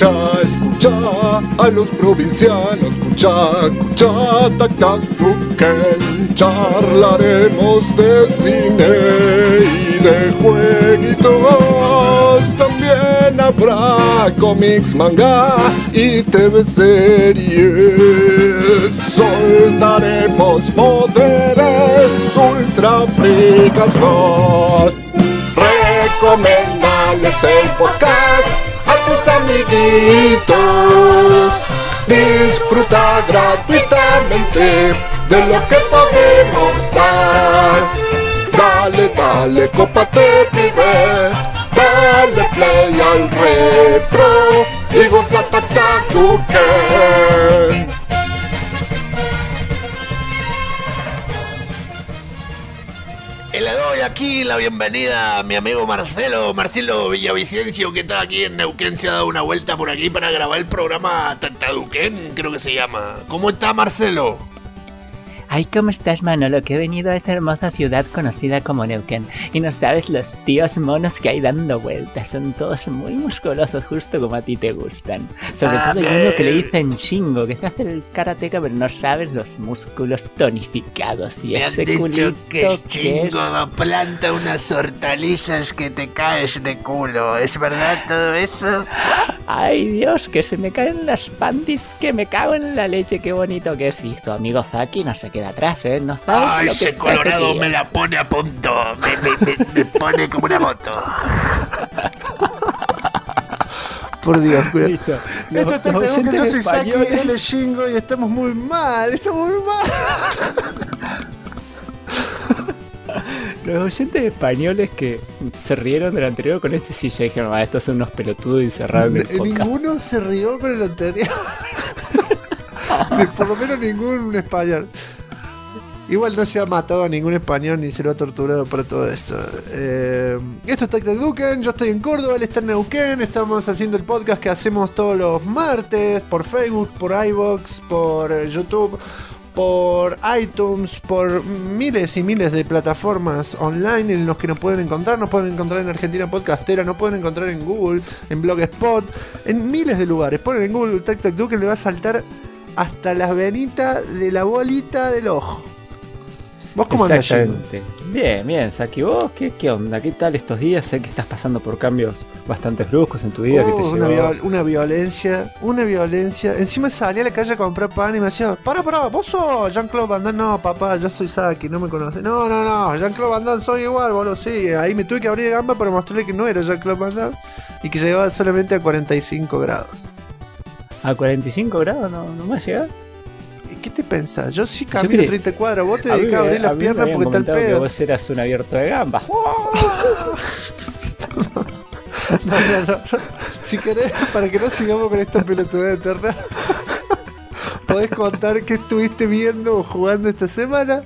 escucha a los provincianos, escucha, tac, tac, Duken. Charlaremos de cine y de jueguitos. También habrá cómics, manga y TV series. Soltaremos poderes ultra fricazos. Recomendales el podcast a tus amiguitos. Disfruta gratuitamente de lo que podemos dar. Dale, cópate, pibe. Dale play al repro y goza Duken. Y le doy aquí la bienvenida a mi amigo Marcelo Villavicencio, que está aquí en Neuquén, se ha dado una vuelta por aquí para grabar el programa Duken, creo que se llama. ¿Cómo está, Marcelo? Ay, ¿cómo estás, Manolo? Que he venido a esta hermosa ciudad conocida como Neuquén. Y no sabes los tíos monos que hay dando vueltas. Son todos muy musculosos, justo como a ti te gustan. Sobre todo hay uno que le dicen Chingo, que se hace el karateca, pero no sabes los músculos tonificados. Y me ese han dicho culito que es Chingo, planta unas hortalizas que te caes de culo. ¿Es verdad todo eso? Ay, Dios, que se me caen las panties, que me cago en la leche. Qué bonito que es. Y tu amigo Zaki no se queda atrás, ¿eh? No sabes ay, lo que ese colorado aquí. Me la pone a punto. Me pone como una moto. Por Dios, cuidado. Listo. Esto está Los que yo soy oyentes Saki, españoles. él es Shingo y estamos muy mal. Los oyentes españoles que se rieron del anterior con este sí ya dijeron, estos son unos pelotudos y cerraron el podcast. Ninguno se rió con el anterior. Por lo menos ningún español. Igual no se ha matado a ningún español ni se lo ha torturado por todo esto. Esto es Tac Tac Duken, yo estoy en Córdoba, él está en Neuquén. Estamos haciendo el podcast que hacemos todos los martes por Facebook, por iVoox, por YouTube, por iTunes, por miles y miles de plataformas online en los que nos pueden encontrar. Nos pueden encontrar en Argentina Podcastera, nos pueden encontrar en Google, en Blogspot, en miles de lugares. Ponen en Google Tac Tac Duken, le va a saltar hasta las venitas de la bolita del ojo. ¿Vos cómo andás, Jim? Exactamente. Bien, Saki, ¿vos qué onda? ¿Qué tal estos días? Sé que estás pasando por cambios bastante bruscos en tu vida. Que te llevó... una violencia. Encima salí a la calle a comprar pan y me decía, para, ¿vos sos Jean-Claude Van Damme? No, papá, yo soy Saki, no me conoces. No, Jean-Claude Van Damme soy igual, boludo, sí. Ahí me tuve que abrir de gamba para mostrarle que no era Jean-Claude Van Damme y que llegaba solamente a 45 grados. ¿A 45 grados no me va a llegar? ¿Qué te pensás? Yo sí camino 30 cuadras, vos te dedicás a abrir las piernas porque está el que pedo. vos eras un abierto de gambas. No. Si querés, para que no sigamos con esta pelotudez eterna, ¿podés contar qué estuviste viendo o jugando esta semana?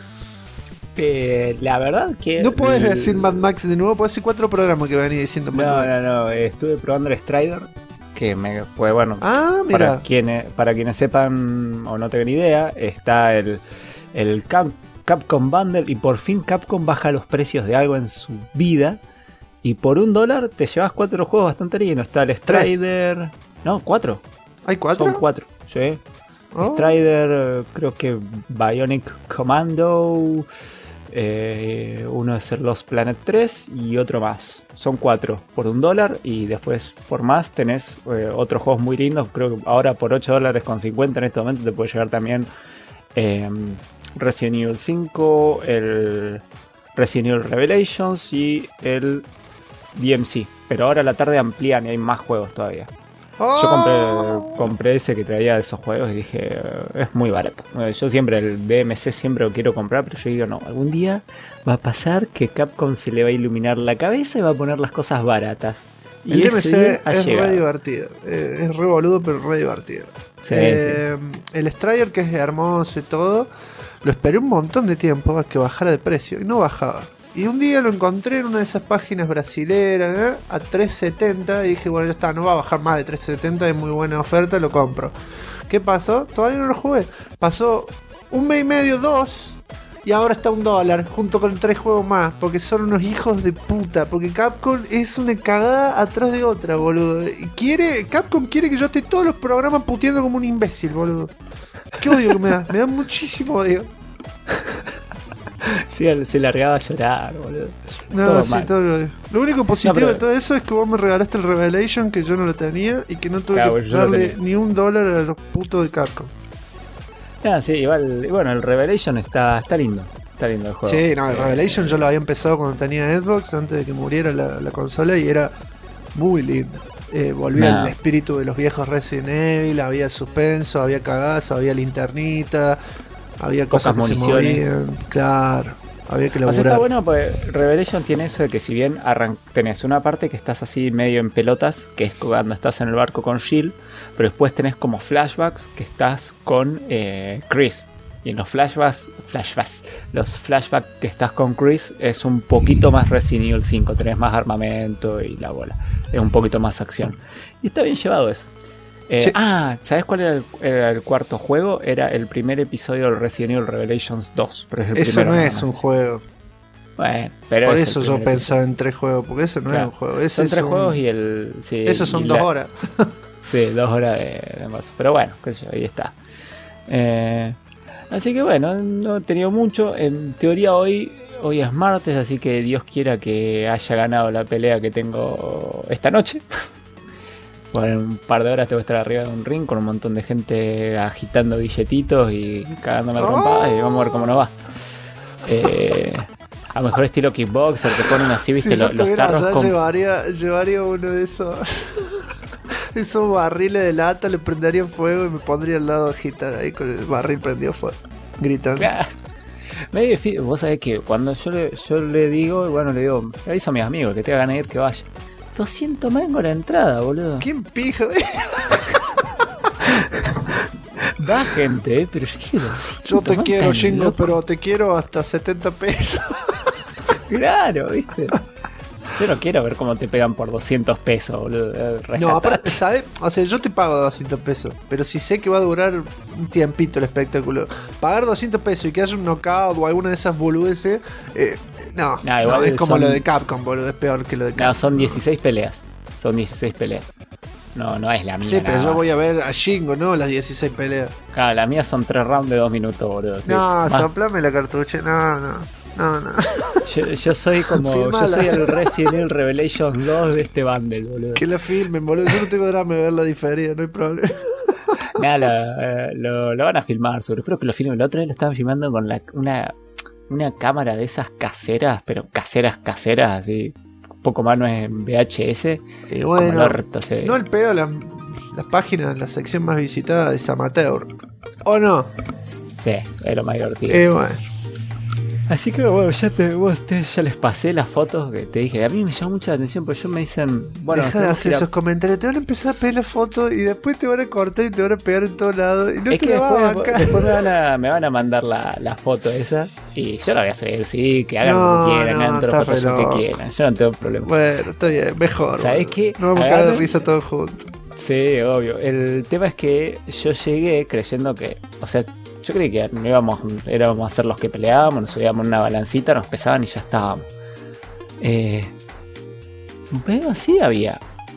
La verdad que... No podés decir Mad Max de nuevo, podés decir 4 programas que venís diciendo Mad Max. No, estuve probando el Strider, que pues bueno, mira. para quienes sepan o no tengan idea, está el Capcom Bundle y por fin Capcom baja los precios de algo en su vida y por $1 te llevas 4 juegos bastante lindos. Está el Strider... No, 4. ¿Hay 4? Son 4, sí. Strider, creo que Bionic Commando... uno es el Lost Planet 3 y otro más. Son 4 por $1 y después por más tenés otros juegos muy lindos. Creo que ahora por $8.50 en este momento te puede llegar también Resident Evil 5, el Resident Evil Revelations y el DMC. Pero ahora a la tarde amplían y hay más juegos todavía. Yo compré ese que traía de esos juegos y dije, es muy barato. Yo siempre el DMC siempre lo quiero comprar, pero yo digo, no, algún día va a pasar que Capcom se le va a iluminar la cabeza y va a poner las cosas baratas. Y el DMC es re divertido. Es re boludo, pero re divertido. Sí. El Strider, que es hermoso y todo, lo esperé un montón de tiempo a que bajara de precio y no bajaba. Y un día lo encontré en una de esas páginas brasileras a $3.70 y dije, bueno, ya está, no va a bajar más de $3.70, es muy buena oferta, lo compro. ¿Qué pasó? Todavía no lo jugué. Pasó un mes y medio, 2, y ahora está $1 junto con 3 juegos más, porque son unos hijos de puta, porque Capcom es una cagada atrás de otra, boludo. Capcom quiere que yo esté todos los programas puteando como un imbécil, boludo. Qué odio que me da muchísimo odio. Sí, se largaba a llorar, boludo. No, Todo sí, mal. todo lo único positivo pero- de todo eso es que vos me regalaste el Revelation, que yo no lo tenía, y que no tuve Claro, que yo lo darle tenía. ni $1 a los putos de Capcom. Sí, igual, bueno, el Revelation está lindo. Está lindo el juego. Sí, no, el Revelation yo lo había empezado cuando tenía Xbox, antes de que muriera la consola, y era muy lindo. Volvía No. el espíritu de los viejos Resident Evil, había suspenso, había cagazo, había linternita, había cosas Pocas que se municiones. movían, claro, había que O sea, está laburar. bueno porque Revelation tiene eso de que si bien tenés una parte que estás así medio en pelotas, que es cuando estás en el barco con Jill, pero después tenés como flashbacks que estás con Chris. Y en los flashbacks que estás con Chris es un poquito más Resident Evil 5, tenés más armamento y la bola. Es un poquito más acción. Y está bien llevado eso. Sí. ¿Sabes cuál era el cuarto juego? Era el primer episodio del Resident Evil Revelations 2. Pero es el Eso primero no nada es más. un juego. Bueno, pero Por es eso el yo primer pensaba en 3 juegos, porque eso no Claro. es un juego. Ese Son es 3 un- juegos y el. Sí, Esos son y 2 horas. Sí, 2 horas de más. Pero bueno, qué sé yo, ahí está. Así que bueno, no he tenido mucho. En teoría hoy es martes, así que Dios quiera que haya ganado la pelea que tengo esta noche. Bueno, en un par de horas tengo que estar arriba de un ring con un montón de gente agitando billetitos y cagándome a trompadas y vamos a ver cómo nos va. A lo mejor estilo kickboxer, te ponen así, viste, Si yo los estuviera tarros allá, con... llevaría uno de esos esos barriles de lata, le prendería fuego y me pondría al lado a agitar ahí con el barril prendido fuego, gritando. Claro. Medio difícil. Vos sabés que cuando yo le digo, bueno, le digo, le aviso a mis amigos que te hagan ir, que vaya. 200 mangos la entrada, boludo. ¿Quién pija? Va gente, pero yo quiero 200 Yo te mangos, quiero, tan Shingo, loco. pero te quiero hasta 70 pesos. Claro, viste. Yo no quiero ver cómo te pegan por 200 pesos, boludo. No, Rescatate. aparte, ¿sabes? O sea, yo te pago 200 pesos, pero si sé que va a durar un tiempito el espectáculo, pagar 200 pesos y que haya un knockout o alguna de esas boludeces, no, Nah, igual no, es como son- lo de Capcom, boludo, es peor que lo de Capcom. No, son 16 peleas. Son 16 peleas. No es la mía. Sí, pero nada yo más. voy a ver a Shingo, ¿no? Las 16 peleas. Claro, la mía son 3 rounds de 2 minutos, boludo. Sí. No, Más- soplame la cartucha, no. yo soy como. Filmala. Yo soy el Resident Evil Revelations 2 de este bundle, boludo. Que la filmen, boludo. Yo no tengo drama de verla diferida, no hay problema. Nada, lo van a filmar, seguro. Espero que lo filmen. La otra vez lo estaban filmando con una cámara de esas caseras, pero caseras, así. Un poco más no es en VHS. Y Como el bueno, orto, sí. no el pedo, las páginas, la sección más visitada es amateur. ¿O no? Sí, es lo más divertido. Bueno. Así que bueno, ya les pasé las fotos que te dije. A mí me llamó mucha la atención, porque ellos me dicen, bueno, Deja de tenemos que hacer ir a- esos comentarios. Te van a empezar a pedir la foto y después te van a cortar y te van a pegar en todos lados. Y no es te que la vas a bancar. después me van a mandar la foto esa y yo la voy a subir, sí, que hagan No, lo que quieran, no, hagan todas está las fotos re que loco. quieran. Yo no tengo problema. Bueno, está bien, mejor. ¿Sabés boludo. qué? Nos vamos a cagar de Agarren- risa todos juntos. Sí, obvio. El tema es que yo llegué creyendo que, o sea, yo creí que no éramos a ser los que peleábamos, nos subíamos en una balancita, nos pesaban y ya estábamos. Pero así había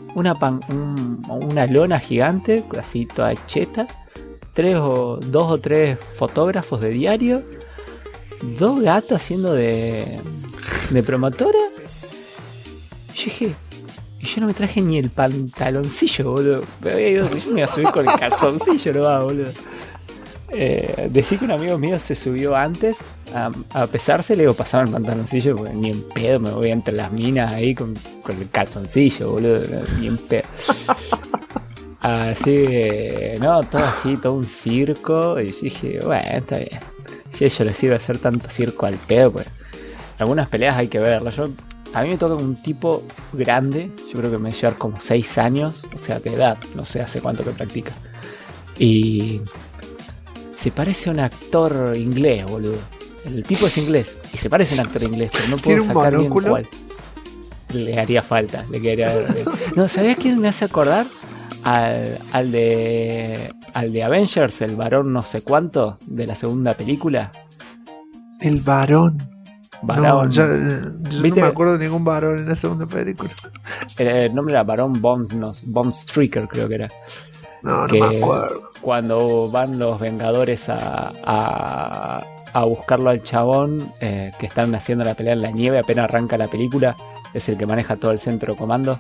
una lona gigante, así toda cheta, 2 o 3 fotógrafos de diario, 2 gatos haciendo de promotora. Y yo dije, y yo no me traje ni el pantaloncillo, boludo. Yo me iba a subir con el calzoncillo, no va, boludo. Decí que un amigo mío se subió antes a pesarse, le digo, pasame el pantaloncillo, porque ni en pedo me voy entre las minas ahí con el calzoncillo, boludo, ni en pedo. Así que, no, todo así, todo un circo. Y yo dije, bueno, está bien. Si a ellos les sirve hacer tanto circo al pedo, pues algunas peleas hay que verlas. A mí me toca un tipo grande, yo creo que me debe llevar como 6 años, o sea, de edad, no sé hace cuánto que practica. Y se parece a un actor inglés, boludo. El tipo es inglés y se parece a un actor inglés, pero no ¿Tiene puedo un sacar bien monóculo? cuál. Le haría falta, le quedaría. No, ¿sabías quién me hace acordar? Al de Avengers, el varón no sé cuánto de la segunda película. El varón. Varón. No, yo ¿Viste? no me acuerdo de ningún varón en la segunda película. El nombre era Barón Von Stricker, creo que era. No Que me acuerdo. cuando van los Vengadores a buscarlo al chabón, que están haciendo la pelea en la nieve, apenas arranca la película, es el que maneja todo el centro de comando.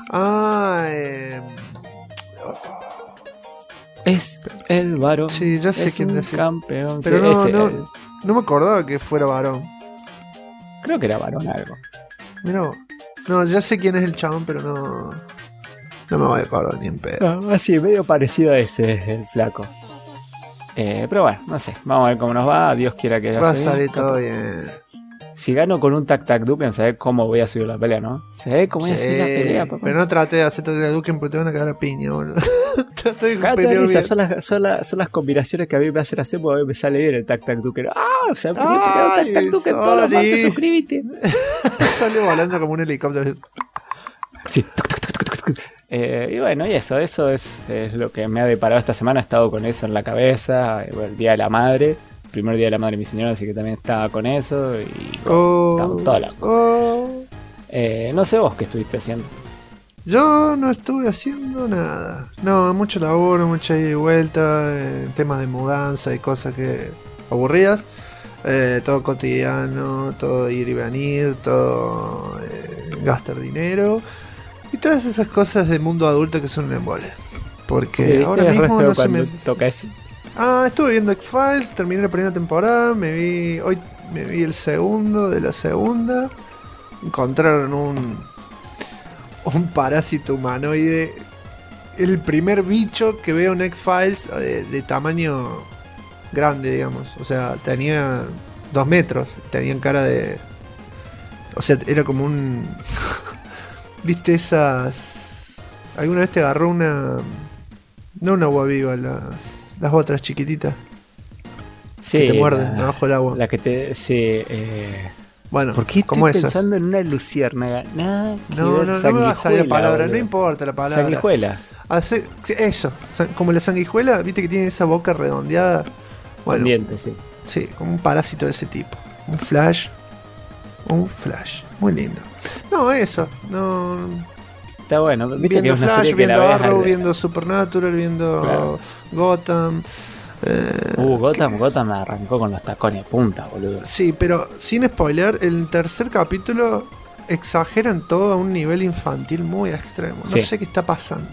Es el varón. Sí, ya sé es quién un es. campeón. Pero Sí, no, ese, no me acordaba que fuera varón. creo que era varón algo. Mirá, no, ya sé quién es el chabón, pero no me voy a acordar ni en pedo. Así, medio parecido a ese, el flaco. Pero bueno, no sé. Vamos a ver cómo nos va. Dios quiera que Va a vaya salir bien. todo bien. Si gano con un tac Duken, sabés cómo voy a subir la pelea, ¿no? ¿Sabés cómo voy a subir la pelea, papá? Pero no trate de hacerte la Duken porque te van a cagar a piña, boludo. Trate de Cállate de competir risa, bien. son las combinaciones que a mí me hacen hacer porque a mí me sale bien el tac Duken. ¡Ah! O sea, ¿por qué un Ay, tac Duken todos los martes? sorry. Suscríbete. Sale volando como un helicóptero. Sí. Y bueno, y eso es lo que me ha deparado esta semana. He estado con eso en la cabeza. Bueno, el Día de la Madre. Primer Día de la Madre de mi señora, así que también estaba con eso. Y bueno, estamos todos locos. No sé vos qué estuviste haciendo. Yo no estuve haciendo nada. No, mucho laburo, mucha ida y vuelta, temas de mudanza y cosas que aburridas. Todo cotidiano, todo ir y venir, todo gastar dinero. Y todas esas cosas del mundo adulto que son un embole. Porque Sí, ahora es re mismo feo no se cuando me... toca eso. Estuve viendo X-Files, terminé la primera temporada, hoy me vi el segundo de la segunda. Encontraron un parásito humanoide. El primer bicho que veo en X-Files de tamaño grande, digamos. O sea, tenía 2 metros. Tenían cara de... O sea, era como un... ¿Viste esas...? ¿Alguna vez te agarró una... No una agua viva, las otras chiquititas? Sí, Que te muerden abajo del agua. La que te... Sí, Bueno, ¿por qué como estoy esas. pensando en una luciérnaga? Nada que No ver, me va a salir la palabra, boludo. no importa la palabra. Sanguijuela. Eso, como la sanguijuela, viste que tiene esa boca redondeada. Bueno, Dientes, sí. sí, como un parásito de ese tipo. Un flash, muy lindo. No, eso, no. Está bueno. Viste que Viendo es una Flash, serie que la viendo ves Arrow, viendo Supernatural, viendo Claro. Gotham. Gotham arrancó con los tacones de punta, boludo. Sí, pero sin spoiler, el tercer capítulo exageran todo a un nivel infantil muy extremo. No Sí. sé qué está pasando.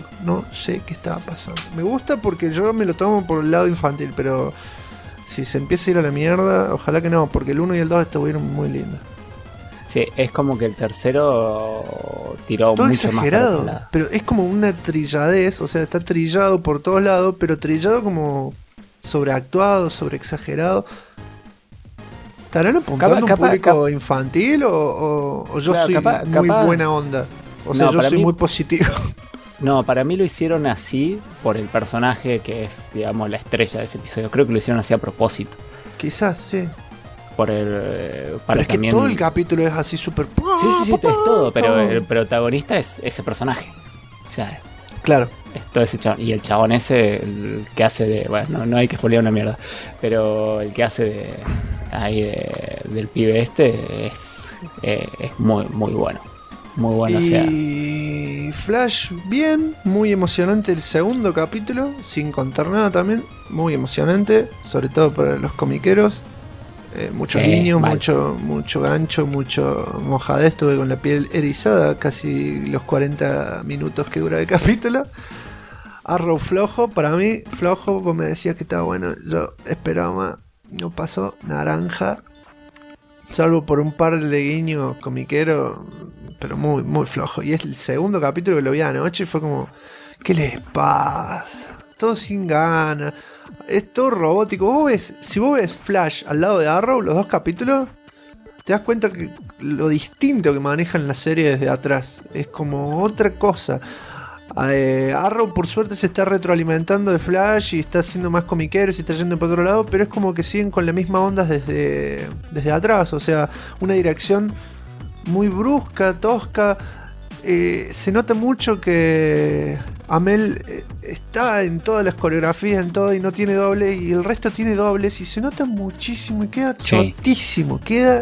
Me gusta porque yo me lo tomo por el lado infantil, pero si se empieza a ir a la mierda, ojalá que no, porque el 1 y el 2 estuvieron muy lindos. Sí, es como que el tercero tiró Todo mucho más para exagerado, otro lado. pero es como una trilladez, o sea, está trillado por todos lados, pero trillado como sobreactuado, sobreexagerado. ¿Estarán apuntando a un público infantil o yo Claro, soy muy capaz. buena onda? O sea, No, yo para soy mí- muy positivo. No, para mí lo hicieron así por el personaje que es, digamos, la estrella de ese episodio. Creo que lo hicieron así a propósito. Quizás, sí. Por el. Para Pero es que también... todo el capítulo es así súper... Sí, es todo, pero el protagonista es ese personaje. O sea, Claro. es todo ese chabón. Y el chabón ese, el que hace de. Bueno, no hay que spoilear una mierda. Pero el que hace de. Ahí del pibe este es muy, muy bueno. Muy bueno, o sea. Y Flash, bien, muy emocionante el segundo capítulo, sin contar nada también, muy emocionante, sobre todo para los comiqueros. Muchos Sí, niños, mal. mucho gancho, mucho mojadez, estuve con la piel erizada, casi los 40 minutos que dura el capítulo. Arrow flojo, para mí flojo, vos me decías que estaba bueno, yo esperaba más, no pasó, naranja, salvo por un par de guiños comiqueros, pero muy, muy flojo. Y es el segundo capítulo que lo vi anoche y fue como, ¿qué les pasa? Todo sin ganas. Es todo robótico. Si vos ves Flash al lado de Arrow, los dos capítulos, te das cuenta que lo distinto que manejan la serie desde atrás. Es como otra cosa. Arrow por suerte se está retroalimentando de Flash y está haciendo más comiqueros y está yendo para otro lado, pero es como que siguen con la misma onda desde atrás. O sea, una dirección muy brusca, tosca. se nota mucho que Amel está en todas las coreografías, en todo, y no tiene dobles, y el resto tiene dobles, y se nota muchísimo, y queda chotísimo,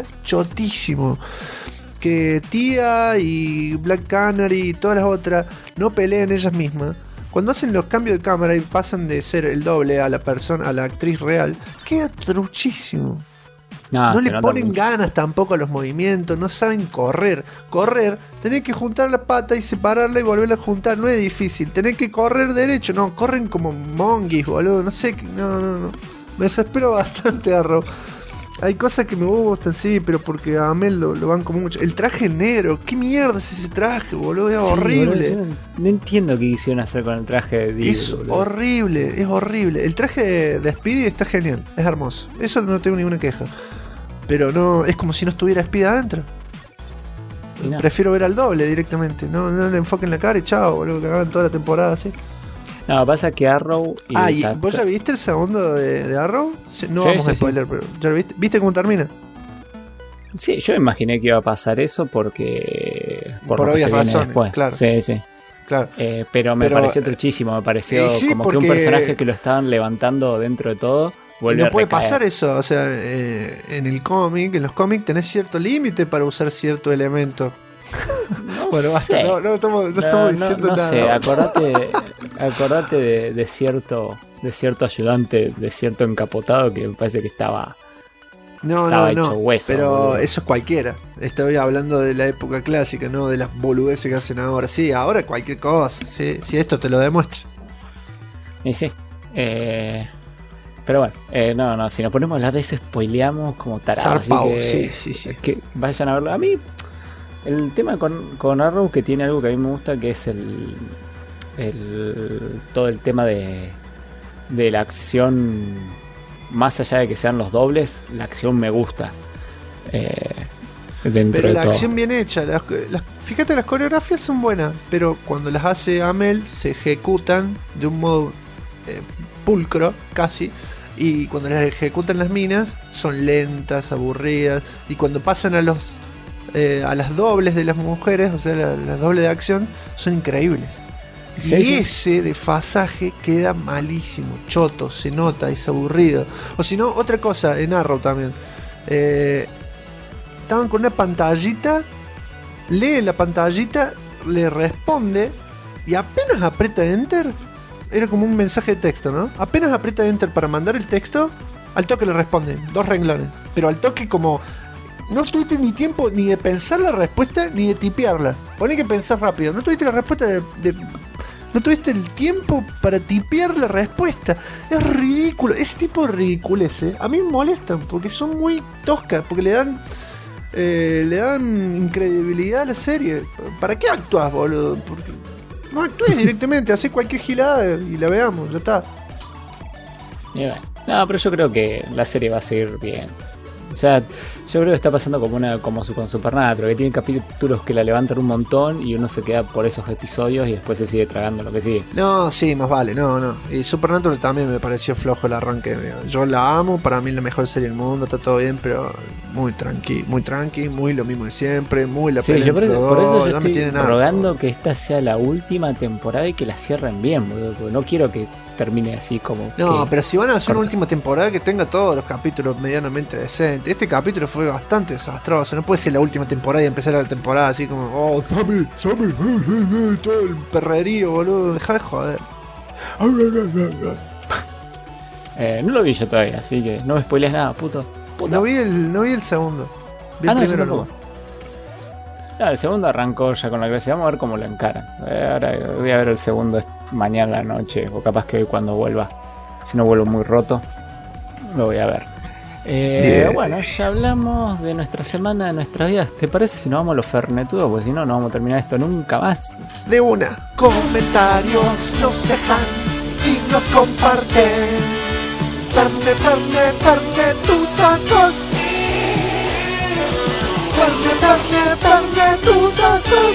que Tia y Black Canary y todas las otras no pelean ellas mismas. Cuando hacen los cambios de cámara y pasan de ser el doble a la persona, a la actriz real, queda truchísimo. No le ponen mucho ganas tampoco a los movimientos, no saben correr. Tenés que juntar la pata y separarla y volverla a juntar, no es difícil. Tenés que correr derecho, no, corren como monguis, boludo, no sé, no. Me desespero bastante, Arrow. Hay cosas que me gustan, sí, pero porque a Amel lo banco mucho. El traje negro, ¿qué mierda es ese traje, boludo? Es horrible. Boludo, no entiendo qué quisieron hacer con el traje de Dee. Es horrible. El traje de Speedy está genial, es hermoso. Eso no tengo ninguna queja. Pero no, es como si no estuviera Speedy adentro. Prefiero ver al doble directamente. No le enfoquen la cara y chao, boludo, que hagan toda la temporada así. No, pasa que Arrow... ¿Y vos ya viste el segundo de Arrow? No vamos a spoiler, pero ¿ya lo viste? ¿Viste cómo termina? Sí, yo imaginé que iba a pasar eso porque... Por obvias razones, claro. Sí. Claro. Pero me pareció truchísimo, me pareció como que un personaje que lo estaban levantando dentro de todo vuelve a recaer. No puede pasar eso, o sea, en los cómics tenés cierto límite para usar cierto elemento. Bueno, basta, no estamos diciendo nada. No sé, acordate de cierto ayudante, de cierto encapotado que me parece que estaba hecho hueso. Pero boludo. eso es cualquiera. Estoy hablando de la época clásica, no de las boludeces que hacen ahora. Sí, ahora cualquier cosa. Sí, si esto te lo demuestra. Y sí. Pero bueno, no, si nos ponemos a hablar de eso, spoileamos como tarados. Zarpao, sí. Que vayan a verlo. A mí, el tema con Arrow, que tiene algo que a mí me gusta, que es todo el tema de la acción, más allá de que sean los dobles, la acción me gusta. Dentro pero de la todo. acción bien hecha, fíjate, las coreografías son buenas, pero cuando las hace Amel se ejecutan de un modo pulcro, casi. Y cuando las ejecutan las minas son lentas, aburridas. Y cuando pasan a las dobles de las mujeres, o sea, las dobles de acción, son increíbles. Sí, y sí. ese desfasaje queda malísimo, choto, se nota, es aburrido. O si no, otra cosa en Arrow también. Estaban con una pantallita, lee la pantallita, le responde y apenas aprieta Enter, era como un mensaje de texto, ¿no? Apenas aprieta Enter para mandar el texto, al toque le responde, 2 renglones. Pero al toque como... No tuviste ni tiempo ni de pensar la respuesta ni de tipearla. Poné que pensás rápido. No tuviste la respuesta no tuviste el tiempo para tipear la respuesta. Es ridículo. Ese tipo de ridiculeces a mí me molestan porque son muy toscas. Porque le dan incredibilidad a la serie. ¿Para qué actúas, boludo? Porque no actúes directamente. Hacés cualquier gilada y la veamos. Ya está. No, pero yo creo que la serie va a seguir bien. O sea, yo creo que está pasando con Supernatural, que tiene capítulos que la levantan un montón y uno se queda por esos episodios y después se sigue tragando lo que sigue. No, sí, más vale, no. Y Supernatural también me pareció flojo el arranque. Yo la amo, para mí la mejor serie del mundo, está todo bien, pero muy tranqui, muy lo mismo de siempre, muy la pelea yo por eso yo estoy rogando harto. Que esta sea la última temporada y que la cierren bien, boludo, porque no quiero que termine así como... No, pero si van a hacer una última temporada, que tenga todos los capítulos medianamente decentes. Este capítulo fue bastante desastroso. No puede ser la última temporada y empezar la temporada así como... Oh, Sammy, todo el perrerío, boludo. Deja de joder. No lo vi yo todavía, así que no me spoilees nada, puto. No vi el segundo. Vi el primero luego. El segundo arrancó ya con la gracia. Vamos a ver cómo lo encaran. Ahora voy a ver el segundo mañana a la noche, o capaz que hoy cuando vuelva. Si no vuelvo muy roto, lo voy a ver. Bueno, ya hablamos de nuestra semana, de nuestras vidas. ¿Te parece si nos vamos a los fernetudos? Porque si no, no vamos a terminar esto nunca más. De una, comentarios nos dejan y nos comparten. Fernetutazos. Fernetutazos.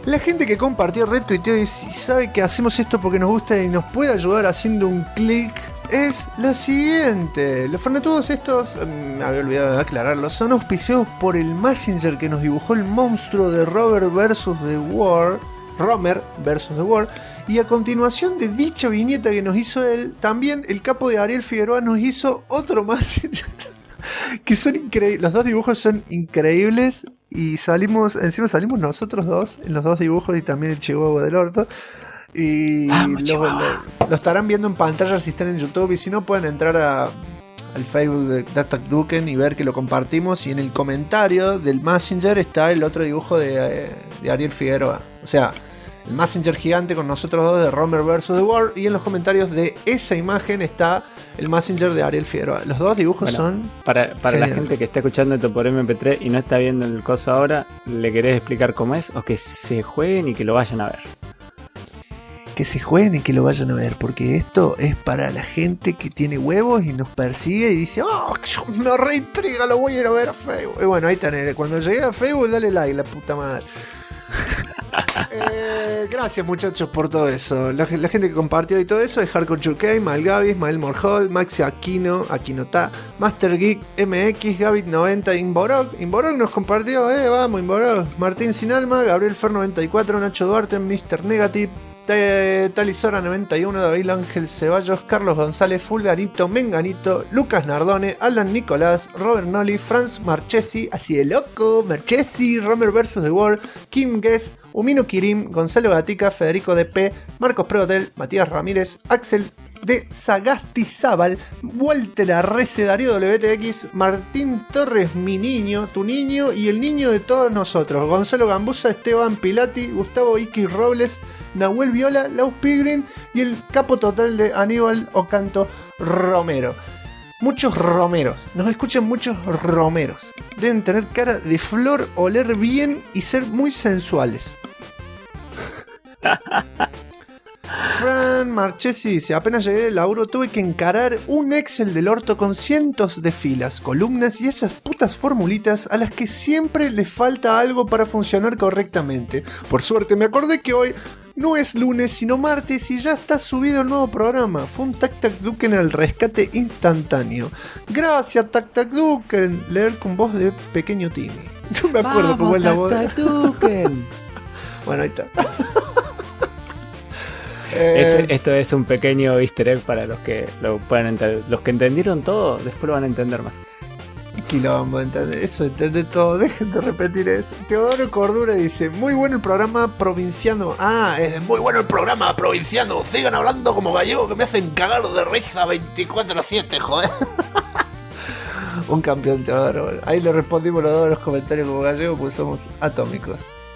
La gente que compartió, retuiteó y sabe que hacemos esto porque nos gusta y nos puede ayudar haciendo un clic es la siguiente. Los fanatudos estos, me había olvidado de aclararlo, son auspiciados por el Messenger que nos dibujó el monstruo de Romer vs. The World. Y a continuación de dicha viñeta que nos hizo él, también el capo de Ariel Figueroa nos hizo otro Messenger. Que son increíbles, los dos dibujos son increíbles. Y encima salimos nosotros dos en los dos dibujos y también el chihuahua del orto. Y lo estarán viendo en pantalla si están en YouTube. Y si no, pueden entrar al Facebook de Attack Duken y ver que lo compartimos. Y en el comentario del Messenger está el otro dibujo de Ariel Figueroa. O sea, el Messenger gigante con nosotros dos de Romer vs. The World. Y en los comentarios de esa imagen está el Messenger de Ariel Figueroa. Los dos dibujos son... Para la gente que está escuchando esto por MP3 y no está viendo el coso ahora, ¿le querés explicar cómo es? O que se jueguen y que lo vayan a ver. Que se jueguen y que lo vayan a ver, porque esto es para la gente que tiene huevos y nos persigue y dice, oh, me reintriga, lo voy a ir a ver a Facebook. Y bueno, ahí tenés, cuando llegue a Facebook dale like, la puta madre. Gracias muchachos por todo eso. La gente que compartió y todo eso es Hardcore 2K, Mal Gavis, Mael Morhol, Maxi Aquinota, Master Geek MX, Gavit 90, Inborog nos compartió, vamos Inborog, Martín Sin Alma, Gabriel Fer 94, Nacho Duarte, Mr. Negative, Talisora 91, David Ángel Ceballos, Carlos González, Fulgarito, Menganito, Lucas Nardone, Alan Nicolás, Robert Nolly, Franz Marchesi, así de loco, Marchesi, Romer vs. The World, Kim Guess, Umino Kirim, Gonzalo Gatica, Federico DP, Marcos Prehotel, Matías Ramírez, Axel de Sagastizábal, Walter Arrece, Darío WTX, Martín Torres, mi niño, tu niño y el niño de todos nosotros, Gonzalo Gambusa, Esteban Pilati, Gustavo Iki Robles, Nahuel Viola, Laus Pigrin y el capo total de Aníbal Ocanto Romero. Muchos romeros, nos escuchan muchos romeros. Deben tener cara de flor, oler bien y ser muy sensuales. Fran Marchesi dice, apenas llegué del laburo tuve que encarar un Excel del orto con cientos de filas, columnas y esas putas formulitas a las que siempre les falta algo para funcionar correctamente. Por suerte me acordé que hoy no es lunes sino martes y ya está subido el nuevo programa. Fue un Tac Tac Duken al rescate instantáneo. Gracias Tac Tac Duken. Leer con voz de pequeño Timmy. No me acuerdo cómo es la voz. Tac Tac Duken. Bueno, ahí está. Esto es un pequeño easter egg para los que lo puedan entender. Los que entendieron todo, después lo van a entender más. Quilombo, ¿entendés? Eso entiende todo. Dejen de repetir eso. Teodoro Cordura dice, muy bueno el programa provinciano. Es muy bueno el programa provinciano. Sigan hablando como gallego que me hacen cagar de risa 24/7, joder. Un campeón, Teodoro. Ahí le respondimos los dos los comentarios como gallego, pues somos atómicos.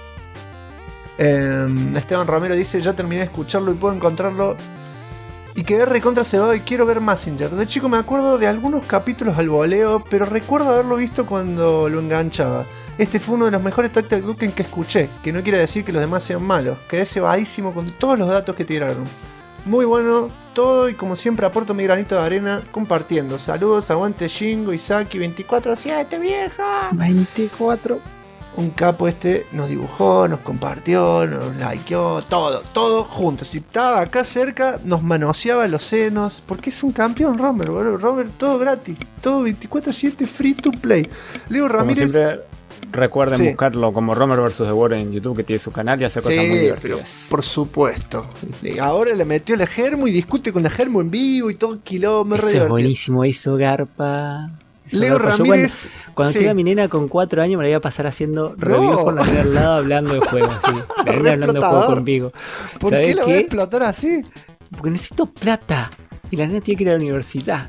Esteban Romero dice, ya terminé de escucharlo y puedo encontrarlo y quedé recontra cebado y quiero ver Messenger. De chico me acuerdo de algunos capítulos al voleo, pero recuerdo haberlo visto cuando lo enganchaba. Este fue uno de los mejores Tac Tac Duken que escuché, que no quiere decir que los demás sean malos. Quedé cebadísimo con todos los datos que tiraron. Muy bueno todo y como siempre aporto mi granito de arena compartiendo. Saludos, aguante Shingo, Isaki, 24/7 vieja. 24. Un capo nos dibujó, nos compartió, nos likeó, todo junto. Si estaba acá cerca, nos manoseaba los senos. Porque es un campeón Romer, boludo. Romer, todo gratis. Todo 24/7 free to play. Leo Ramírez. Como siempre, recuerden buscarlo como Romer vs. The World en YouTube, que tiene su canal y hace cosas muy divertidas. Pero por supuesto. Ahora le metió la Germo y discute con la Germo en vivo y todo kilómetro. Eso es buenísimo, eso garpa. Leo Ramírez. Cuando tenga mi nena con 4 años me la iba a pasar haciendo reviews con la nena al lado hablando de juegos. ¿Sí? La nena hablando de juegos conmigo. ¿Por qué la voy a explotar así? Porque necesito plata. Y la nena tiene que ir a la universidad.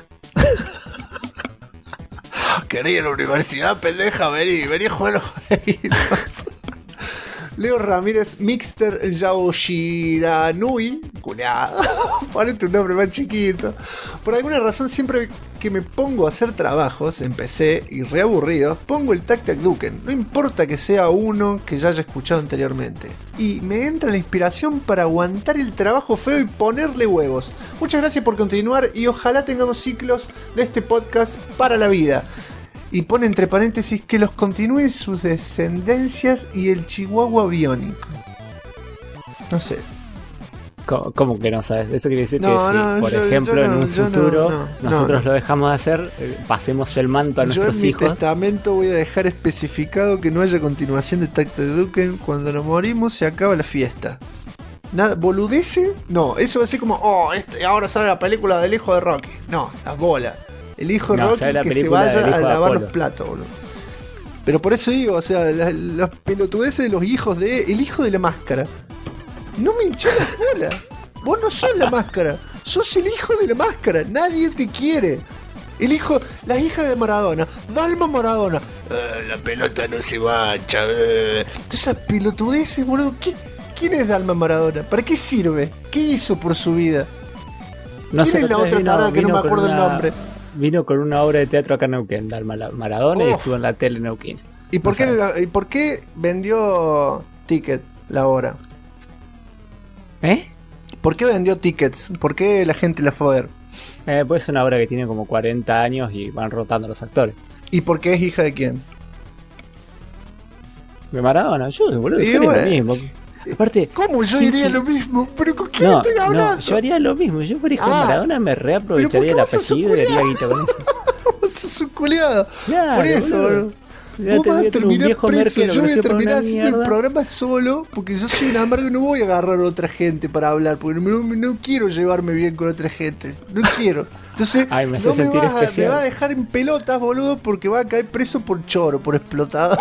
¿Querés ir a la universidad, pendeja? Vení a jugar los jueguitos. Leo Ramírez, Mixter Yaoshiranui. Culeado. Ponete un nombre más chiquito. Por alguna razón, siempre que me pongo a hacer trabajos en PC y reaburrido, pongo el Tac Tac Duken. No importa que sea uno que ya haya escuchado anteriormente. Y me entra la inspiración para aguantar el trabajo feo y ponerle huevos. Muchas gracias por continuar y ojalá tengamos ciclos de este podcast para la vida. Y pone entre paréntesis que los continúen sus descendencias y el chihuahua biónico. No sé. ¿Cómo que no sabes? Eso quiere decir que si, por yo ejemplo, no, en un futuro nosotros no. lo dejamos de hacer, pasemos el manto a nuestros Yo en mi hijos. testamento voy a dejar especificado que no haya continuación de Attack the Duken. Cuando nos morimos se acaba la fiesta. Nada, ¿boludece? No, eso va a ser como, ahora sale la película del hijo de Rocky. No, las bolas. El hijo de Rocky sale la que se película vaya del hijo a de lavar Apolo. los platos, boludo. Pero por eso digo, o sea, las pelotudeces de los hijos de... El hijo de la máscara. No me hinché la bola. Vos no sos la máscara. Sos el hijo de la máscara. Nadie te quiere. El hijo... La hija de Maradona. Dalma Maradona. La pelota no se mancha. Todas esas pelotudeces, boludo. ¿Quién es Dalma Maradona? ¿Para qué sirve? ¿Qué hizo por su vida? No ¿Quién sé, es la otra tarada que no me acuerdo el nombre? Vino con una obra de teatro acá en Neuquén, Dalma Maradona, y Uf. estuvo en la tele en Neuquén. ¿Y por qué vendió ticket la obra? ¿Eh? ¿Por qué vendió tickets? ¿Por qué la gente la fue a ver? Pues es una obra que tiene como 40 años y van rotando los actores. ¿Y por qué es hija de quién? De Maradona, yo, boludo, Y yo haría bueno. lo mismo. Aparte, ¿Cómo yo diría lo mismo? ¿Pero con quién no, estoy hablando? no, yo haría lo mismo. Yo fuera hija de Ah. Maradona, me ¿Pero reaprovecharía por el qué vos sos apellido y haría culiao? guita con eso. Vos sos un culiado. Claro, Por eso, boludo. boludo. Ya Vos vas a voy tener un terminar viejo preso. Merkel, Yo voy a ofreció por terminar una haciendo el mierda. programa solo porque yo soy un amargo y no voy a agarrar a otra gente para hablar. Porque no quiero llevarme bien con otra gente. No quiero. Entonces, Ay, me hace no me sentir vas, me especial. vas a dejar en pelotas, boludo, porque va a caer preso por choro, por explotado.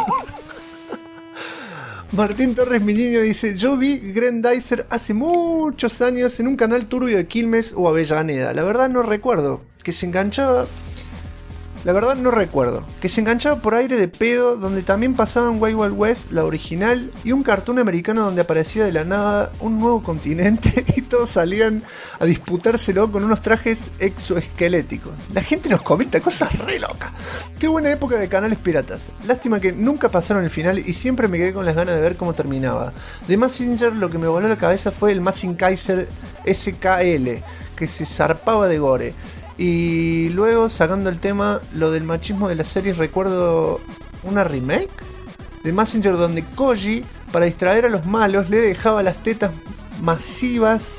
Martín Torres, mi niño, dice: yo vi Grendizer hace muchos años en un canal turbio de Quilmes o Avellaneda. La verdad no recuerdo. Que se enganchaba... La verdad no recuerdo. Que se enganchaba por aire de pedo, donde también pasaban Wild Wild West, la original, y un cartoon americano donde aparecía de la nada un nuevo continente y todos salían a disputárselo con unos trajes exoesqueléticos. La gente nos comenta cosas re locas. Qué buena época de canales piratas. Lástima que nunca pasaron el final y siempre me quedé con las ganas de ver cómo terminaba. De Mazinger lo que me voló la cabeza fue el Mazing Kaiser SKL, que se zarpaba de gore. Y luego, sacando el tema, lo del machismo de la serie, recuerdo una remake de Mazinger donde Koji, para distraer a los malos, le dejaba las tetas masivas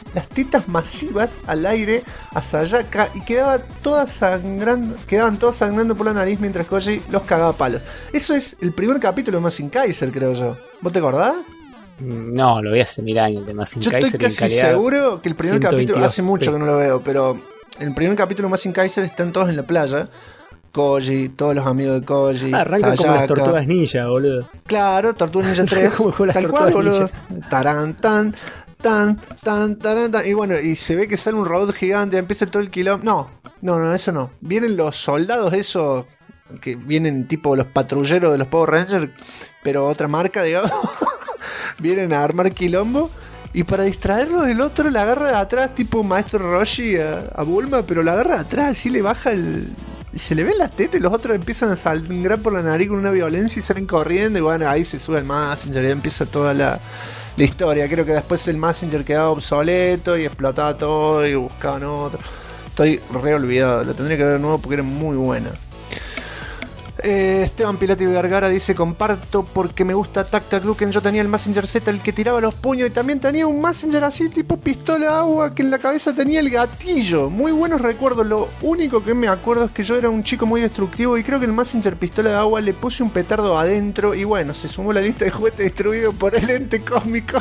al aire a Sayaka y quedaban todas sangrando por la nariz mientras Koji los cagaba a palos. Eso es el primer capítulo de Mazing Kaiser, creo yo. ¿Vos te acordás? No, lo vi hace 1000 años de Mazing Yo Kaiser. estoy casi seguro que el primer capítulo, 122, hace mucho que no lo veo, pero el primer capítulo de Mazing Kaiser están todos en la playa. Koji, todos los amigos de Koji, arranca como Sayaka. las tortugas ninja, boludo. Claro, Tortuga Ninja 3. Como las Tal cual, Tortugas boludo. Tarán, tan, tan, tan, tarán, tan. Y bueno, y se ve que sale un robot gigante, empieza todo el quilombo. No, eso no. Vienen los soldados esos que vienen tipo los patrulleros de los Power Rangers, pero otra marca, digamos. Vienen a armar quilombo. Y para distraerlo, el otro la agarra de atrás, tipo Maestro Roshi a Bulma, pero la agarra de atrás, así le baja el... Y se le ven las tetas y los otros empiezan a sangrar por la nariz con una violencia y salen corriendo. Y bueno, ahí se sube el Mazinger y empieza toda la historia. Creo que después el Mazinger quedaba obsoleto y explotaba todo y buscaban otro. Estoy re olvidado, lo tendría que ver de nuevo porque era muy buena. Esteban Pilati Vergara dice: comparto porque me gusta Attack the Duken. Yo tenía el Mazinger Z, el que tiraba los puños, y también tenía un Mazinger así tipo pistola de agua que en la cabeza tenía el gatillo. Muy buenos recuerdos. Lo único que me acuerdo es que yo era un chico muy destructivo y creo que el Mazinger pistola de agua le puse un petardo adentro y bueno, se sumó a la lista de juguetes destruidos por el ente cósmico.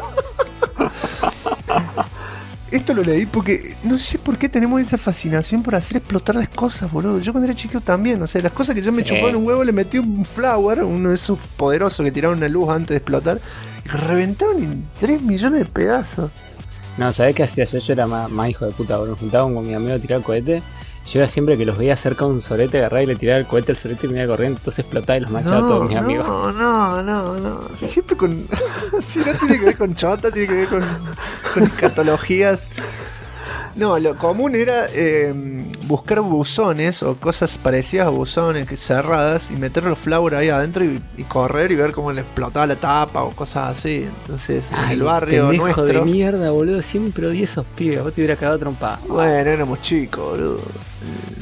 Esto lo leí porque no sé por qué tenemos esa fascinación por hacer explotar las cosas, boludo. Yo cuando era chico también, o sea, las cosas que yo me chupaba en un huevo le metí un flower, uno de esos poderosos que tiraron una luz antes de explotar, y reventaron en 3 millones de pedazos. No, ¿sabés qué hacía yo? Yo era más hijo de puta, boludo. Nos juntábamos con mi amigo a tirar cohete. Yo era siempre que los veía cerca de un sorete, agarraba y le tiraba el cohete al sorete y me iba corriendo, entonces explotaba y los machaba a todos mis amigos. No. Siempre con... si no tiene que ver con chota, tiene que ver con escatologías. No, lo común era buscar buzones o cosas parecidas a buzones cerradas y meter los flowers ahí adentro y correr y ver cómo le explotaba la tapa o cosas así. Entonces, en el barrio pendejo nuestro... de mierda, boludo. Siempre odié esos pibes. Vos te hubieras cagado trompada. Bueno, éramos chicos, boludo.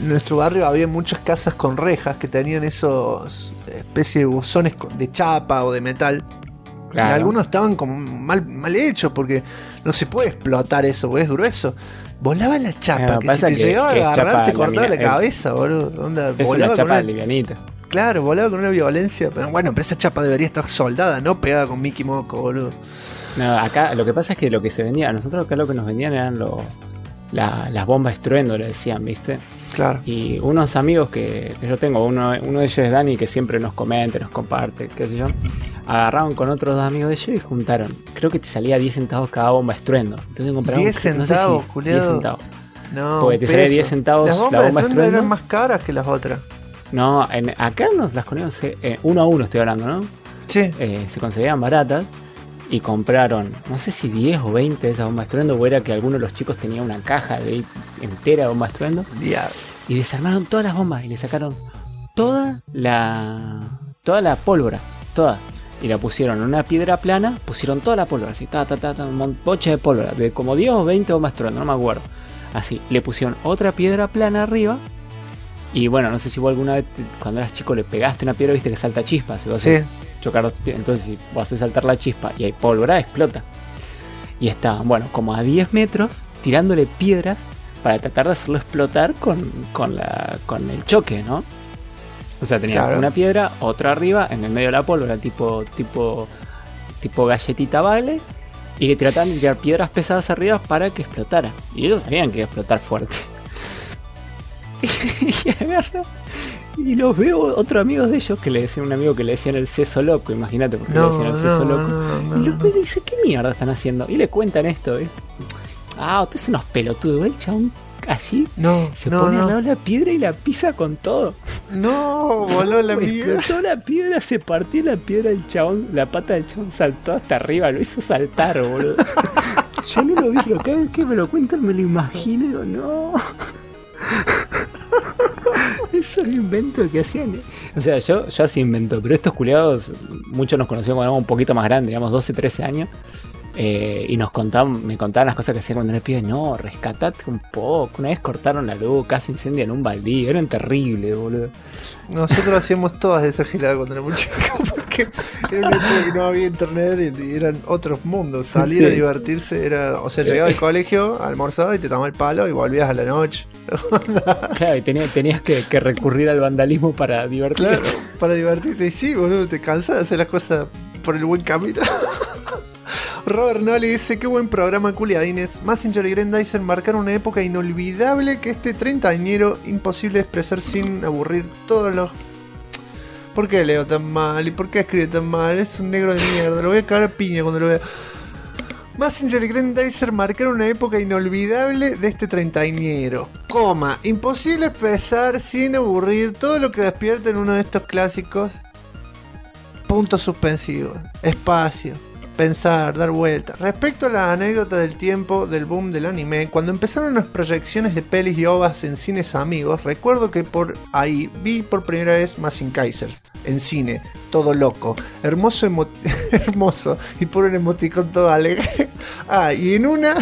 en nuestro barrio había muchas casas con rejas que tenían esos especie de buzones de chapa o de metal. Claro. Y algunos estaban como mal hechos porque no se puede explotar eso, porque es grueso. Volaba la chapa, que si te llegaba a agarrar te cortaba la cabeza, boludo. Es una chapa livianita. Claro, volaba con una violencia. Pero bueno, pero esa chapa debería estar soldada, no pegada con Mickey Moco, boludo. No, acá lo que pasa es que lo que se vendía, a nosotros acá lo que nos vendían eran las bombas estruendo, le decían, ¿viste? Claro. Y unos amigos que yo tengo, uno de ellos es Dani, que siempre nos comenta, nos comparte, qué sé yo. Agarraron con otros dos amigos de ellos y juntaron. Creo que te salía 10 centavos cada bomba estruendo. Entonces compraron 10 centavos, no sé si culiado. 10 centavos. No, porque te salía 10 centavos las la bomba estruendo. eran más caras que las otras. No, acá nos las conseguimos 1 a 1 estoy hablando, ¿no? Sí. Se conseguían baratas y compraron, no sé si 10 o 20 de esas bombas estruendo, o era que alguno de los chicos tenía una caja entera de bombas estruendo. Y desarmaron todas las bombas y le sacaron toda la pólvora, toda. Y la pusieron en una piedra plana, pusieron toda la pólvora, así, un boche de pólvora, de como 10 o 20 bombas estruendo, no me acuerdo. Así, le pusieron otra piedra plana arriba. Y bueno, no sé si vos alguna vez cuando eras chico le pegaste una piedra, viste que salta chispas. Si vos haces chocar entonces si vos haces saltar la chispa y hay pólvora, explota. Y estaban, bueno, como a 10 metros tirándole piedras para tratar de hacerlo explotar con el choque, ¿no? O sea, tenía una piedra, otra arriba, en el medio de la pólvora, tipo galletita baile, y que trataban de tirar piedras pesadas arriba para que explotara. Y ellos sabían que iba a explotar fuerte. Y agarro y los veo otros amigos de ellos que le decían, un amigo que le decían el seso loco, imagínate porque le decían el seso loco. Y los veo y dice, ¿qué mierda están haciendo? Y le cuentan esto, ¿eh? Ustedes son unos pelotudos. El chabón así se pone al lado de la piedra y la pisa con todo. No, voló la piedra. Explotó la piedra, se partió la piedra, el chabón, la pata del chabón saltó hasta arriba, lo hizo saltar, boludo. Yo no lo vi, pero cada vez que me lo cuentan me lo imagino y digo, no. Esos inventos que hacían. O sea, yo hacía invento, pero estos culiados, muchos nos conocíamos cuando éramos un poquito más grandes, digamos 12, 13 años. Y me contaban las cosas que hacían cuando era pibe. No, rescatate un poco. Una vez cortaron la luz, casi incendian un baldío. Eran terribles, boludo. Nosotros hacíamos todas esas giladas cuando éramos chicos, porque era una época que no había internet y eran otros mundos. Salir a divertirse era, o sea, llegaba al colegio, almorzaba y te tomaba el palo y volvías a la noche. Claro, y tenías que recurrir al vandalismo para divertirte. Claro, para divertirte. Y sí, boludo, te cansas de hacer las cosas por el buen camino. Robert Nolly dice, qué buen programa, culiadines. Mazinger y Grandizer marcaron una época inolvidable que este treintañero imposible de expresar sin aburrir todos los... ¿Por qué leo tan mal? ¿Y por qué escribe tan mal? Es un negro de mierda, lo voy a cagar a piña cuando lo vea. Mazinger y Grandizer marcaron una época inolvidable de este treintañero. Coma, imposible expresar sin aburrir todo lo que despierta en uno de estos clásicos. Puntos suspensivos. Espacio. Pensar, dar vuelta. Respecto a la anécdota del tiempo del boom del anime, cuando empezaron las proyecciones de pelis y ovas en cines amigos, recuerdo que por ahí vi por primera vez Mazinger Kaiser en cine, todo loco, hermoso y por un emoticón todo alegre. Y en una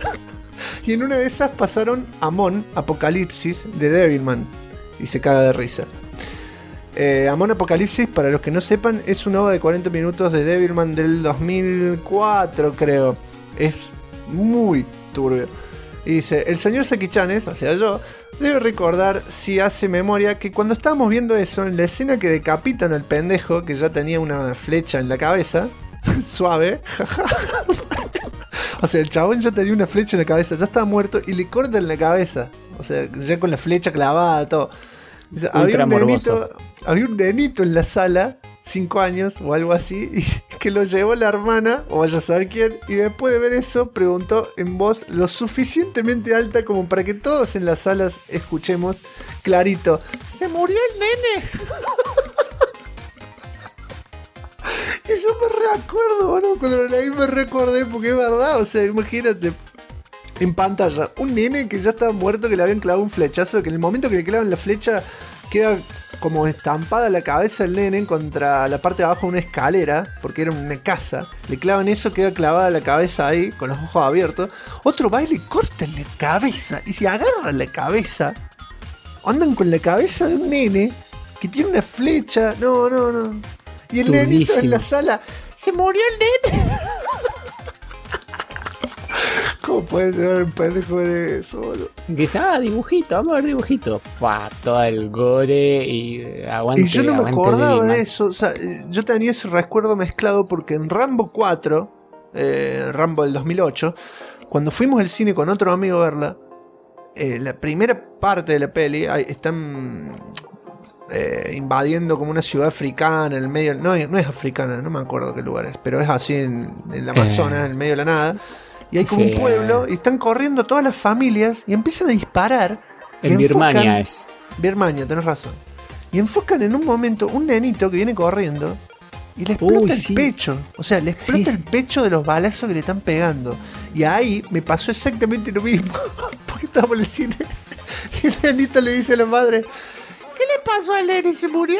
de esas pasaron Amon Apocalipsis de Devilman y se caga de risa. Amon Apocalipsis, para los que no sepan, es una ova de 40 minutos de Devilman del 2004, creo. Es muy turbio. Y dice, el señor Seki-chanes, o sea yo, debe recordar, si hace memoria, que cuando estábamos viendo eso, en la escena que decapitan al pendejo, que ya tenía una flecha en la cabeza, suave, jaja. O sea, el chabón ya tenía una flecha en la cabeza, ya estaba muerto, y le cortan la cabeza. O sea, ya con la flecha clavada, todo. Dice, había un nenito en la sala, 5 años o algo así, y que lo llevó la hermana, o vaya a saber quién, y después de ver eso preguntó en voz lo suficientemente alta como para que todos en las salas escuchemos clarito: ¡se murió el nene! Y yo me reacuerdo, ¿no? Cuando lo leí me recordé, porque es verdad, o sea, imagínate. En pantalla, un nene que ya estaba muerto, que le habían clavado un flechazo, que en el momento que le clavan la flecha queda como estampada la cabeza del nene contra la parte de abajo de una escalera, porque era una casa. Le clavan eso, queda clavada la cabeza ahí, con los ojos abiertos. Otro va y le corta la cabeza, y se agarra la cabeza andan con la cabeza de un nene que tiene una flecha. No. Y el nenito en la sala, se murió el nene. ¿Cómo puede llevar un pendejo de eso, boludo? Que dice, dibujito, vamos a ver dibujito. Todo el gore y aguante. Y yo no me acordaba de Devilman. eso. O sea, yo tenía ese recuerdo mezclado porque en Rambo 4, Rambo del 2008, cuando fuimos al cine con otro amigo a verla, la primera parte de la peli están invadiendo como una ciudad africana en el medio. No es africana, no me acuerdo qué lugar es, pero es así en el Amazonas, en el medio de la nada. Y hay como un pueblo y están corriendo todas las familias y empiezan a disparar. En Birmania es. Birmania, tenés razón. Y enfocan en un momento un nenito que viene corriendo y le explota el pecho. O sea, le explota el pecho de los balazos que le están pegando. Y ahí me pasó exactamente lo mismo. Porque estábamos en el cine y el nenito le dice a la madre: ¿qué le pasó al nene? ¿Se murió?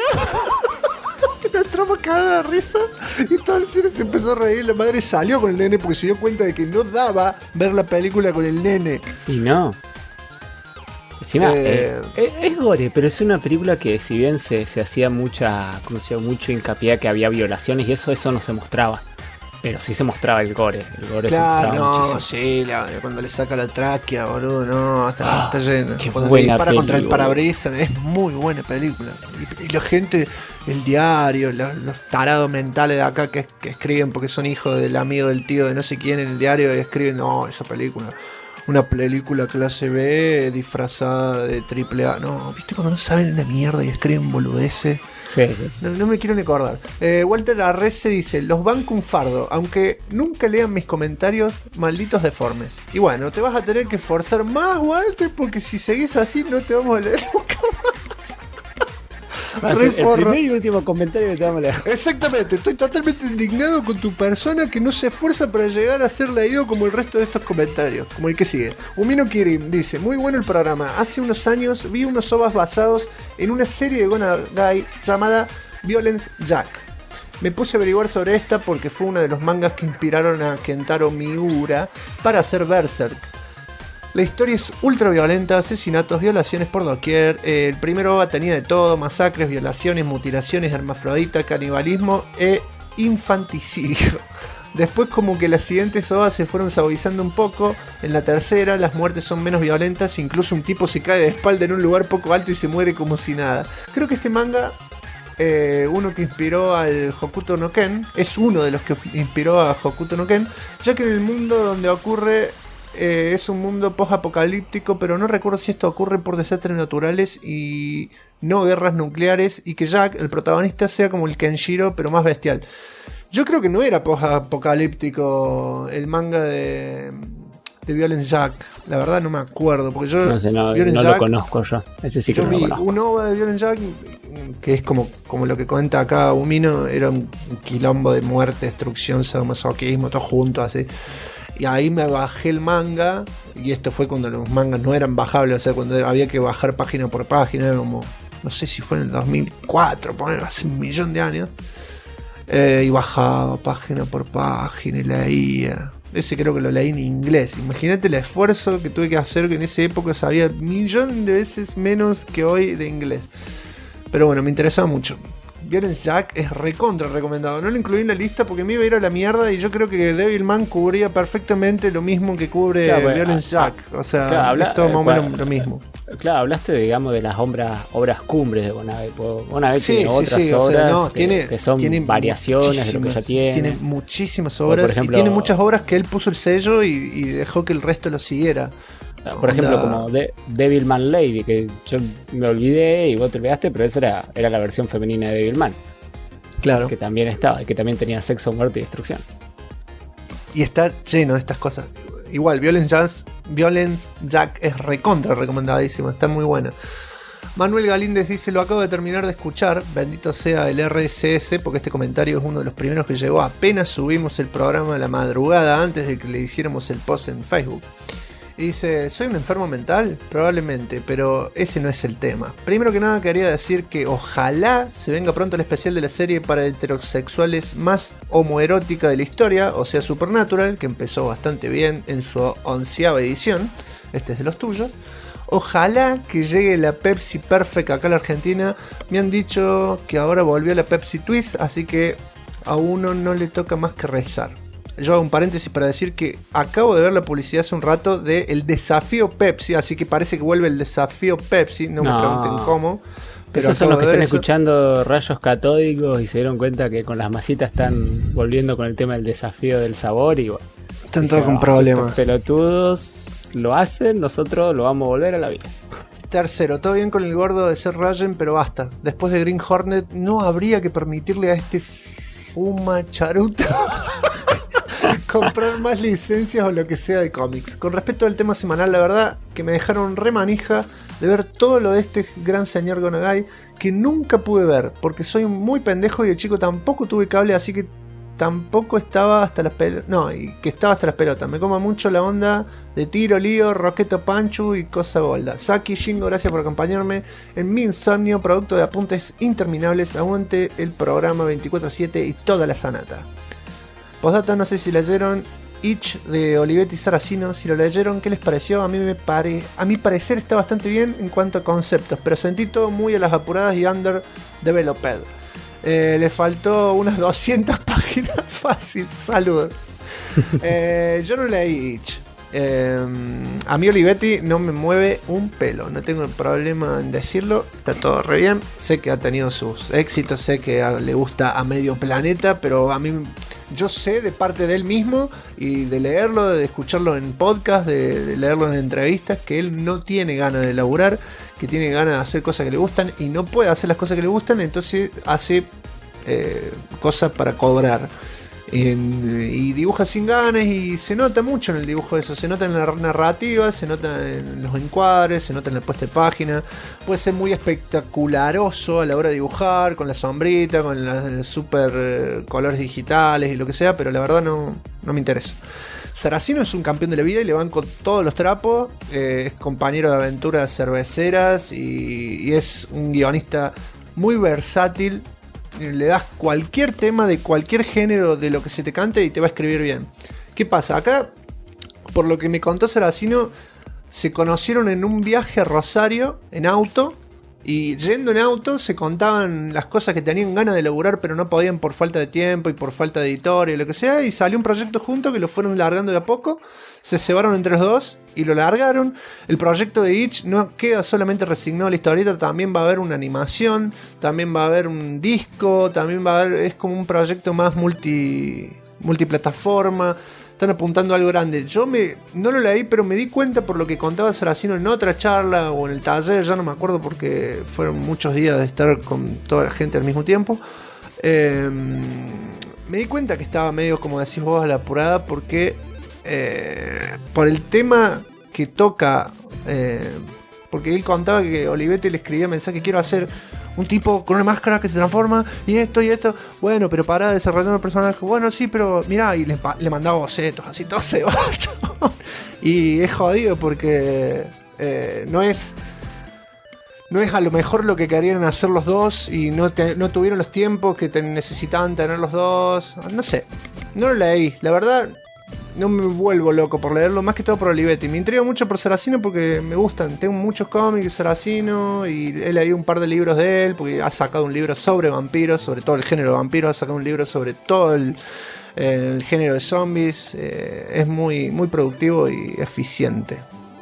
Y nos entramos cagados de risa y todo el cine se empezó a reír. La madre salió con el nene porque se dio cuenta de que no daba ver la película con el nene. Y no. Encima, es gore, pero es una película que si bien se hacía mucho hincapié que había violaciones y eso no se mostraba. Pero sí se mostraba el gore. El gore claro, se mostraba muchísimo. Sí, cuando le saca la tráquea, boludo, no, está lleno. Qué cuando buena le dispara peli, contra el boludo. parabrisas, es muy buena película. Y la gente, el diario, los tarados mentales de acá que escriben porque son hijos del amigo del tío de no sé quién en el diario y escriben, no, esa película. Una película clase B disfrazada de AAA. No, ¿viste cuando no saben una mierda y escriben boludeces? Sí. No me quiero ni acordar. Walter Arrece dice: los banco un fardo, aunque nunca lean mis comentarios, malditos deformes. Y bueno, te vas a tener que esforzar más, Walter, porque si seguís así no te vamos a leer nunca más. El primer y último comentario que te vamos a leer. Exactamente, estoy totalmente indignado con tu persona que no se esfuerza para llegar a ser leído como el resto de estos comentarios. Como el que sigue. Umino Kirin dice: muy bueno el programa. Hace unos años vi unos ovas basados en una serie de Gonagai llamada Violence Jack. Me puse a averiguar sobre esta porque fue uno de los mangas que inspiraron a Kentaro Miura para hacer Berserk. La historia es ultra violenta, asesinatos, violaciones por doquier. El primer OVA tenía de todo: masacres, violaciones, mutilaciones, hermafrodita, canibalismo e infanticidio. Después como que las siguientes OVAs se fueron suavizando un poco. En la tercera las muertes son menos violentas, incluso un tipo se cae de espalda en un lugar poco alto y se muere como si nada. Creo que este manga, uno que inspiró al Hokuto no Ken, es uno de los que inspiró a Hokuto no Ken, ya que en el mundo donde ocurre es un mundo post-apocalíptico, pero no recuerdo si esto ocurre por desastres naturales y no guerras nucleares, y que Jack, el protagonista, sea como el Kenshiro, pero más bestial. Yo creo que no era post-apocalíptico el manga de Violence Jack. La verdad no me acuerdo, porque yo no sé, no Jack, lo conozco yo. Ese sí que yo no lo vi conozco. un OVA de Violence Jack que es como lo que cuenta acá Umino, era un quilombo de muerte, destrucción, sadomasoquismo, todo junto así. Y ahí me bajé el manga, y esto fue cuando los mangas no eran bajables, o sea, cuando había que bajar página por página, era como, no sé si fue en el 2004, hace un millón de años. Y bajaba página por página y leía. Ese creo que lo leí en inglés. Imagínate el esfuerzo que tuve que hacer, que en esa época sabía un millón de veces menos que hoy de inglés. Pero bueno, me interesaba mucho. Violence Jack es recontra recomendado. No lo incluí en la lista porque me iba a ir a la mierda, y yo creo que Devilman cubría perfectamente lo mismo que cubre Violence Jack. O sea, es todo más o menos lo mismo. Claro, hablaste, digamos, de las obras cumbres de Gonagai. Gonagai tiene otras sí, obras, o sea, no, que son variaciones de lo que ya tiene. Tiene muchísimas obras, por ejemplo, y tiene muchas obras que él puso el sello y dejó que el resto lo siguiera. Por ejemplo, como Devilman Lady, que yo me olvidé y vos te olvidaste, pero esa era la versión femenina de Devilman. Claro. Que también estaba, y que también tenía sexo, muerte y destrucción. Y está lleno de estas cosas. Igual, Violence Jack es recontra recomendadísima, está muy buena. Manuel Galíndez dice: lo acabo de terminar de escuchar, bendito sea el RSS, porque este comentario es uno de los primeros que llegó apenas subimos el programa a la madrugada, antes de que le hiciéramos el post en Facebook. Y dice: ¿soy un enfermo mental? Probablemente, pero ese no es el tema. Primero que nada quería decir que ojalá se venga pronto el especial de la serie para heterosexuales más homoerótica de la historia, o sea, Supernatural, que empezó bastante bien en su 11ª edición. Este es de los tuyos. Ojalá que llegue la Pepsi Perfect acá a la Argentina. Me han dicho que ahora volvió la Pepsi Twist, así que a uno no le toca más que rezar. Yo hago un paréntesis para decir que acabo de ver la publicidad hace un rato del desafío Pepsi, así que parece que vuelve el desafío Pepsi, no me pregunten cómo. Pero esos son los que están eso. Escuchando rayos catódicos y se dieron cuenta que con las masitas están volviendo con el tema del desafío del sabor y bueno. Están todos con Si problemas. estos pelotudos lo hacen, nosotros lo vamos a volver a la vida. Tercero, todo bien con el gordo de Seth Rogen, pero basta. Después de Green Hornet, no habría que permitirle a este fuma charuto comprar más licencias o lo que sea de cómics. Con respecto al tema semanal, la verdad que me dejaron re manija de ver todo lo de este gran señor Go Nagai, que nunca pude ver, porque soy muy pendejo y de chico tampoco tuve cable, así que tampoco estaba hasta las pelotas. No, y que estaba hasta las pelotas. Me coma mucho la onda de tiro, lío, roqueto panchu y cosa golda. Saki, Shingo, gracias por acompañarme en mi insomnio, producto de apuntes interminables. Aguante el programa 24/7 y toda la sanata. Postdata, no sé si leyeron Itch de Olivetti y Saracino. Si lo leyeron, ¿qué les pareció? A mi parecer está bastante bien en cuanto a conceptos, pero sentí todo muy a las apuradas y underdeveloped. Le faltó unas 200 páginas fácil. Saludos. Yo no leí Itch. A mí Olivetti no me mueve un pelo. No tengo problema en decirlo. Está todo re bien. Sé que ha tenido sus éxitos. Sé que le gusta a medio planeta. Pero a mí, yo sé de parte de él mismo y de leerlo, de escucharlo en podcast, de leerlo en entrevistas, que él no tiene ganas de laburar, que tiene ganas de hacer cosas que le gustan y no puede hacer las cosas que le gustan, entonces hace cosas para cobrar. Y dibuja sin ganas y se nota mucho en el dibujo eso, se nota en la narrativa, se nota en los encuadres, se nota en la puesta de página. Puede ser muy espectacularoso a la hora de dibujar, con la sombrita, con los super colores digitales y lo que sea, pero la verdad no me interesa. Saracino es un campeón de la vida y le van con todos los trapos, es compañero de aventuras cerveceras y es un guionista muy versátil. Le das cualquier tema de cualquier género de lo que se te cante y te va a escribir bien. ¿Qué pasa? Acá, por lo que me contó Saracino, se conocieron en un viaje a Rosario en auto. Y yendo en auto se contaban las cosas que tenían ganas de laburar, pero no podían por falta de tiempo y por falta de editor y lo que sea. Y salió un proyecto junto que lo fueron largando de a poco. Se cebaron entre los dos y lo largaron. El proyecto de Itch no queda solamente resignado a la historieta, también va a haber una animación, también va a haber un disco, también va a haber, es como un proyecto más multiplataforma. Están apuntando a algo grande. Yo no lo leí, pero me di cuenta por lo que contaba Saracino en otra charla o en el taller, ya no me acuerdo porque fueron muchos días de estar con toda la gente al mismo tiempo. Me di cuenta que estaba medio, como decís vos, a la apurada porque por el tema que toca, porque él contaba que Olivetti le escribía mensajes: quiero hacer un tipo con una máscara que se transforma y esto. Bueno, pero para desarrollar un personaje. Bueno, sí, pero mirá, y le mandaba bocetos, así todo se va. Y es jodido porque no es a lo mejor lo que querían hacer los dos y no tuvieron los tiempos que necesitaban tener los dos. No sé, no lo leí, la verdad. No me vuelvo loco por leerlo, más que todo por Olivetti. Me intriga mucho por Saracino porque me gustan. Tengo muchos cómics de Saracino y he leído un par de libros de él, porque ha sacado un libro sobre vampiros, sobre todo el género de vampiros. Ha sacado un libro sobre todo el género de zombies. Es muy, muy productivo y eficiente.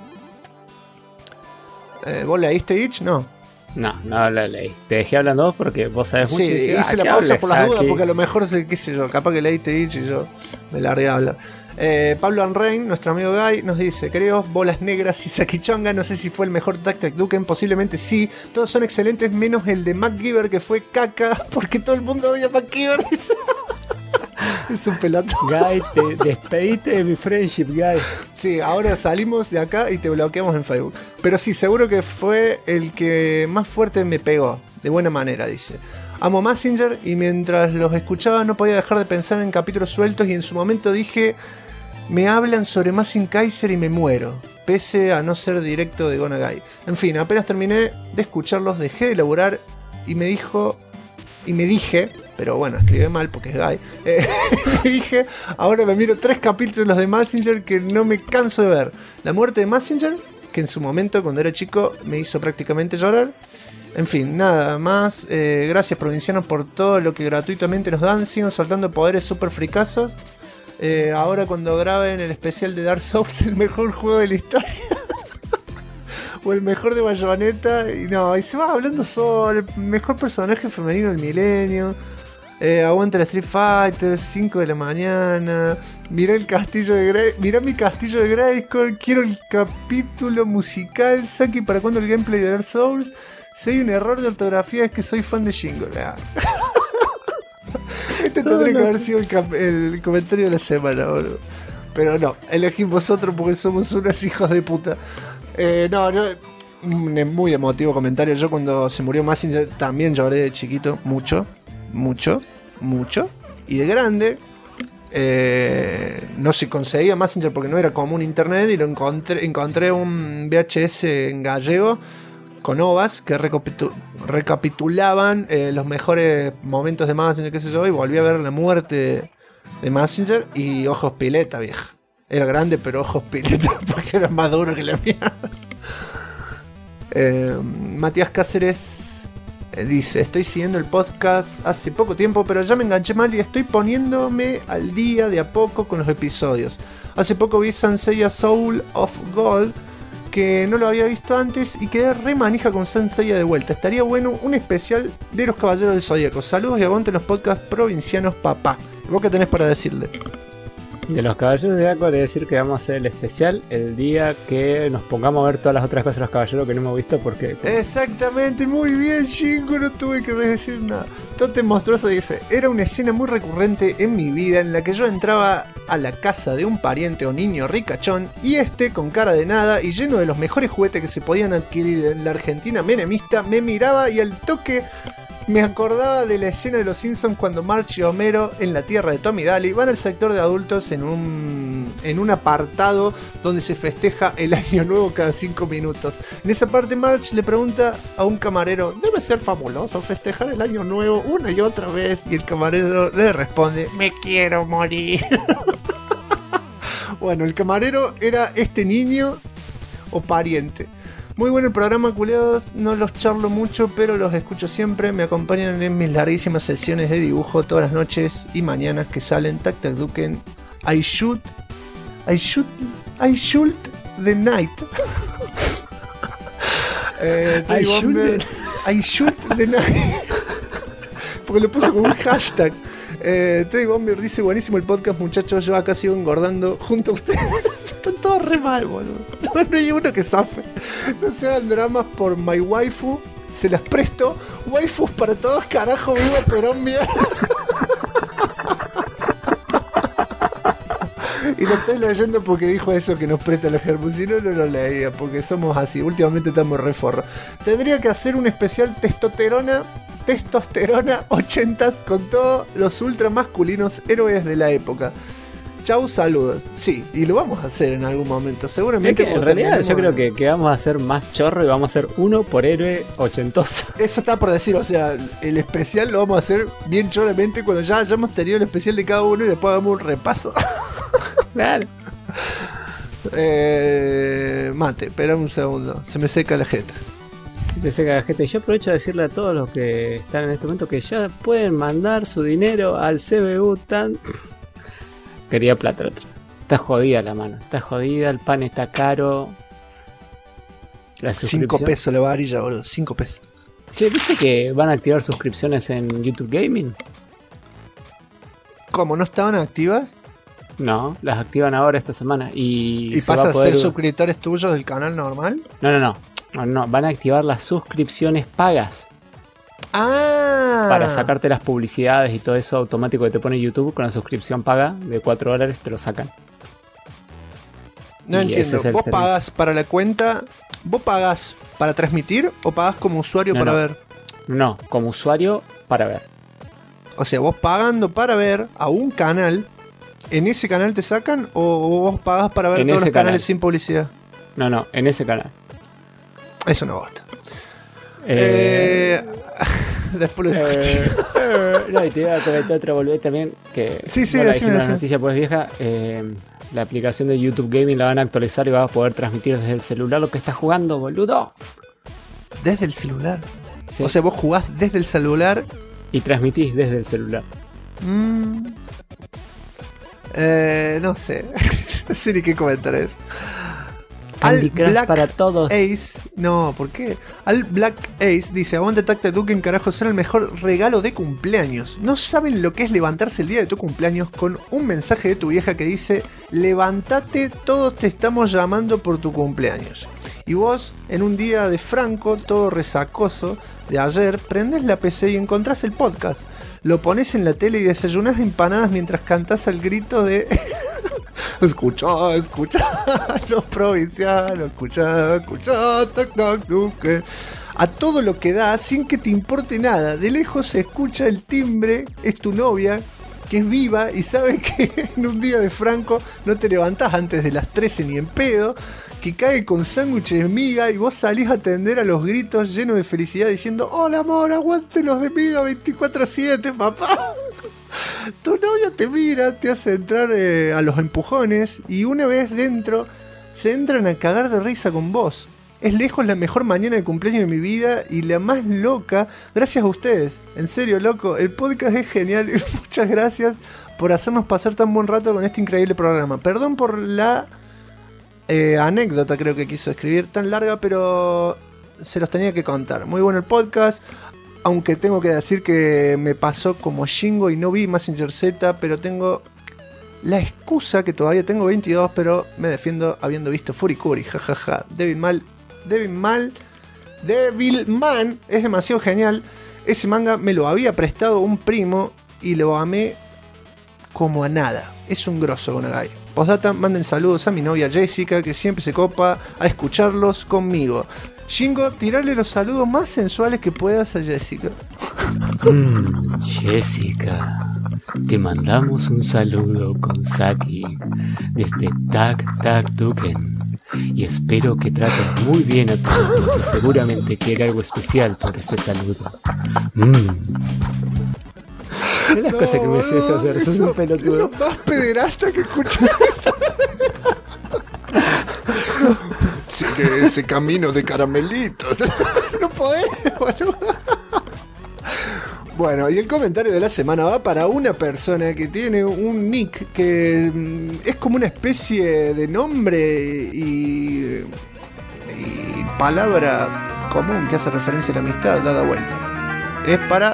¿Vos leíste Itch? No. No la leí. Te dejé hablando vos porque vos sabés mucho. Sí, Y dije, hice la ¿qué pausa hables por las dudas aquí? porque a lo mejor, qué sé yo, capaz que leíste Itch y yo me largué a hablar. Pablo Anrain, nuestro amigo Guy, nos dice: queridos bolas negras y Sakichonga, no sé si fue el mejor Tactic Duken, posiblemente sí. Todos son excelentes menos el de MacGyver, que fue caca, porque todo el mundo odia a MacGyver. Es un pelotón. Guy, te despediste de mi friendship, Guy. Sí, ahora salimos de acá y te bloqueamos en Facebook. Pero sí, seguro que fue el que más fuerte me pegó. De buena manera, dice. Amo Mazinger y mientras los escuchaba no podía dejar de pensar en capítulos sueltos y en su momento dije: me hablan sobre Mazin Kaiser y me muero, pese a no ser directo de Go Nagai. En fin, apenas terminé de escucharlos, dejé de laburar y me dije, pero bueno, escribí mal porque es Guy. Me dije: ahora me miro 3 capítulos de Mazinger que no me canso de ver. La muerte de Mazinger, que en su momento, cuando era chico, me hizo prácticamente llorar. En fin, nada más. Gracias, provincianos, por todo lo que gratuitamente nos dan. Sigan soltando poderes super fricazos. Ahora cuando graben el especial de Dark Souls, el mejor juego de la historia. O el mejor de Bayonetta. Y se va hablando sobre el mejor personaje femenino del milenio. Aguanta el Street Fighter, 5 de la mañana. Mirá el castillo de mirá mi castillo de Grayskull. Quiero el capítulo musical. Saki, ¿para cuándo el gameplay de Dark Souls? Si hay un error de ortografía es que soy fan de Shingo. Este tendría que haber sido el comentario de la semana, boludo. Pero no, elegí vosotros porque somos unos hijos de puta. Un muy emotivo comentario. Yo cuando se murió Mazinger también lloré de chiquito. Mucho. Y de grande no se conseguía Mazinger porque no era común internet. Y lo encontré un VHS en gallego con ovas que recapitulaban los mejores momentos de Mazinger, qué sé yo, y volví a ver la muerte de Mazinger y ojos pileta, vieja. Era grande, pero ojos pileta, porque era más duro que la mía. Matías Cáceres dice: estoy siguiendo el podcast hace poco tiempo, pero ya me enganché mal y estoy poniéndome al día de a poco con los episodios. Hace poco vi Saint Seiya Soul of Gold, que no lo había visto antes, y quedé re manija con Saint Seiya de vuelta. Estaría bueno un especial de los Caballeros del Zodíaco. Saludos y aguanten los podcasts provincianos, papá. ¿Vos qué tenés para decirle? De los Caballeros de Zodíaco, de decir que vamos a hacer el especial el día que nos pongamos a ver todas las otras cosas de los Caballeros que no hemos visto, porque... Exactamente, muy bien, Shingo, no tuve que decir nada. Tote Monstruoso dice: era una escena muy recurrente en mi vida en la que yo entraba a la casa de un pariente o niño ricachón y con cara de nada y lleno de los mejores juguetes que se podían adquirir en la Argentina menemista, me miraba y al toque me acordaba de la escena de Los Simpsons cuando Marge y Homero, en la tierra de Tommy Daly, van al sector de adultos en un apartado donde se festeja el año nuevo cada 5 minutos. En esa parte Marge le pregunta a un camarero: debe ser fabuloso festejar el año nuevo una y otra vez, y el camarero le responde: me quiero morir. Bueno, el camarero era este niño o pariente. Muy bueno el programa, culeados. No los charlo mucho, pero los escucho siempre. Me acompañan en mis larguísimas sesiones de dibujo todas las noches y mañanas que salen. Tac Tac Duken. I shoot the night. I shoot the night. Porque lo puso como un hashtag. Teddy Bomber dice: buenísimo el podcast, muchachos. Yo acá sigo engordando junto a ustedes. Están todos re mal, boludo. No hay uno que zafe. No se hagan dramas por my waifu. Se las presto. Waifus para todos, carajo. Viva Perón, mierda. Y lo estoy leyendo porque dijo eso, que nos presta el ejército. Si no, no lo leía, porque somos así. Últimamente estamos re forros. Tendría que hacer un especial testosterona 80s con todos los ultra masculinos héroes de la época. Chau, saludos. Sí, y lo vamos a hacer en algún momento. Seguramente. En realidad yo creo que vamos a hacer más chorro y vamos a hacer uno por héroe ochentoso. Eso está por decir, o sea, el especial lo vamos a hacer bien choramente cuando ya hayamos tenido el especial de cada uno y después hagamos un repaso. Claro. Mate, espera un segundo. Se me seca la jeta. Y yo aprovecho de decirle a todos los que están en este momento que ya pueden mandar su dinero al CBU tan... Quería plata otro. Está jodida la mano. Está jodida, el pan está caro. La 5 pesos le va a dar ya, boludo. 5 pesos. Che, ¿viste que van a activar suscripciones en YouTube Gaming? ¿Cómo? ¿No estaban activas? No, las activan ahora esta semana. ¿Y pasa a ser suscriptores tuyos del canal normal? No. Van a activar las suscripciones pagas. Ah. Para sacarte las publicidades y todo eso automático que te pone YouTube con la suscripción paga de $4 te lo sacan. No entiendo. ¿Vos pagas para la cuenta? ¿Vos pagas para transmitir o pagas como usuario para ver? No, como usuario para ver. O sea, vos pagando para ver a un canal, ¿en ese canal te sacan o vos pagas para ver todos los canales sin publicidad? No, en ese canal. Es una bosta. Después no, y te iba a comentar otra boludez también que sí, no la dijimos en la noticia pues vieja. La aplicación de YouTube Gaming la van a actualizar y vas a poder transmitir desde el celular lo que estás jugando, boludo. ¿Desde el celular? Sí. O sea, vos jugás desde el celular. Y transmitís desde el celular. No sé. No sé ni qué comentar eso. Candy Crush para todos. Ace, no, ¿por qué? Al Black Ace dice: aguante Tacta Duken, carajo, será el mejor regalo de cumpleaños. No saben lo que es levantarse el día de tu cumpleaños con un mensaje de tu vieja que dice: levántate, todos te estamos llamando por tu cumpleaños. Y vos, en un día de Franco, todo resacoso de ayer, prendés la PC y encontrás el podcast. Lo pones en la tele y desayunás empanadas mientras cantás al grito de... Escucha, los provincianos, escucha, tac, tac, duque. A todo lo que da, sin que te importe nada. De lejos se escucha el timbre, es tu novia, que es viva y sabe que en un día de Franco no te levantás antes de las 13 ni en pedo, que cae con sándwiches de miga y vos salís a atender a los gritos llenos de felicidad diciendo: hola amor, aguante los de miga 24/7, papá. Tu novia te mira, te hace entrar a los empujones y una vez dentro se entran a cagar de risa con vos. Es lejos la mejor mañana de cumpleaños de mi vida y la más loca gracias a ustedes. En serio, loco, el podcast es genial y muchas gracias por hacernos pasar tan buen rato con este increíble programa. Perdón por la anécdota, creo que quiso escribir, tan larga, pero se los tenía que contar. Muy bueno el podcast. Aunque tengo que decir que me pasó como Shingo y no vi Mazinger Z, pero tengo la excusa que todavía tengo 22, pero me defiendo habiendo visto Furikuri, jajaja. Devilman es demasiado genial. Ese manga me lo había prestado un primo y lo amé como a nada. Es un grosso Gonagai. Postdata, manden saludos a mi novia Jessica, que siempre se copa a escucharlos conmigo. Shingo, tirarle los saludos más sensuales que puedas a Jessica. Jessica, te mandamos un saludo con Saki desde Tac Duken. Y espero que trates muy bien a tu novio, que seguramente quiere algo especial por este saludo. Las cosas que me haces hacer, sos un pelotudo. Es lo más pederasta que escuché. Sigue ese camino de caramelitos. No podés, boludo. Bueno, y el comentario de la semana va para una persona que tiene un nick que es como una especie de nombre y palabra común que hace referencia a la amistad dada vuelta. Es para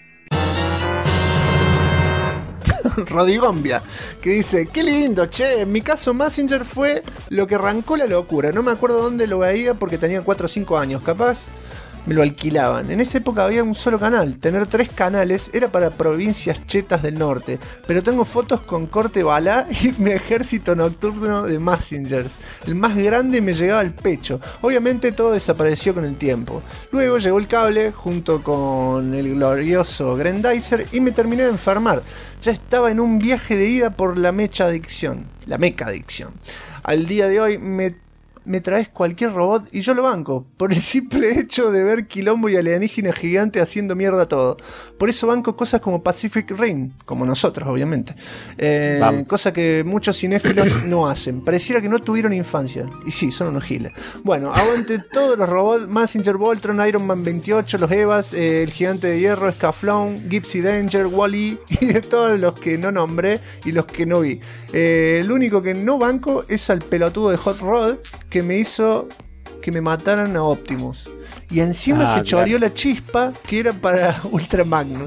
Rodigombia, que dice: qué lindo, che, en mi caso Mazinger fue lo que arrancó la locura. No me acuerdo dónde lo veía porque tenía 4 o 5 años, capaz me lo alquilaban. En esa época había un solo canal. Tener 3 canales era para provincias chetas del norte. Pero tengo fotos con corte bala y mi ejército nocturno de Mazingers. El más grande me llegaba al pecho. Obviamente todo desapareció con el tiempo. Luego llegó el cable junto con el glorioso Grandizer y me terminé de enfermar. Ya estaba en un viaje de ida por la mecha adicción. La meca adicción. Al día de hoy me traes cualquier robot y yo lo banco, por el simple hecho de ver quilombo y alienígena gigante haciendo mierda todo. Por eso banco cosas como Pacific Rim, como nosotros obviamente, cosa que muchos cinéfilos no hacen. Pareciera que no tuvieron infancia, y sí, son unos giles. Bueno, aguante todos los robots: Mazinger, Voltron, Iron Man 28, los Evas, el Gigante de Hierro, Scaflón, Gypsy Danger, Wall-E y de todos los que no nombré y los que no vi. El único que no banco es al pelotudo de Hot Rod, que me hizo que me mataran a Optimus. Y encima se choreó la chispa que era para Ultra Magnus.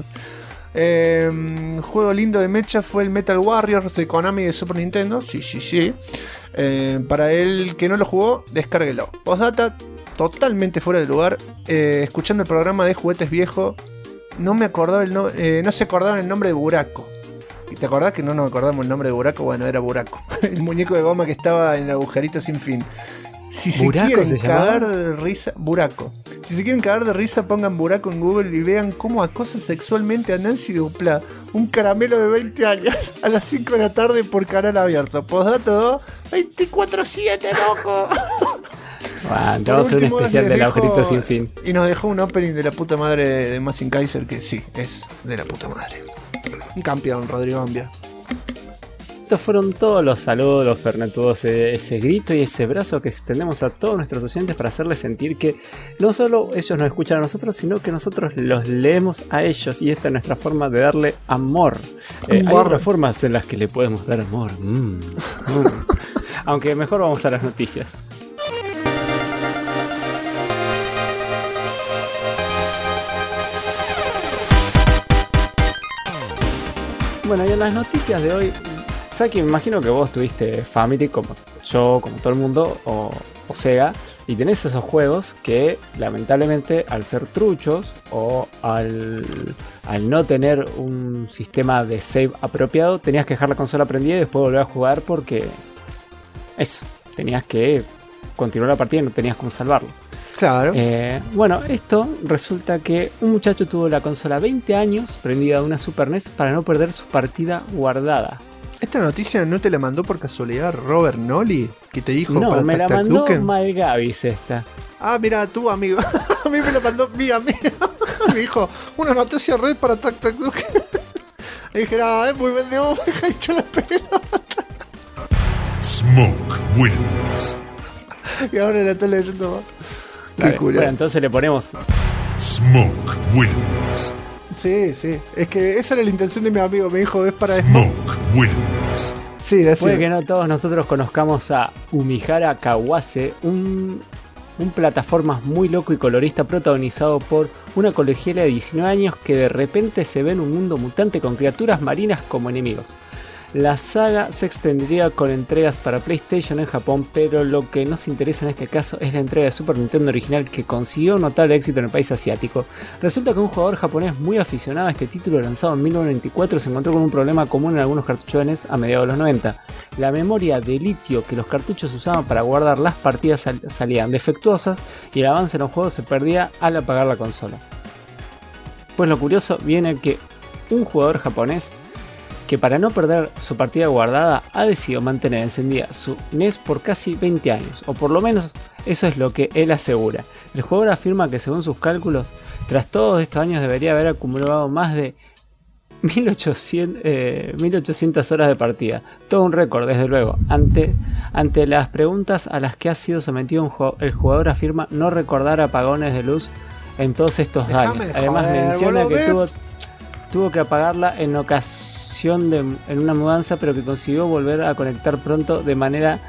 Juego lindo de mecha fue el Metal Warriors de Konami de Super Nintendo. Sí. Para el que no lo jugó, descárguelo. Postdata, totalmente fuera de lugar. Escuchando el programa de Juguetes Viejo, no me acordaba no se acordaban el nombre de Buraco. ¿Te acordás que no nos acordamos el nombre de Buraco? Bueno, era Buraco. El muñeco de goma que estaba en el agujerito sin fin. Si se quieren cagar de risa... Buraco. Si se quieren cagar de risa, pongan Buraco en Google y vean cómo acosa sexualmente a Nancy Duplá, un caramelo de 20 años, a las 5 de la tarde por canal abierto. Postdata 2, 24/7, loco. Bueno, te vamos a hacer un especial del agujerito sin fin. Y nos dejó un opening de la puta madre de Mazin Kaiser, que sí, es de la puta madre. Un campeón, Rodrigo Ambia. estos fueron todos los saludos, los fernetudos, ese grito y ese brazo que extendemos a todos nuestros oyentes para hacerles sentir que no solo ellos nos escuchan a nosotros, sino que nosotros los leemos a ellos. Y esta es nuestra forma de darle amor. Hay otras formas en las que le podemos dar amor. Aunque mejor vamos a las noticias. Bueno, y en las noticias de hoy, Saki, me imagino que vos tuviste Family como yo, como todo el mundo, o Sega, y tenés esos juegos que lamentablemente al ser truchos o al no tener un sistema de save apropiado, tenías que dejar la consola prendida y después volver a jugar porque eso, tenías que continuar la partida y no tenías cómo salvarlo. Claro. Bueno, esto resulta que un muchacho tuvo la consola 20 años prendida de una Super NES para no perder su partida guardada. ¿Esta noticia no te la mandó por casualidad Robert Nolly? Que te dijo no, para me la Tac Tac mandó Duken. Malgavis esta. Ah, mira, tú, amigo. A mí me la mandó mi amigo. Me dijo, una noticia red para Tac Tac Duken. Le dije, es muy vendido, me deja hecho la pelota. Smoke wins. Y ahora la estoy leyendo más. Qué culo. Bueno, entonces le ponemos Smoke wins. Sí, sí. Es que esa era la intención de mi amigo. Me dijo, es para Smoke wins. Sí, así. puede que no todos nosotros conozcamos a Umihara Kawase, un plataformas muy loco y colorista protagonizado por una colegiala de 19 años que de repente se ve en un mundo mutante con criaturas marinas como enemigos. La saga se extendería con entregas para PlayStation en Japón, pero lo que nos interesa en este caso es la entrega de Super Nintendo original que consiguió un notable éxito en el país asiático. Resulta que un jugador japonés muy aficionado a este título lanzado en 1994 se encontró con un problema común en algunos cartuchos NES a mediados de los 90. La memoria de litio que los cartuchos usaban para guardar las partidas salían defectuosas y el avance en los juegos se perdía al apagar la consola. Pues lo curioso viene que un jugador japonés que para no perder su partida guardada ha decidido mantener encendida su NES por casi 20 años, o por lo menos eso es lo que él asegura. El jugador afirma que según sus cálculos, tras todos estos años debería haber acumulado más de 1800 horas de partida, todo un récord desde luego. Ante las preguntas a las que ha sido sometido el jugador afirma no recordar apagones de luz en todos estos años. Además menciona que tuvo que apagarla en ocasión en una mudanza, pero que consiguió volver a conectar pronto de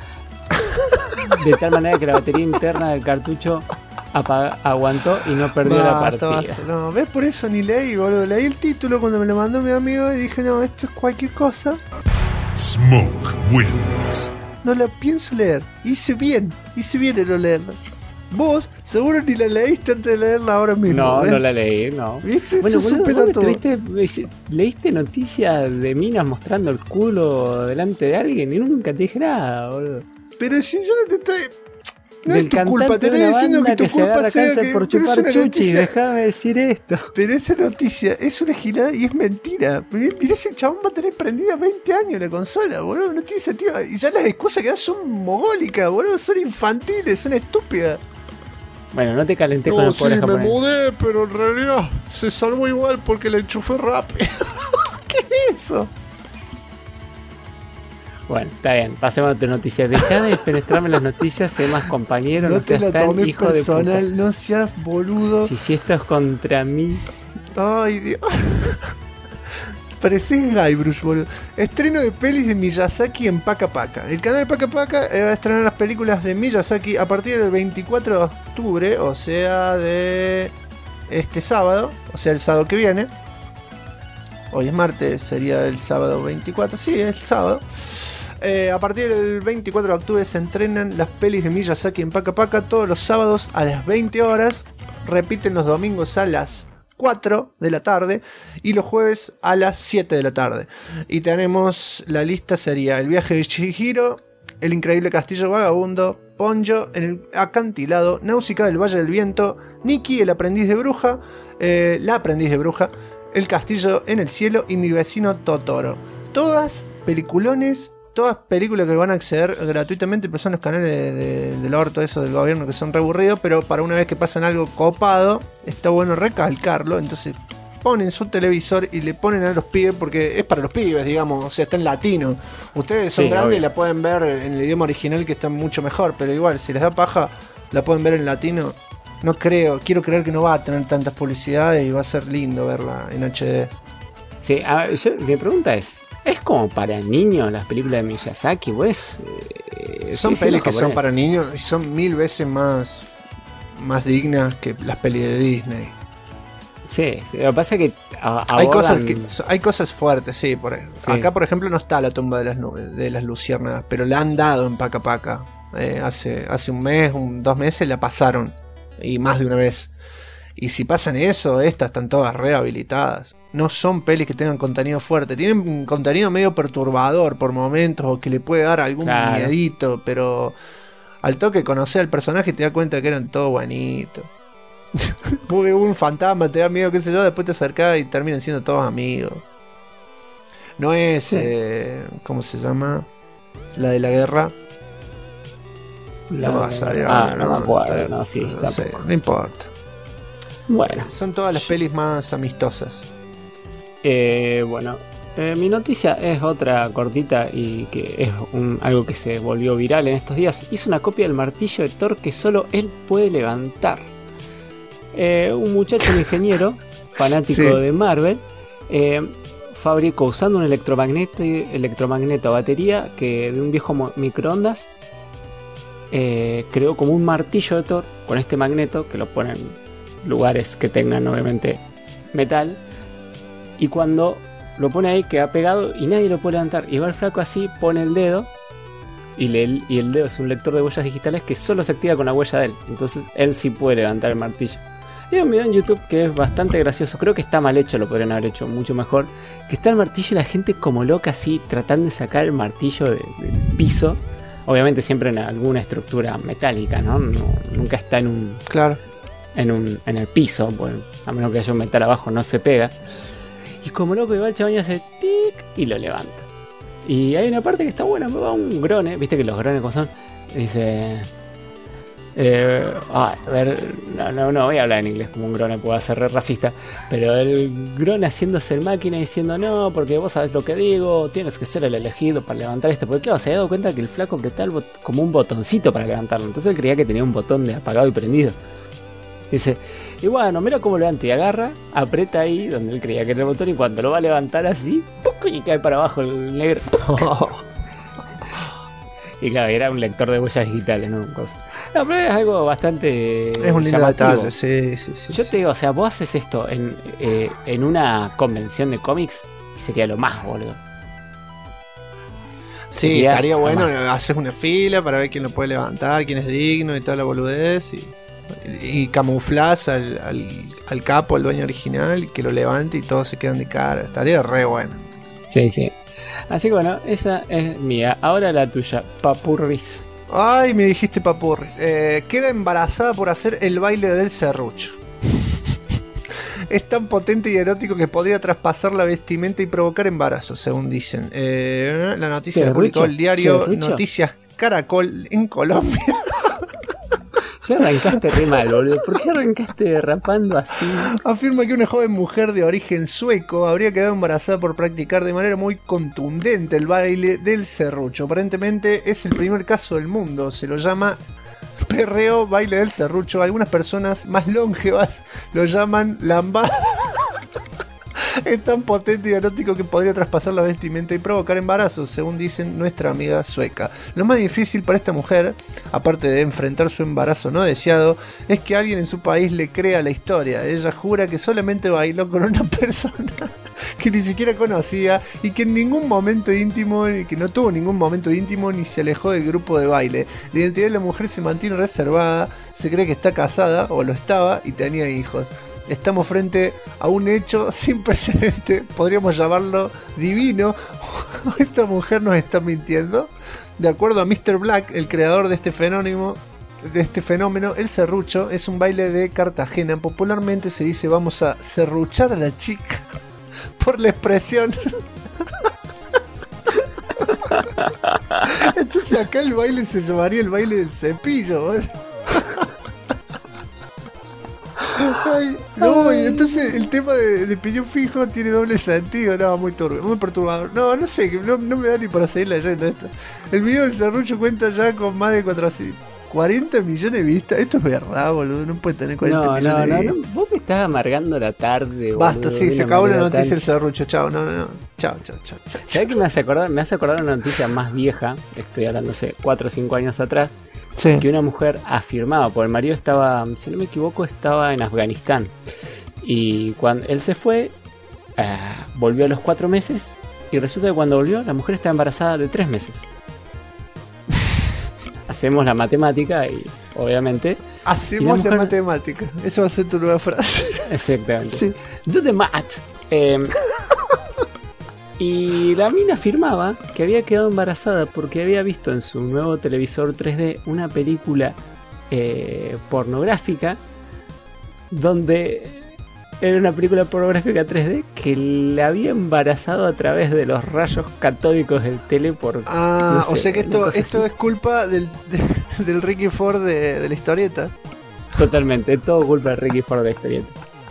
tal manera que la batería interna del cartucho aguantó y no perdió la partida. No, ves, por eso ni leí, boludo. Leí el título cuando me lo mandó mi amigo y dije, no, esto es cualquier cosa. Smoke wins. No la pienso leer. Hice bien en no leerla. Vos seguro ni la leíste antes de leerla ahora mismo. No, no la leí, no. ¿Viste? Bueno, Eso es un pelotudo. ¿Leíste noticias de minas mostrando el culo delante de alguien? Y nunca te dije nada, boludo. Pero si yo no te estoy... No Del es tu culpa, te estoy diciendo que tu culpa sea que... por chupar chuchi, déjame decir esto. Pero esa noticia es una girada y es mentira. Mirá, ese chabón va a tener prendida 20 años la consola, boludo. No tiene sentido. Y ya las excusas que dan son mogólicas, boludo. Son infantiles, son estúpidas. Bueno, no te calentes con No, el sí, pobre me japonés. mudé, pero en realidad se salvó igual porque le enchufé rápido. ¿Qué es eso? Bueno, está bien, pasemos a tu noticia. Dejá de penetrarme las noticias, sé más compañero, No no te seas la tan tomes hijo de personal, puta. no seas boludo. Si esto es contra mí. Ay, Dios. Pareces Guybrush, boludo. Estreno de pelis de Miyazaki en Paca Paca. El canal de Paca Paca va a estrenar las películas de Miyazaki a partir del 24 de octubre, o sea, de este sábado, o sea, el sábado que viene. Hoy es martes, sería el sábado 24. Sí, es el sábado. A partir del 24 de octubre se entrenan las pelis de Miyazaki en Paca Paca todos los sábados a las 20 horas. Repiten los domingos a las 4 de la tarde y los jueves a las 7 de la tarde. Y tenemos la lista, sería El viaje de Chihiro, El increíble castillo vagabundo, Ponyo en el acantilado, Náusica del Valle del Viento, Nikki el aprendiz de bruja, La aprendiz de bruja, El castillo en el cielo y Mi vecino Totoro. Todas peliculones, todas películas que van a acceder gratuitamente, pero son los canales del orto eso del gobierno que son re aburridos, pero para una vez que pasan algo copado, está bueno recalcarlo, entonces ponen su televisor y le ponen a los pibes, porque es para los pibes, digamos, o sea, está en latino. Ustedes son Sí, grandes obvio. y la pueden ver en el idioma original, que está mucho mejor, pero igual, si les da paja, la pueden ver en latino. No creo, quiero creer que no va a tener tantas publicidades y va a ser lindo verla en HD. Sí, a ver, mi pregunta ¿es como para niños las películas de Miyazaki? Pues, Son sí, pelis los que son japoneses. para niños y son 1000 veces más dignas que las pelis de Disney. Sí, lo que pasa es que Hay cosas fuertes, sí, Sí. Acá, por ejemplo, no está la tumba de las luciérnagas, pero la han dado en Paca Paca. Hace un mes, 2 meses la pasaron. Y más de una vez. Y si pasan eso, estas están todas rehabilitadas. No son pelis que tengan contenido fuerte. Tienen un contenido medio perturbador por momentos, o que le puede dar algún Claro. miedito, pero al toque conocer al personaje te das cuenta que eran todos buenitos. Hubo un fantasma, te da miedo, qué sé yo, después te acercás y terminan siendo todos amigos. No es, Sí. ¿Cómo se llama? La de la guerra. No me va a salir ahora, no me acuerdo, no, sí, no sé, tampoco. no importa. Bueno, Son todas las pelis más amistosas. bueno, mi noticia es otra cortita y que es algo que se volvió viral en estos días. Hizo una copia del martillo de Thor que solo él puede levantar. Un muchacho, un ingeniero, fanático Sí. de Marvel, fabricó usando un electromagneto a batería que de un viejo microondas. Creó como un martillo de Thor con este magneto que lo pone en lugares que tengan obviamente metal, y cuando lo pone ahí queda pegado y nadie lo puede levantar, y va el flaco así, pone el dedo y el dedo es un lector de huellas digitales que solo se activa con la huella de él, entonces él sí puede levantar el martillo. Hay un video en YouTube que es bastante gracioso, creo que está mal hecho, lo podrían haber hecho mucho mejor, que está el martillo y la gente como loca así tratando de sacar el martillo del piso. Obviamente siempre en alguna estructura metálica, ¿no? Nunca está en Claro. el piso, pues, a menos que haya un metal abajo no se pega. Y como loco va el chabón y hace tic y lo levanta. Y hay una parte que está buena, va un grone, viste que los grones como son, dice... a ver, no voy a hablar en inglés como un grone, puedo ser re racista, pero el grone haciéndose el máquina diciendo no, porque vos sabés lo que digo, tienes que ser el elegido para levantar esto, porque claro, se había dado cuenta que el flaco apretaba como un botoncito para levantarlo, entonces él creía que tenía un botón de apagado y prendido. Dice, y bueno, mira cómo levanta y agarra, aprieta ahí donde él creía que era el botón, y cuando lo va a levantar así, ¡puc! Y cae para abajo el negro. Y claro, era un lector de huellas digitales, ¿no? No, pero es algo bastante Es un lindo llamativo. detalle, sí. Yo te digo, o sea, vos haces esto en una convención de cómics y sería lo más, boludo. Sí, Sería estaría bueno, jamás. haces una fila para ver quién lo puede levantar, quién es digno y toda la boludez. Y camuflás al capo, al dueño original, y que lo levante y todos se quedan de cara. Estaría re bueno. Sí, sí. Así que bueno, esa es mía. Ahora la tuya, Papurris. Ay, me dijiste papurris. Queda embarazada por hacer el baile del serrucho. Es tan potente y erótico que podría traspasar la vestimenta y provocar embarazo, según dicen. La noticia la publicó el diario ¿Serrucho? Noticias Caracol en Colombia. Ya arrancaste re mal, boludo. ¿Por qué arrancaste derrapando así? Afirma que una joven mujer de origen sueco habría quedado embarazada por practicar de manera muy contundente el baile del serrucho. Aparentemente es el primer caso del mundo. Se lo llama perreo, baile del serrucho. Algunas personas más longevas lo llaman lambada. Es tan potente y erótico que podría traspasar la vestimenta y provocar embarazos, según dicen nuestra amiga sueca. Lo más difícil para esta mujer, aparte de enfrentar su embarazo no deseado, es que alguien en su país le crea la historia. Ella jura que solamente bailó con una persona que ni siquiera conocía y que en ningún momento íntimo, que no tuvo ningún momento íntimo ni se alejó del grupo de baile. La identidad de la mujer se mantiene reservada, se cree que está casada o lo estaba y tenía hijos. Estamos frente a un hecho sin precedente, podríamos llamarlo divino. Esta mujer nos está mintiendo. De acuerdo a Mr. Black, el creador de este fenómeno, el serrucho es un baile de Cartagena. Popularmente se dice vamos a serruchar a la chica por la expresión. Entonces acá el baile se llamaría el baile del cepillo, ¿verdad? Ay, No, y entonces el tema de piñón fijo tiene doble sentido. No, muy turbio, muy perturbador. No, no sé, no me da ni para seguir leyendo esto. El video del serrucho cuenta ya con más de 40 millones de vistas. Esto es verdad, boludo. No puede tener 40 millones de vistas. No. Vos me estás amargando la tarde, boludo. Basta, sí, se acabó la noticia del serrucho. Chao, no. Chao. ¿Sabés qué me hace acordar? Me hace acordar una noticia más vieja. Estoy hablando hace 4 o 5 años atrás. Sí. Que una mujer afirmaba, porque el marido estaba, si no me equivoco, estaba en Afganistán. Y cuando él se fue, volvió a los 4 meses. Y resulta que cuando volvió, la mujer estaba embarazada de 3 meses. Hacemos la matemática y obviamente... Hacemos la matemática. Eso va a ser tu nueva frase. Exactamente. Sí. Do the math. Y la mina afirmaba que había quedado embarazada porque había visto en su nuevo televisor 3D una película pornográfica donde era una película pornográfica 3D que le había embarazado a través de los rayos catódicos del tele por... no sé, o sea que esto es culpa del Ricky Ford de la historieta. Totalmente, todo culpa de Ricky Ford de la historieta.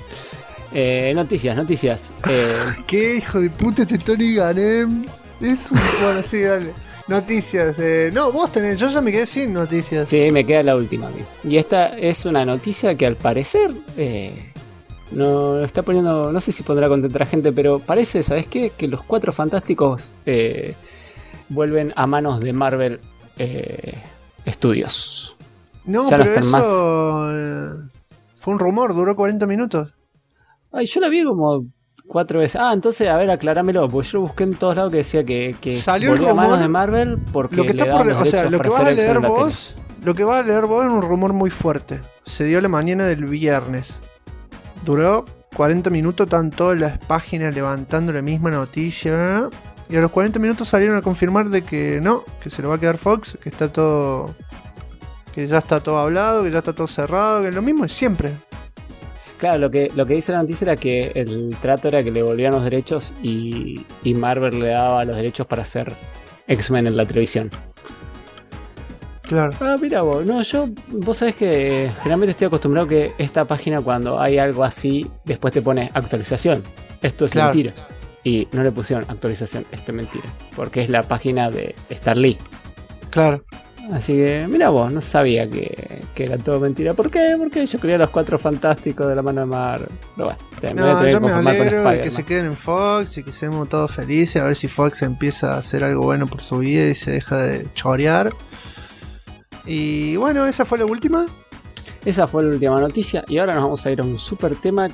Noticias. ¿Qué hijo de puta este Tony Ganem? Bueno, sí, dale. Noticias. No, vos tenés, yo ya me quedé sin noticias. Sí, me queda la última a mí. Y esta es una noticia que al parecer no está poniendo, no sé si pondrá contenta a la gente, pero parece, ¿sabes qué? Que los 4 Fantásticos vuelven a manos de Marvel Studios. No, ya pero no están eso fue un rumor, duró 40 minutos. Ay, yo la vi como 4 veces. Entonces, a ver, aclarámelo, porque yo lo busqué en todos lados que decía que salió volvió el rumor, a manos de Marvel porque lo que está por, o sea, lo que vas a leer vos, lo que vas a leer vos es un rumor muy fuerte. Se dio la mañana del viernes. Duró 40 minutos, están todas las páginas levantando la misma noticia. Y a los 40 minutos salieron a confirmar de que no, que se lo va a quedar Fox, que está todo, que ya está todo hablado, que ya está todo cerrado, que lo mismo es siempre. Claro, lo que dice la noticia era que el trato era que le volvían los derechos y Marvel le daba los derechos para hacer X-Men en la televisión. Claro. Mira vos, no, vos sabés que generalmente estoy acostumbrado que esta página cuando hay algo así, después te pone actualización. Esto es mentira. Y no le pusieron actualización, esto es mentira. Porque es la página de Stan Lee. Claro. Así que, mira vos, no sabía que era todo mentira. ¿Por qué? Porque yo quería los 4 Fantásticos de la mano de Marvel. Pero bueno, yo me alegro de que se queden en Fox y que seamos todos felices. A ver si Fox empieza a hacer algo bueno por su vida y se deja de chorear. Y bueno, esa fue la última. Esa fue la última noticia. Y ahora nos vamos a ir a un super tema.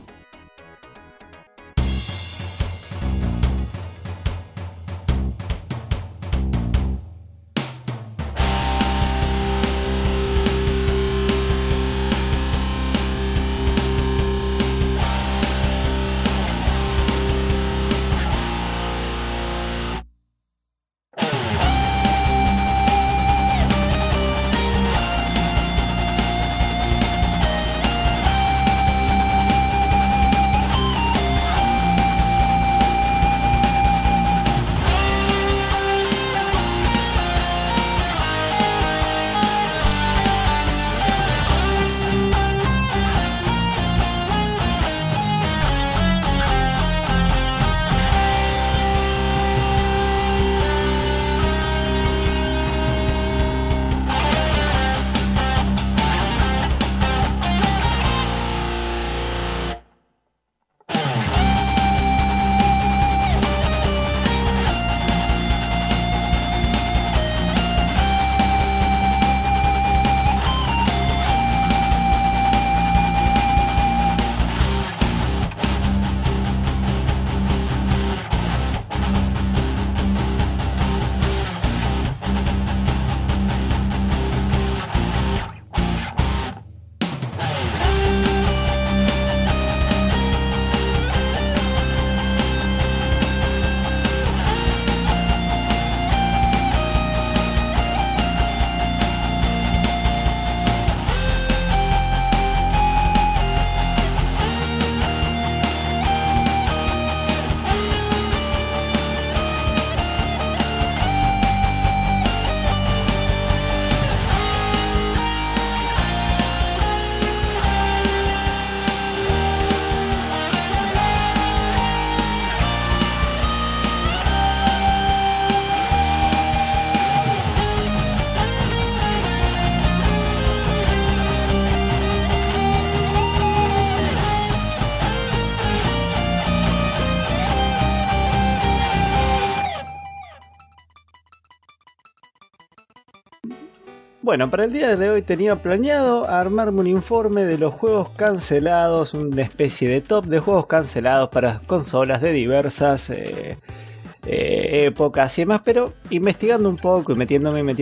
Bueno, para el día de hoy tenía planeado armarme un informe de los juegos cancelados, una especie de top de juegos cancelados para consolas de diversas épocas y demás, pero investigando un poco y metiéndome, me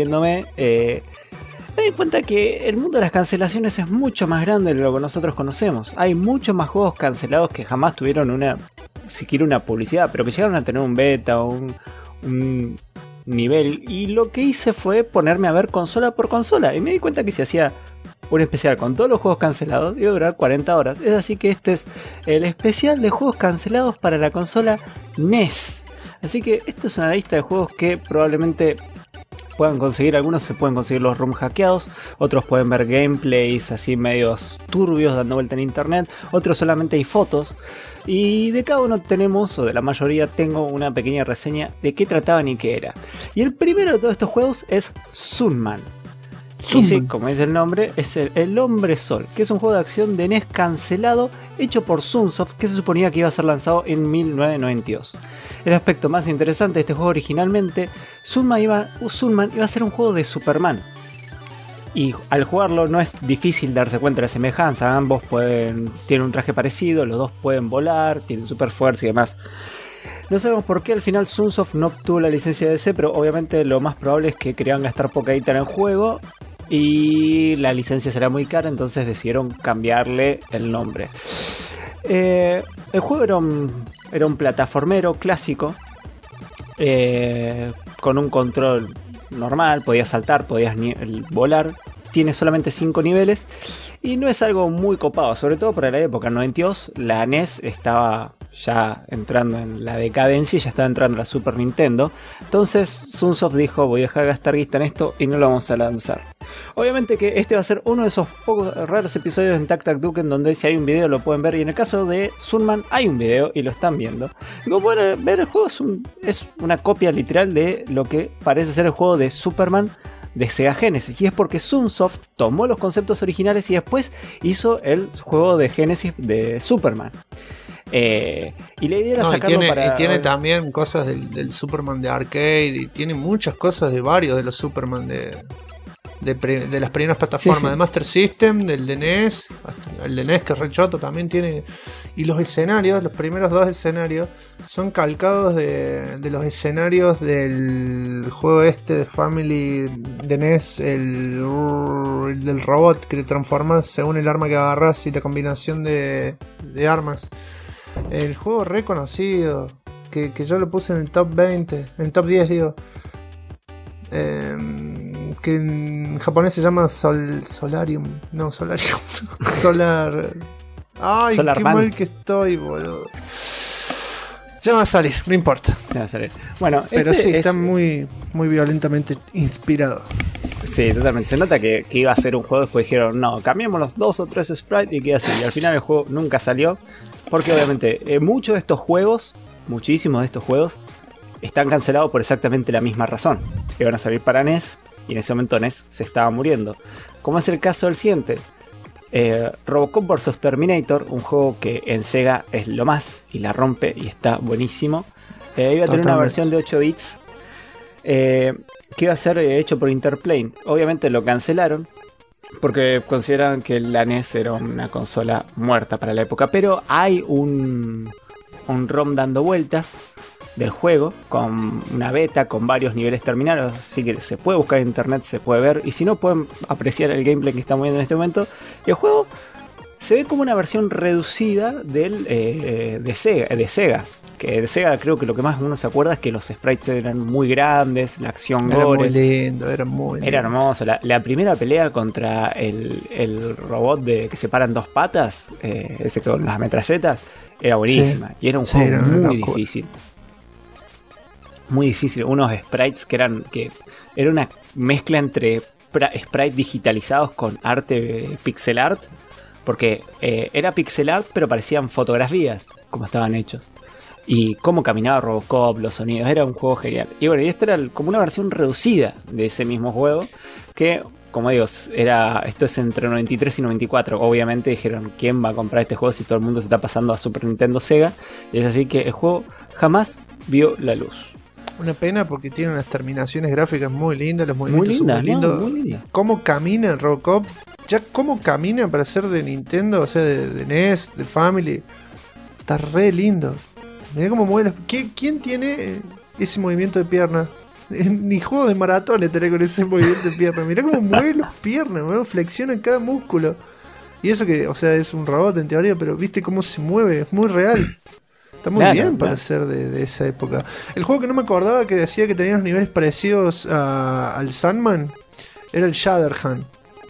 di cuenta que el mundo de las cancelaciones es mucho más grande de lo que nosotros conocemos. Hay muchos más juegos cancelados que jamás tuvieron siquiera una publicidad, pero que llegaron a tener un beta o un nivel, y lo que hice fue ponerme a ver consola por consola y me di cuenta que si hacía un especial con todos los juegos cancelados iba a durar 40 horas. Es así que este es el especial de juegos cancelados para la consola NES. Así que esto es una lista de juegos que probablemente puedan conseguir. Algunos se pueden conseguir los ROM hackeados, otros pueden ver gameplays así medios turbios dando vuelta en internet, otros solamente hay fotos. Y de cada uno tenemos, o de la mayoría tengo una pequeña reseña de qué trataban y qué era. Y el primero de todos estos juegos es Sunman. Y sí, como dice el nombre, es el Hombre Sol, que es un juego de acción de NES cancelado hecho por Sunsoft, que se suponía que iba a ser lanzado en 1992. El aspecto más interesante de este juego originalmente, Sunman iba a ser un juego de Superman. Y al jugarlo no es difícil darse cuenta de la semejanza, ambos tienen un traje parecido, los dos pueden volar, tienen super fuerza y demás. No sabemos por qué al final Sunsoft no obtuvo la licencia de DC, pero obviamente lo más probable es que querían gastar poca guita en el juego y la licencia será muy cara, entonces decidieron cambiarle el nombre. El juego era un plataformero clásico con un control normal, podías saltar, podías volar. Tiene solamente 5 niveles y no es algo muy copado, sobre todo para la época. En 92 la NES estaba ya entrando en la decadencia y ya estaba entrando la Super Nintendo. Entonces Sunsoft dijo: voy a dejar de gastar guita en esto y no lo vamos a lanzar. Obviamente que este va a ser uno de esos pocos raros episodios en Tac Tac Duken donde si hay un video lo pueden ver, y en el caso de Sunman hay un video y lo están viendo. Y como pueden ver, el juego es una copia literal de lo que parece ser el juego de Superman de Sega Genesis, y es porque Sunsoft tomó los conceptos originales y después hizo el juego de Genesis de Superman. Y la idea era sacarlo y tiene también cosas del Superman de arcade, y tiene muchas cosas de varios de los Superman de las primeras plataformas, sí. De Master System, del de NES, el de NES que es re choto también tiene. Y los escenarios, los primeros 2 escenarios son calcados de los escenarios del juego de Family de NES, el del robot que te transformas según el arma que agarras y la combinación de armas. El juego reconocido, que yo lo puse en el top 20, en el top 10 digo, que en japonés se llama Solarium. No, Solarium. Solar. Ay, Solar qué Man. Mal que estoy, boludo. Ya va a salir, no importa. Ya va a salir. Bueno, pero sí, está muy, muy violentamente inspirado. Sí, totalmente. Se nota que iba a ser un juego, después dijeron, no, cambiemos los 2 o 3 sprites y queda así. Y al final el juego nunca salió. Porque obviamente muchísimos de estos juegos están cancelados por exactamente la misma razón. Que van a salir para NES y en ese momento NES se estaba muriendo. Como es el caso del siguiente. Robocop vs Terminator, un juego que en Sega es lo más y la rompe y está buenísimo. Iba a tener una versión de 8 bits que iba a ser hecho por Interplane. Obviamente lo cancelaron porque consideran que la NES era una consola muerta para la época, pero hay un ROM dando vueltas del juego con una beta con varios niveles terminados, así que se puede buscar en internet, se puede ver, y si no pueden apreciar el gameplay que estamos viendo en este momento. El juego se ve como una versión reducida de Sega, que de Sega creo que lo que más uno se acuerda es que los sprites eran muy grandes, la acción gore era muy lindo. Era hermoso. La primera pelea contra el robot que se para en 2 patas, ese con las metralletas, era buenísima, sí. Y era un juego muy difícil. Muy difícil, unos sprites que era una mezcla entre sprites digitalizados con arte pixel art, porque era pixel art pero parecían fotografías como estaban hechos, y cómo caminaba Robocop, los sonidos, era un juego genial. Y bueno, y esta era como una versión reducida de ese mismo juego que, como digo, esto es entre 93 y 94. Obviamente dijeron, ¿quién va a comprar este juego si todo el mundo se está pasando a Super Nintendo Sega? Y es así que el juego jamás vio la luz. Una pena porque tiene unas terminaciones gráficas muy lindas, los Muy movimientos linda, son muy lindos. muy linda. Cómo camina Robocop, ya cómo camina para ser de Nintendo, o sea, de NES, de Family. Está re lindo. Mirá cómo mueve las... ¿Quién tiene ese movimiento de pierna? Ni juego de maratones tenés con ese movimiento de pierna. Mirá cómo mueve las piernas, ¿no? Flexiona cada músculo. Y eso que, o sea, es un robot en teoría, pero viste cómo se mueve, es muy real. Está muy bien para ser de esa época. El juego que no me acordaba que decía que tenía unos niveles parecidos al Sandman era el Shatterhand.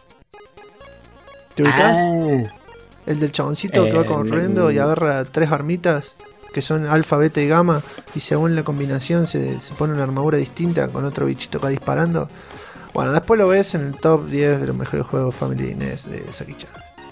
¿Te ubicás? El del chaboncito que va corriendo y agarra 3 armitas que son alfa, beta y gamma, y según la combinación se pone una armadura distinta con otro bichito que va disparando. Bueno, después lo ves en el top 10 de los mejores juegos Family NES de Saki-chan.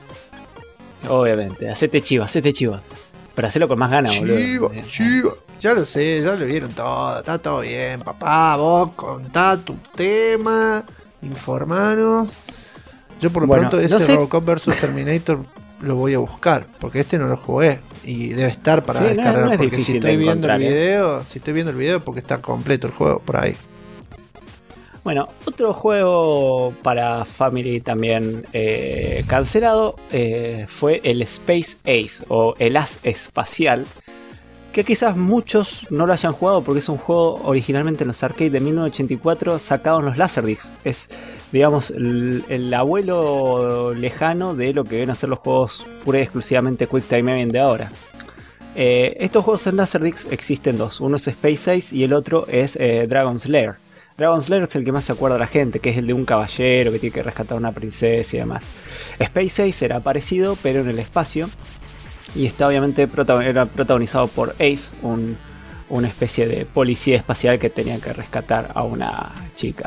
Obviamente, hacete chiva. Pero hacerlo con más ganas, boludo. Chiva. Ya lo sé, ya lo vieron todo. Está todo bien, papá. Vos contá tu tema. Informanos. Yo por lo pronto ese Robocop vs Terminator lo voy a buscar. Porque este no lo jugué. Y debe estar para descargar. No es porque si estoy viendo el video. Si estoy viendo el video porque está completo el juego por ahí. Bueno, otro juego para Family también cancelado fue el Space Ace o el As Espacial, que quizás muchos no lo hayan jugado porque es un juego originalmente en los arcades de 1984 sacado en los Laserdiscs. Es, digamos, el abuelo lejano de lo que vienen a ser los juegos pura y exclusivamente Quick Time Event de ahora. Estos juegos en Laserdiscs existen dos, uno es Space Ace y el otro es Dragon's Lair. Dragon's Lair es el que más se acuerda a la gente, que es el de un caballero que tiene que rescatar a una princesa y demás. Space Ace era parecido, pero en el espacio. Y está obviamente era protagonizado por Ace, una especie de policía espacial que tenía que rescatar a una chica.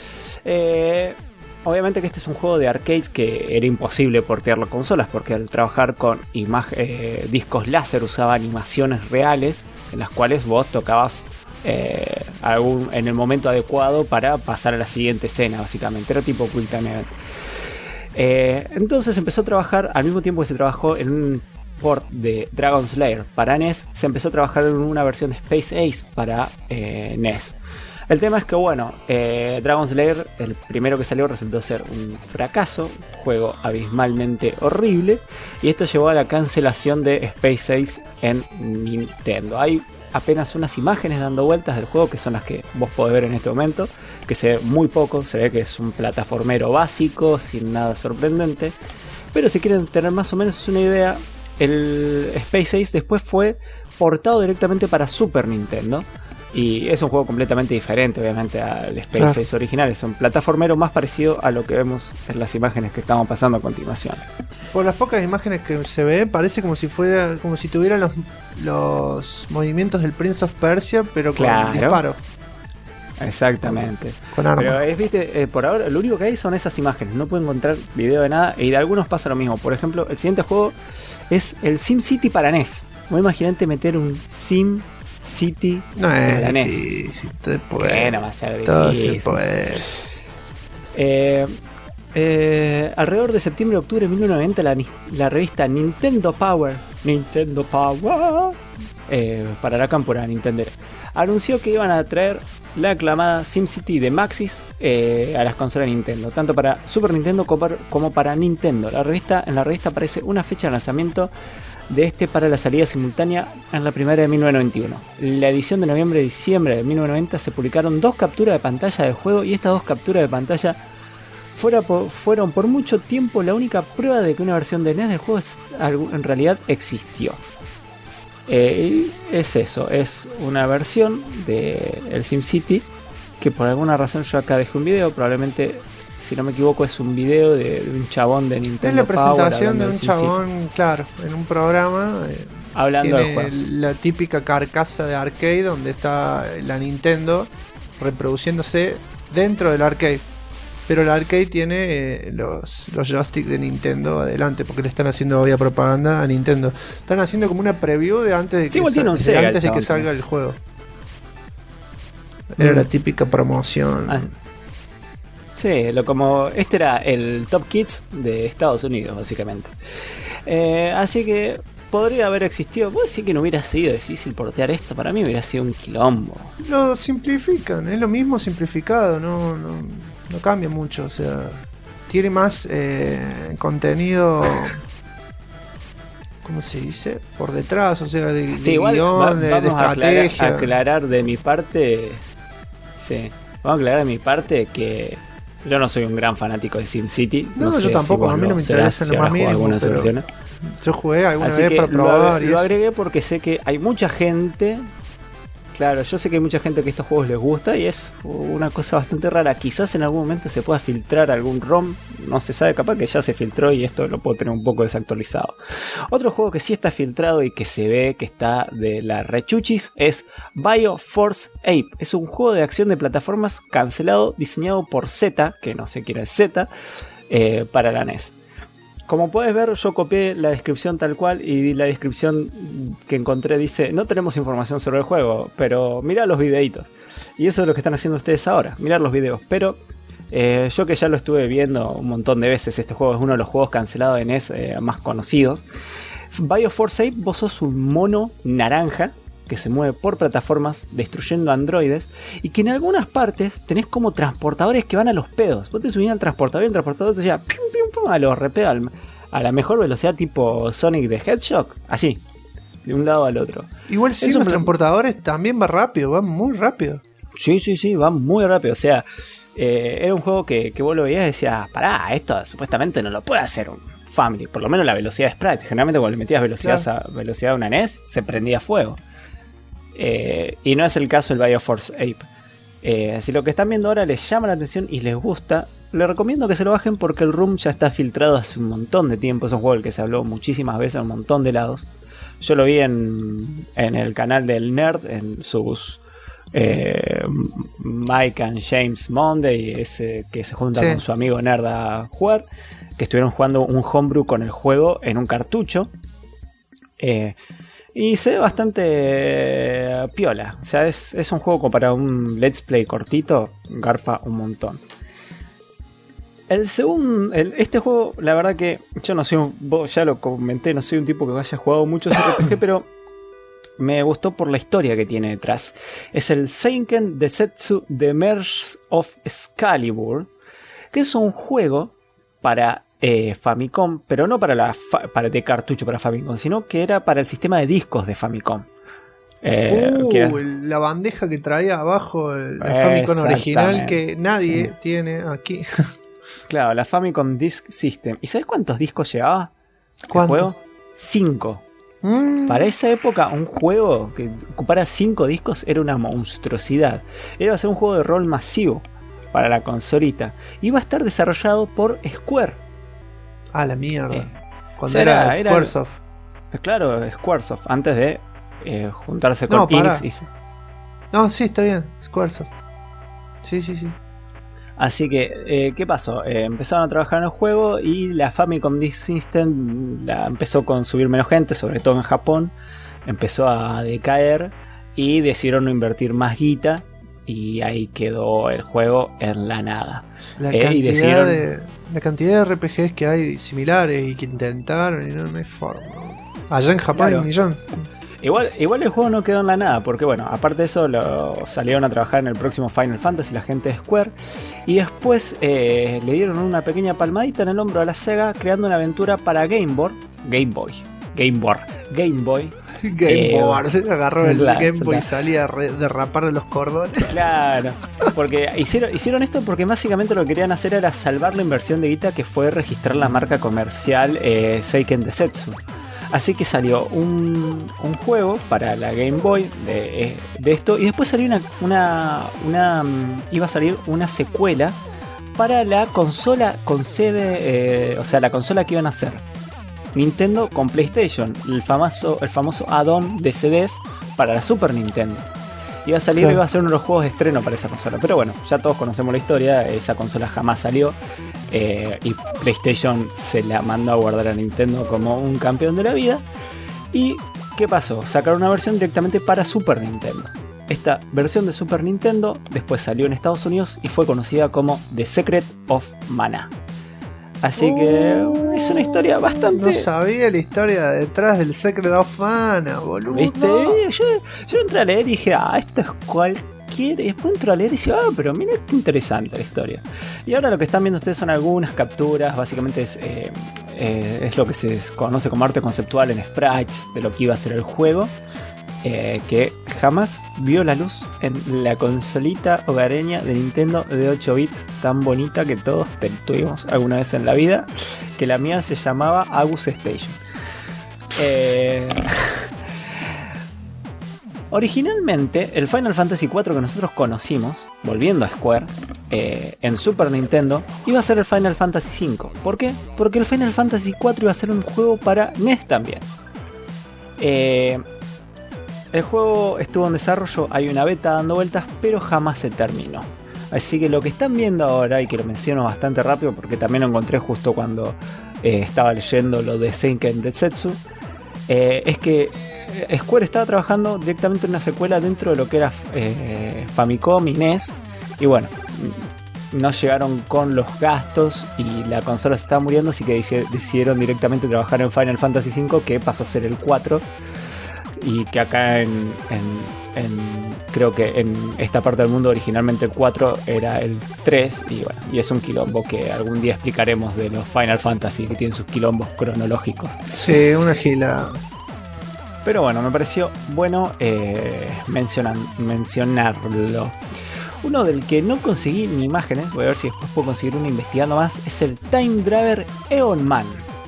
Obviamente que este es un juego de arcades que era imposible portearlo a consolas, porque al trabajar con discos láser usaba animaciones reales en las cuales vos tocabas en el momento adecuado para pasar a la siguiente escena, básicamente. Era tipo Quick Time Event. Entonces empezó a trabajar, al mismo tiempo que se trabajó en un port de Dragon's Lair para NES, se empezó a trabajar en una versión de Space Ace para NES. El tema es que, bueno, Dragon's Lair, el primero que salió, resultó ser un fracaso, un juego abismalmente horrible, y esto llevó a la cancelación de Space Ace en Nintendo. Hay apenas unas imágenes dando vueltas del juego, que son las que vos podés ver en este momento, que se ve muy poco, se ve que es un plataformero básico, sin nada sorprendente, pero si quieren tener más o menos una idea, el Space Ace después fue portado directamente para Super Nintendo, y es un juego completamente diferente obviamente al Space Ace original. Es un plataformero más parecido a lo que vemos en las imágenes que estamos pasando a continuación. Por las pocas imágenes que se ve, parece como si tuviera los movimientos del Prince of Persia, pero con disparo. Exactamente. Con armas. Pero viste, por ahora lo único que hay son esas imágenes. No puedo encontrar video de nada. Y de algunos pasa lo mismo. Por ejemplo, el siguiente juego es el SimCity para NES. Vos imaginate meter un SimCity para NES. Sí, puede. No va a ser difícil. Todo se puede. Alrededor de septiembre-octubre de 1990 la revista Nintendo Power para la cámpora Nintendo anunció que iban a traer la aclamada SimCity de Maxis a las consolas de Nintendo, tanto para Super Nintendo como para Nintendo. En la revista aparece una fecha de lanzamiento de este para la salida simultánea en la primavera de 1991. En la edición de noviembre-diciembre de 1990 se publicaron 2 capturas de pantalla del juego, y estas 2 capturas de pantalla fueron por mucho tiempo la única prueba de que una versión de NES del juego en realidad existió. Es eso, es una versión de el SimCity que por alguna razón yo acá dejé un video, probablemente, si no me equivoco, es un video de un chabón de Nintendo. Es la presentación de un chabón, claro, en un programa. Hablando del tiene juego. La típica carcasa de arcade donde está la Nintendo reproduciéndose dentro del arcade. Pero el arcade tiene los joysticks de Nintendo adelante, porque le están haciendo obvia propaganda a Nintendo. Están haciendo como una preview de antes de que salga el juego. Era la típica promoción. Sí, este era el Top Kids de Estados Unidos, básicamente. Así que podría haber existido. ¿Vos decís que no hubiera sido difícil portear esto? Para mí hubiera sido un quilombo. Lo simplifican, es lo mismo simplificado, no cambia mucho, o sea, tiene más contenido, ¿cómo se dice? Por detrás, o sea, de guión, de estrategia. Aclarar de mi parte, sí, vamos a aclarar de mi parte que yo no soy un gran fanático de SimCity. No, yo tampoco, a mí no me interesa lo más mínimo, pero yo jugué alguna vez para probar. Lo agregué porque sé que hay mucha gente. Claro, yo sé que hay mucha gente que estos juegos les gusta y es una cosa bastante rara. Quizás en algún momento se pueda filtrar algún ROM, no se sabe, capaz que ya se filtró y esto lo puedo tener un poco desactualizado. Otro juego que sí está filtrado y que se ve que está de la rechuchis es BioForce Ape. Es un juego de acción de plataformas cancelado, diseñado por Z, que no sé quién es Z, para la NES. Como puedes ver, yo copié la descripción tal cual y la descripción que encontré dice: no tenemos información sobre el juego, pero mirá los videitos. Y eso es lo que están haciendo ustedes ahora, mirar los videos. Pero yo que ya lo estuve viendo un montón de veces, este juego es uno de los juegos cancelados de NES más conocidos. BioForce Ape, vos sos un mono naranja que se mueve por plataformas destruyendo androides y que en algunas partes tenés como transportadores que van a los pedos. Vos te subís al transportador y el transportador te lleva pium, pium, pium, a los repeda a la mejor velocidad tipo Sonic de Hedgehog, así, de un lado al otro. Igual sí, los transportadores también va rápido, van muy rápido. Sí, van muy rápido, o sea, era un juego que vos lo veías y decías, pará, esto supuestamente no lo puede hacer un Family, por lo menos la velocidad de sprite. Generalmente cuando le metías velocidad a una NES se prendía fuego. Y no es el caso del BioForce Ape. Si lo que están viendo ahora les llama la atención y les gusta, les recomiendo que se lo bajen porque el ROM ya está filtrado hace un montón de tiempo. Es un juego del que se habló muchísimas veces en un montón de lados. Yo lo vi en el canal del Nerd, en sus Mike and James Monday, ese que se junta con su amigo Nerd a jugar, que estuvieron jugando un homebrew con el juego en un cartucho. Y se ve bastante piola. O sea, es un juego como para un let's play cortito. Garpa un montón. Este juego, la verdad que yo no soy ya lo comenté, no soy un tipo que haya jugado muchos RPG, pero me gustó por la historia que tiene detrás. Es el Seiken Densetsu The Merge of Excalibur, que es un juego para Famicom, pero no para de cartucho para Famicom, sino que era para el sistema de discos de Famicom. La bandeja que traía abajo el Famicom original que nadie tiene aquí. Claro, la Famicom Disk System. ¿Y sabes cuántos discos llevaba? ¿Cuántos? 5. Para esa época, un juego que ocupara 5 discos era una monstruosidad. Iba a ser un juego de rol masivo para la consolita. Iba a estar desarrollado por Square. Ah, la mierda. Cuando era Squaresoft. Claro, Squaresoft. Antes de juntarse con Enix. No, sí, está bien. Squaresoft. Sí. Así que, ¿qué pasó? Empezaron a trabajar en el juego y la Famicom Disk System empezó con subir menos gente, sobre todo en Japón. Empezó a decaer y decidieron no invertir más guita. Y ahí quedó el juego en la nada. La cantidad de RPGs que hay similares y que intentaron y no hay forma. Allá en Japón hay un millón. Igual el juego no quedó en la nada, porque bueno, aparte de eso salieron a trabajar en el próximo Final Fantasy la gente de Square. Y después le dieron una pequeña palmadita en el hombro a la Sega, creando una aventura para Game Boy. Se agarró el Game Boy y salía a derrapar los cordones. Claro, porque hicieron esto porque básicamente lo que querían hacer era salvar la inversión de guita que fue registrar la marca comercial Seiken Densetsu. Así que salió un juego para la Game Boy de esto, y después salió iba a salir una secuela para la consola con sede, o sea, la consola que iban a hacer Nintendo con PlayStation, el famoso add-on de CDs para la Super Nintendo. Iba a salir, iba a ser uno de los juegos de estreno para esa consola. Pero bueno, ya todos conocemos la historia, esa consola jamás salió. Y PlayStation se la mandó a guardar a Nintendo como un campeón de la vida. ¿Y qué pasó? Sacaron una versión directamente para Super Nintendo. Esta versión de Super Nintendo después salió en Estados Unidos y fue conocida como The Secret of Mana. Así que es una historia bastante... No sabía la historia detrás del Secret of Mana, boludo. ¿Viste? Yo entré a leer y dije, esto es cualquier... Y después entré a leer y dije, pero mira qué interesante la historia. Y ahora lo que están viendo ustedes son algunas capturas. Básicamente es lo que se conoce como arte conceptual en sprites de lo que iba a ser el juego. Que jamás vio la luz en la consolita hogareña de Nintendo de 8 bits tan bonita que todos tuvimos alguna vez en la vida, que la mía se llamaba Agus Station. Originalmente el Final Fantasy IV que nosotros conocimos, volviendo a Square, en Super Nintendo, iba a ser el Final Fantasy V. ¿Por qué? Porque el Final Fantasy IV iba a ser un juego para NES también. El juego estuvo en desarrollo, hay una beta dando vueltas, pero jamás se terminó. Así que lo que están viendo ahora, y que lo menciono bastante rápido porque también lo encontré justo cuando estaba leyendo lo de Seiken Densetsu, es que Square estaba trabajando directamente en una secuela dentro de lo que era Famicom y NES. Y bueno, no llegaron con los gastos y la consola se estaba muriendo, así que decidieron directamente trabajar en Final Fantasy V, que pasó a ser el 4. Y que acá creo que en esta parte del mundo originalmente el 4 era el 3. Y bueno, y es un quilombo que algún día explicaremos de los Final Fantasy, que tienen sus quilombos cronológicos. Sí, una gila. Pero bueno, me pareció bueno mencionarlo. Uno del que no conseguí ni imágenes, voy a ver si después puedo conseguir uno investigando más, es el Time Driver Eon Man.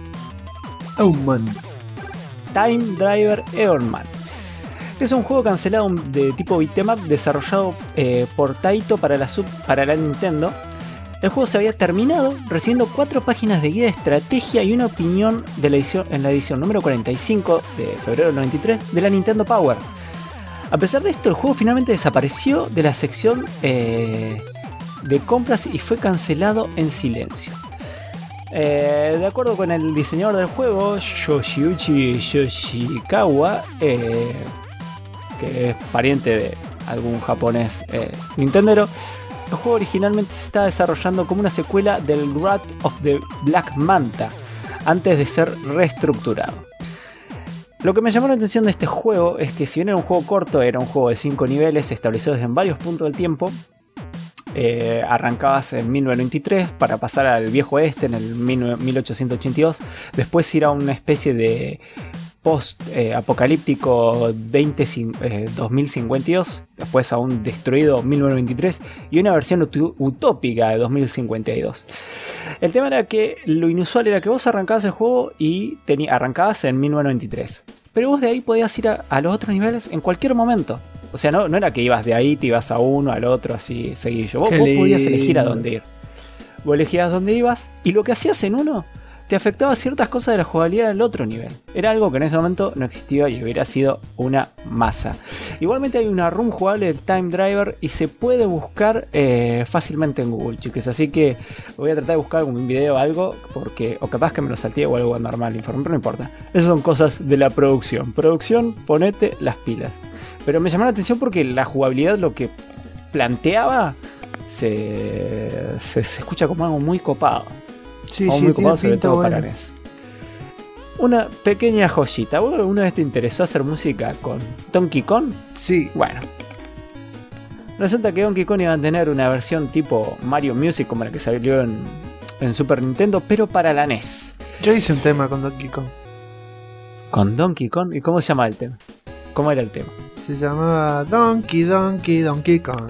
Time Driver Eon Man. Es un juego cancelado de tipo beat'em up desarrollado por Taito para la Nintendo. El juego se había terminado recibiendo 4 páginas de guía de estrategia y una opinión de en la edición número 45 de febrero del 93 de la Nintendo Power. A pesar de esto, el juego finalmente desapareció de la sección de compras y fue cancelado en silencio. De acuerdo con el diseñador del juego, Yoshiuchi Yoshikawa, que es pariente de algún japonés nintendero, el juego originalmente se estaba desarrollando como una secuela del Wrath of the Black Manta, antes de ser reestructurado. Lo que me llamó la atención de este juego es que si bien era un juego corto, era un juego de 5 niveles establecidos en varios puntos del tiempo. Arrancabas en 1993 para pasar al viejo oeste en el 1882, después ir a una especie de post-apocalíptico 2052, después a un destruido 1923 y una versión utópica de 2052. El tema era que lo inusual era que vos arrancabas el juego y arrancabas en 1993, pero vos de ahí podías ir a los otros niveles en cualquier momento. O sea, no era que ibas de ahí, te ibas a uno, al otro, así seguidillo. Vos podías elegir a dónde ir. Vos elegías dónde ibas y lo que hacías en uno te afectaba ciertas cosas de la jugabilidad del otro nivel. Era algo que en ese momento no existía y hubiera sido una masa. Igualmente hay una ROM jugable del Time Driver y se puede buscar fácilmente en Google, chicos. Así que voy a tratar de buscar algún video o algo, o capaz que me lo salteé o algo normal, pero no importa. Esas son cosas de la producción. Producción, ponete las pilas. Pero me llamó la atención porque la jugabilidad, lo que planteaba, se escucha como algo muy copado. Sí, muy copado, sobre todo para NES. Una pequeña joyita. ¿Vos alguna vez te interesó hacer música con Donkey Kong? Sí. Bueno. Resulta que Donkey Kong iba a tener una versión tipo Mario Music como la que salió en Super Nintendo, pero para la NES. Yo hice un tema con Donkey Kong. ¿Con Donkey Kong? ¿Y cómo se llama el tema? ¿Cómo era el tema? Se llamaba Donkey Kong.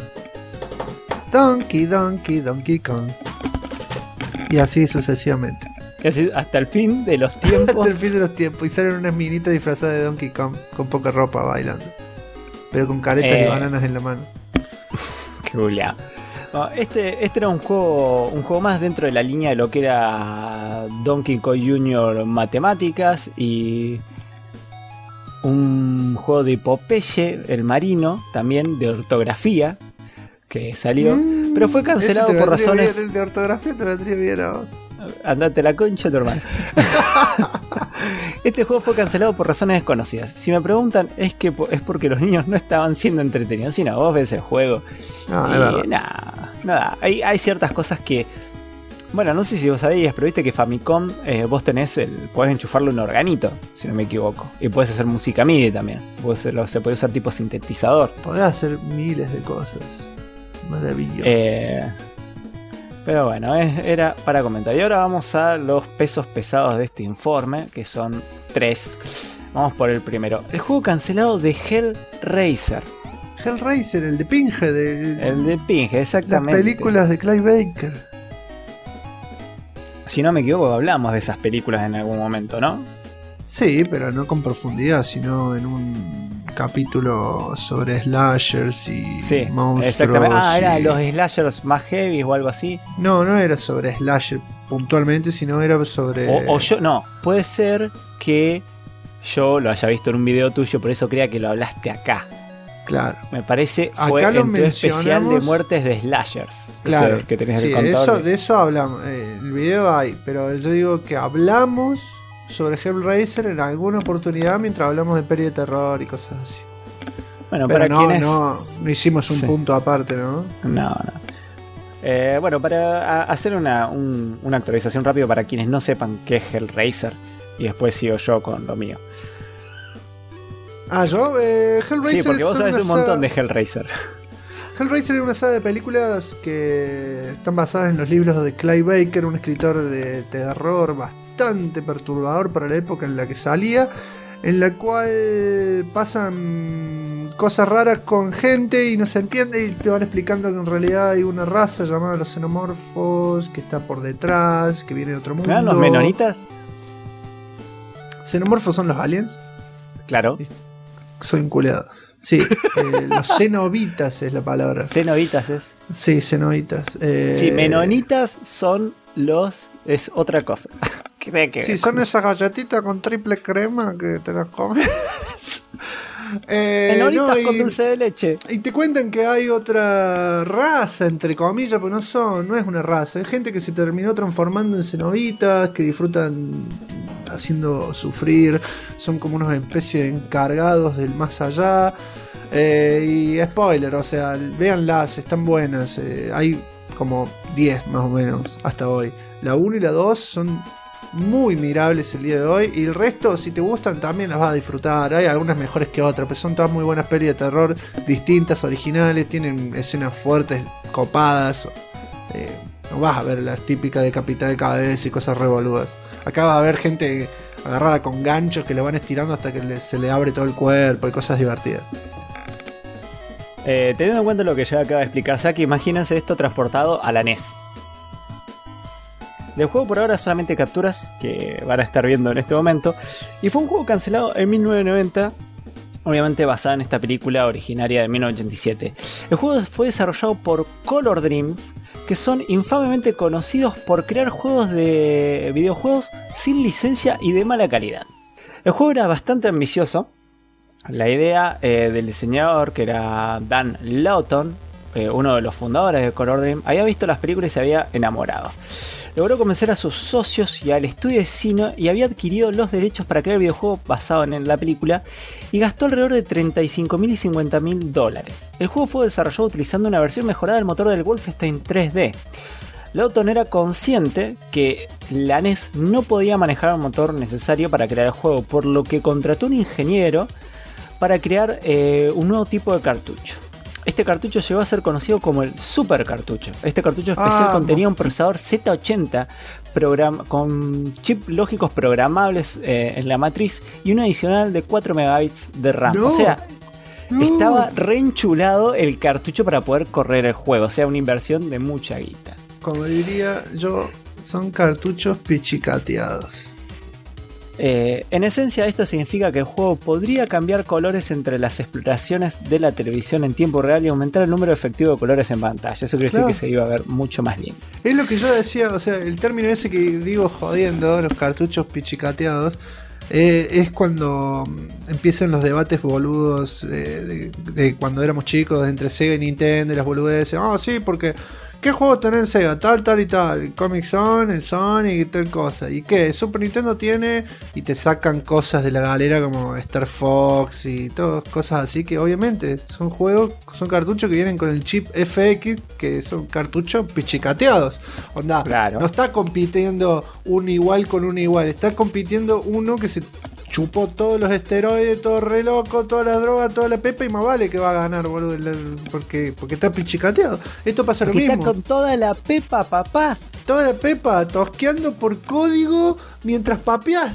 Donkey Kong. Y así sucesivamente. Y así hasta el fin de los tiempos. Hasta el fin de los tiempos. Y salen unas minitas disfrazadas de Donkey Kong con poca ropa bailando. Pero con caretas y bananas en la mano. Qué buleado. No, este era un juego más dentro de la línea de lo que era Donkey Kong Jr. Matemáticas y un juego de Popeye, el marino, también de ortografía, que salió, pero fue cancelado por razones... Bien, el de ortografía te vendría bien a vos. Andate la concha, tu hermano. Este juego fue cancelado por razones desconocidas. Si me preguntan, es porque los niños no estaban siendo entretenidos. Si no, vos ves el juego. Nada. Hay ciertas cosas que Bueno, no sé si vos sabías, pero viste que Famicom, vos podés enchufarle un organito, si no me equivoco. Y podés hacer música MIDI también. Se puede usar tipo sintetizador. Podés hacer miles de cosas maravillosas. Pero bueno, era para comentar. Y ahora vamos a los pesos pesados de este informe, que son 3. Vamos por el primero. El juego cancelado de Hellraiser. Hellraiser, el de Pinhead. El de Pinhead, exactamente. Las películas de Clive Baker. Si no me equivoco, hablamos de esas películas en algún momento, ¿no? Sí, pero no con profundidad, sino en un capítulo sobre slashers y monstruos. Exactamente. Era los slashers más heavy o algo así. No era sobre slasher puntualmente, sino era sobre... Puede ser que yo lo haya visto en un video tuyo, por eso creía que lo hablaste acá. Claro. Me parece fue acá lo en tu especial de muertes de slashers. Claro. Que tenés sí, de eso hablamos. El video hay, pero yo digo que hablamos sobre Hellraiser en alguna oportunidad mientras hablamos de peli de terror y cosas así. Bueno, pero para quienes... no hicimos un punto aparte, ¿no? No. Bueno, para hacer una actualización rápido para quienes no sepan qué es Hellraiser, y después sigo yo con lo mío. Hellraiser. Sí, porque vos sabés un montón de Hellraiser. Hellraiser es una saga de películas que están basadas en los libros de Clive Baker, un escritor de terror bastante perturbador para la época en la que salía, en la cual pasan cosas raras con gente y no se entiende y te van explicando que en realidad hay una raza llamada los xenomorfos que está por detrás, que viene de otro mundo. ¿No los menonitas? ¿Xenomorfos son los aliens? Claro. Soy inculado. Sí, los cenobitas es la palabra. Cenobitas es. Sí, cenobitas. Sí, menonitas son es otra cosa. Sí, son esas galletitas con triple crema que te las comes. Menonitas con dulce de leche. Y te cuentan que hay otra raza, entre comillas, pero no es una raza. Hay gente que se terminó transformando en cenobitas, que disfrutan haciendo sufrir, son como unas especies de encargados del más allá. Y spoiler, o sea, véanlas, están buenas. Hay como 10 más o menos hasta hoy. La 1 y la 2 son muy mirables el día de hoy, y el resto, si te gustan, también las vas a disfrutar. Hay algunas mejores que otras, pero son todas muy buenas pelis de terror, distintas, originales, tienen escenas fuertes, copadas. No vas a ver las típicas de capital de cabeza y cosas revoludas. Acá va a haber gente agarrada con ganchos que le van estirando hasta que se le abre todo el cuerpo y cosas divertidas. Teniendo en cuenta lo que ya acaba de explicar Saki, imagínense esto transportado a la NES. Del juego por ahora solamente capturas que van a estar viendo en este momento. Y fue un juego cancelado en 1990, obviamente basado en esta película originaria de 1987. El juego fue desarrollado por Color Dreams, que son infamemente conocidos por crear juegos de videojuegos sin licencia y de mala calidad. El juego era bastante ambicioso. La idea del diseñador, que era Dan Lawton, uno de los fundadores de Color Dreams, había visto las películas y se había enamorado. Logró convencer a sus socios y al estudio de cine y había adquirido los derechos para crear el videojuego basado en la película y gastó alrededor de $35.000 y $50.000. El juego fue desarrollado utilizando una versión mejorada del motor del Wolfenstein 3D. Lawton era consciente que la NES no podía manejar el motor necesario para crear el juego, por lo que contrató un ingeniero para crear un nuevo tipo de cartucho. Este cartucho llegó a ser conocido como el Super Cartucho. Este cartucho especial contenía un procesador Z80 con chips lógicos programables en la matriz y un adicional de 4 MB de RAM. O sea, estaba reenchulado el cartucho para poder correr el juego. O sea, una inversión de mucha guita. Como diría yo, son cartuchos pichicateados. En esencia, esto significa que el juego podría cambiar colores entre las exploraciones de la televisión en tiempo real y aumentar el número efectivo de colores en pantalla. Eso quiere decir que se iba a ver mucho más lindo. Es lo que yo decía, o sea, el término ese que digo jodiendo, los cartuchos pichicateados, es cuando empiezan los debates boludos de cuando éramos chicos entre Sega y Nintendo y las boludeces. Sí, porque ¿qué juegos tenés en Sega? Tal y tal. El Comic Zone, el Sonic y tal cosa. ¿Y qué? Super Nintendo tiene. Y te sacan cosas de la galera como Star Fox y todas cosas así que obviamente son juegos, son cartuchos que vienen con el chip FX, que son cartuchos pichicateados. Onda, Claro. no está compitiendo un igual con un igual. Está compitiendo uno que se chupó todos los esteroides, todo re loco, toda la droga, toda la pepa y más vale que va a ganar, boludo. Porque está pichicateado. Esto pasa lo Porque mismo. está con toda la pepa, papá. Toda la pepa tosqueando por código mientras papeás.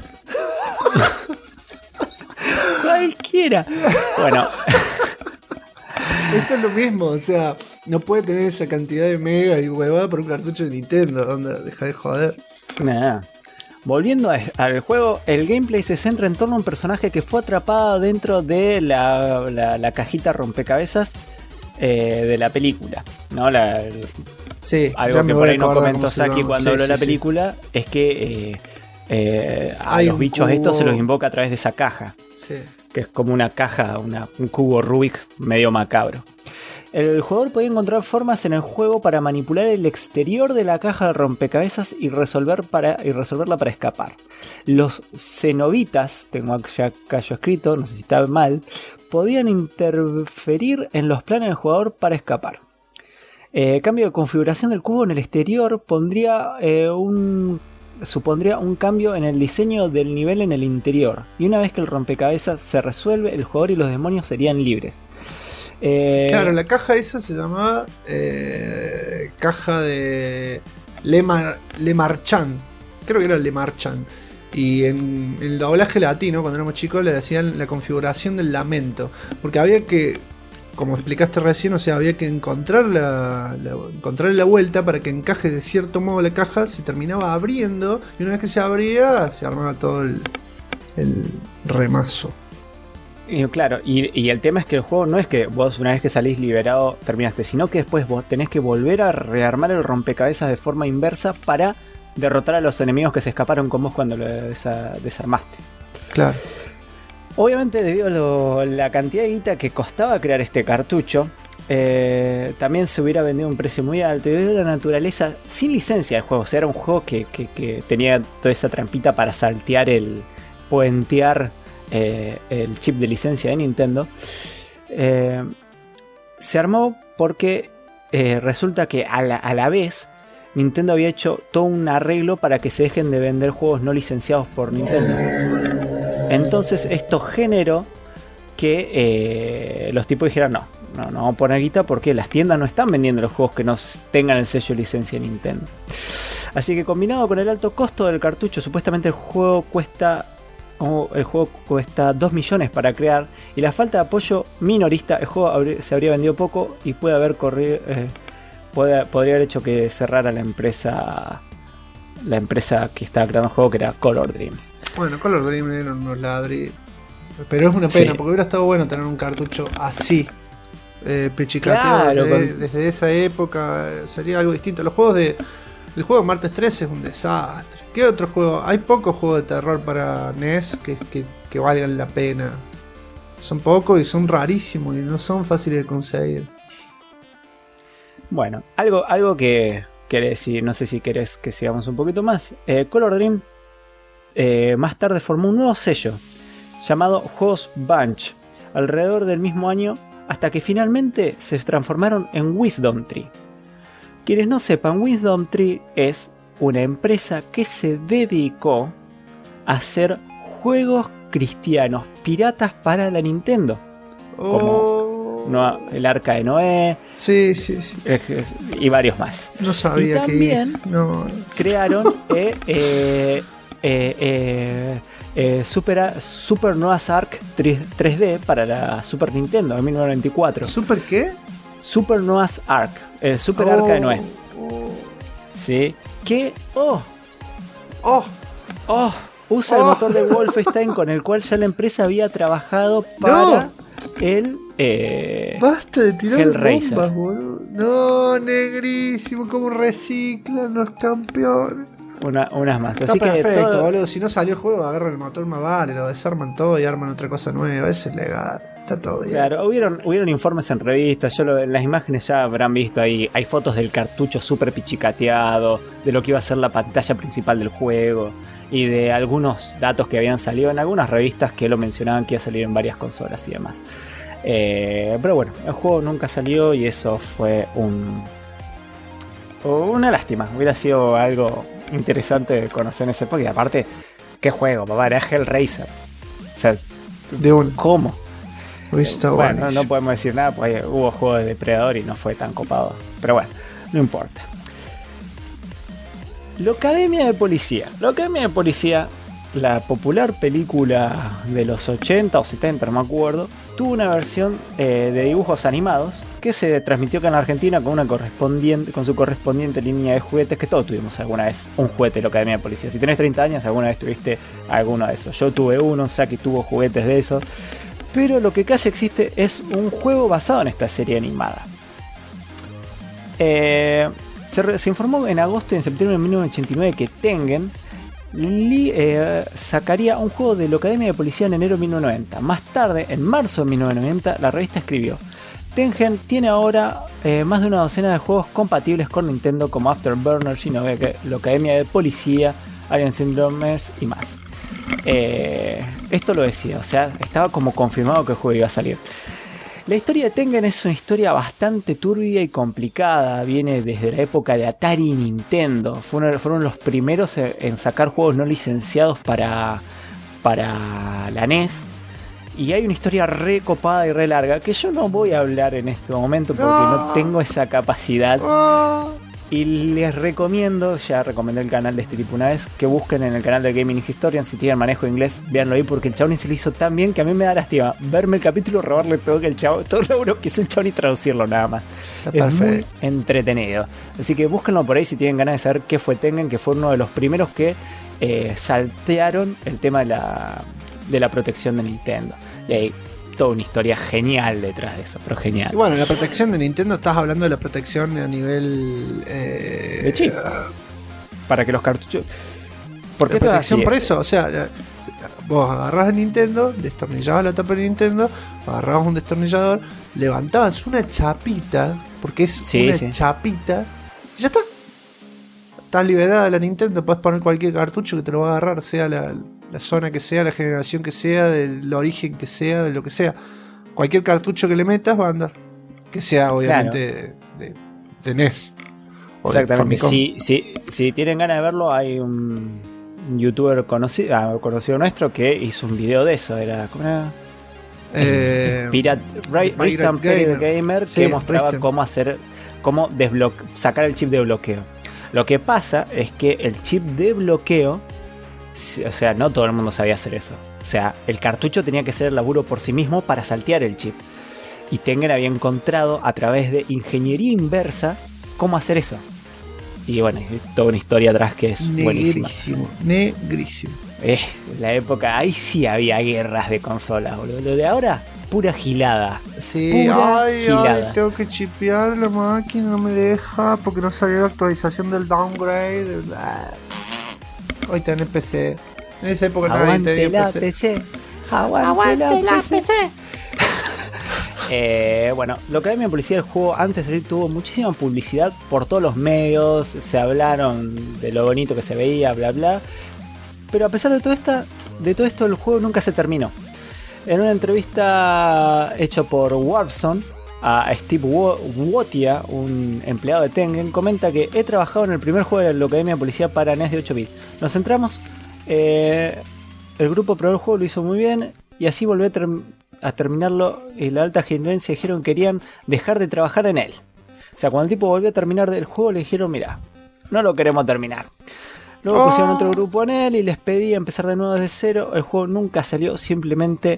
Cualquiera. Bueno, Esto es lo mismo, o sea, no puede tener esa cantidad de mega y huevada por un cartucho de Nintendo. Onda, deja de joder. nada. Volviendo al juego, el gameplay se centra en torno a un personaje que fue atrapado dentro de la cajita rompecabezas de la película, ¿no? Sí, Algo ya me que voy por a ahí no acordar comentó cómo se Saki llama. cuando Sí, habló de sí, la sí. película es que a Hay los un bichos estos se cubo. los invoca a través de esa caja, Sí. que es como una caja, un cubo Rubik medio macabro. El jugador podía encontrar formas en el juego para manipular el exterior de la caja de rompecabezas y resolverla para escapar. Los cenobitas, tengo acá yo escrito, no sé si está mal, podían interferir en los planes del jugador para escapar. Cambio de configuración del cubo en el exterior supondría un cambio en el diseño del nivel en el interior. Y una vez que el rompecabezas se resuelve, el jugador y los demonios serían libres. Claro, la caja esa se llamaba caja de Le Marchand. Creo que era Le Marchand. Y en el doblaje latino, cuando éramos chicos, le decían la configuración del lamento. Porque había que, como explicaste recién, o sea, había que encontrarle la vuelta para que encaje de cierto modo la caja. Se terminaba abriendo. Y una vez que se abría, se armaba todo el remazo. Y claro, y el tema es que el juego no es que vos una vez que salís liberado terminaste, sino que después vos tenés que volver a rearmar el rompecabezas de forma inversa para derrotar a los enemigos que se escaparon con vos cuando lo desarmaste. Claro. Obviamente debido a la cantidad de guita que costaba crear este cartucho, también se hubiera vendido a un precio muy alto y debido a la naturaleza sin licencia del juego. O sea, era un juego que tenía toda esa trampita para saltear puentear el chip de licencia de Nintendo. Se armó porque resulta que a la vez Nintendo había hecho todo un arreglo para que se dejen de vender juegos no licenciados por Nintendo. Entonces esto generó que los tipos dijeran no vamos a poner guita porque las tiendas no están vendiendo los juegos que no tengan el sello de licencia de Nintendo. Así que combinado con el alto costo del cartucho, supuestamente el juego cuesta 2 millones para crear y la falta de apoyo minorista, el juego se habría vendido poco y puede haber podría haber hecho que cerrara la empresa que estaba creando el juego, que era Color Dreams. Bueno, Color Dream eran unos ladri. Pero es una pena, Sí. porque hubiera estado bueno tener un cartucho así. Pichicateado Claro, desde esa época. Sería algo distinto. El juego Martes 13 es un desastre. ¿Qué otro juego? Hay pocos juegos de terror para NES que valgan la pena. Son pocos y son rarísimos y no son fáciles de conseguir. Bueno, algo que querés decir, no sé si querés que sigamos un poquito más. Color Dream más tarde formó un nuevo sello llamado Juegos Bunch alrededor del mismo año, hasta que finalmente se transformaron en Wisdom Tree. Quienes no sepan, Wisdom Tree es una empresa que se dedicó a hacer juegos cristianos piratas para la Nintendo. El Arca de Noé. Sí. Y varios más. No sabía y también que. No. crearon Super Noah's Ark 3D para la Super Nintendo en 1994. ¿Super qué? Super Noah's Ark, el Super Arca de Noé. ¿Sí? Que usa el motor de Wolfenstein con el cual ya la empresa había trabajado para el Basta de tirar Hellraiser. bombas, boludo. No, negrísimo, como reciclan los campeones. unas más. Está Así que perfecto, todo- boludo. Si no salió el juego, agarran el motor más vale, lo desarman todo y arman otra cosa nueva. Ese es legal. Está todo bien. Claro, hubieron informes en revistas, en las imágenes ya habrán visto ahí, hay fotos del cartucho súper pichicateado, de lo que iba a ser la pantalla principal del juego, y de algunos datos que habían salido en algunas revistas que lo mencionaban que iba a salir en varias consolas y demás. Pero bueno, el juego nunca salió y eso fue una lástima. Hubiera sido algo interesante de conocer en ese época. Y aparte, ¿qué juego, papá? Era Hellraiser. O sea, De un. ¿cómo? Está Bueno, buenísimo. no podemos decir nada, pues hubo juego de Depredador y no fue tan copado. Pero bueno, no importa. La Academia de Policía. La Academia de Policía, la popular película de los 80 o 70, no me acuerdo, tuvo una versión de dibujos animados que se transmitió acá en la Argentina con su correspondiente línea de juguetes, que todos tuvimos alguna vez un juguete de la Academia de Policía. Si tenés 30 años, alguna vez tuviste alguno de esos. Yo tuve uno, Saki tuvo juguetes de esos. Pero lo que casi existe es un juego basado en esta serie animada. Se informó en agosto y en septiembre de 1989 que Tengen sacaría un juego de la Academia de Policía en enero de 1990. Más tarde, en marzo de 1990, la revista escribió: Tengen tiene ahora más de una docena de juegos compatibles con Nintendo, como Afterburner, Shinobi, la Academia de Policía, Alien Syndromes y más. Esto lo decía, o sea, estaba como confirmado que el juego iba a salir. La historia de Tengen es una historia bastante turbia y complicada. Viene desde la época de Atari y Nintendo. Fueron los primeros en sacar juegos no licenciados para la NES. Y hay una historia re copada y re larga que yo no voy a hablar en este momento porque no tengo esa capacidad. Y les recomiendo, ya recomendé el canal de este tipo una vez, que busquen en el canal de Gaming Historian. Si tienen manejo de inglés, véanlo ahí, porque el chabón se lo hizo tan bien que a mí me da lástima verme el capítulo, robarle todo lo bueno que es el chabón y traducirlo nada más. Es muy entretenido. Así que búsquenlo por ahí si tienen ganas de saber qué fue Tengen, que fue uno de los primeros que saltearon el tema de la protección de Nintendo. Y hay toda una historia genial detrás de eso, pero genial. Y bueno, la protección de Nintendo, estás hablando de la protección a nivel de chip. Para que los cartuchos. ¿Por qué protección por eso? O sea, vos agarrás el Nintendo, destornillabas la tapa del Nintendo, agarrabas un destornillador, levantabas una chapita, porque es una chapita, y ya está. Estás liberada de la Nintendo, puedes poner cualquier cartucho que te lo va a agarrar, sea la zona que sea, la generación que sea, del origen que sea, de lo que sea. Cualquier cartucho que le metas va a andar. Que sea obviamente de NES. Exactamente. Si tienen ganas de verlo, hay un youtuber conocido nuestro que hizo un video de eso. Era como una Pirate Gamer, que mostraba cómo sacar el chip de bloqueo. Lo que pasa es que el chip de bloqueo, o sea, no todo el mundo sabía hacer eso. O sea, el cartucho tenía que hacer el laburo por sí mismo para saltear el chip. Y Tengen había encontrado a través de ingeniería inversa cómo hacer eso. Y bueno, hay toda una historia atrás que es buenísima. Negrísimo. La época, ahí sí había guerras de consolas, boludo. Lo de ahora, pura gilada. Sí, ay, tengo que chipear la máquina, no me deja porque no salió la actualización del downgrade. Hoy está en el PC. En esa época nadie tenía PC. Aguante la PC. Bueno, la Academia de Policía del juego antes de salir tuvo muchísima publicidad por todos los medios, se hablaron de lo bonito que se veía, bla bla. Pero a pesar de todo esto, el juego nunca se terminó. En una entrevista hecha por Warzone a Steve Wotia, un empleado de Tengen, comenta que he trabajado en el primer juego de la Academia de Policía para NES de 8 bits. Nos centramos, el grupo probó el juego, lo hizo muy bien y así volvió a terminarlo, y la alta gerencia dijeron que querían dejar de trabajar en él. O sea, cuando el tipo volvió a terminar el juego le dijeron, mira, no lo queremos terminar. Luego pusieron otro grupo en él y les pedí empezar de nuevo desde cero. El juego nunca salió, simplemente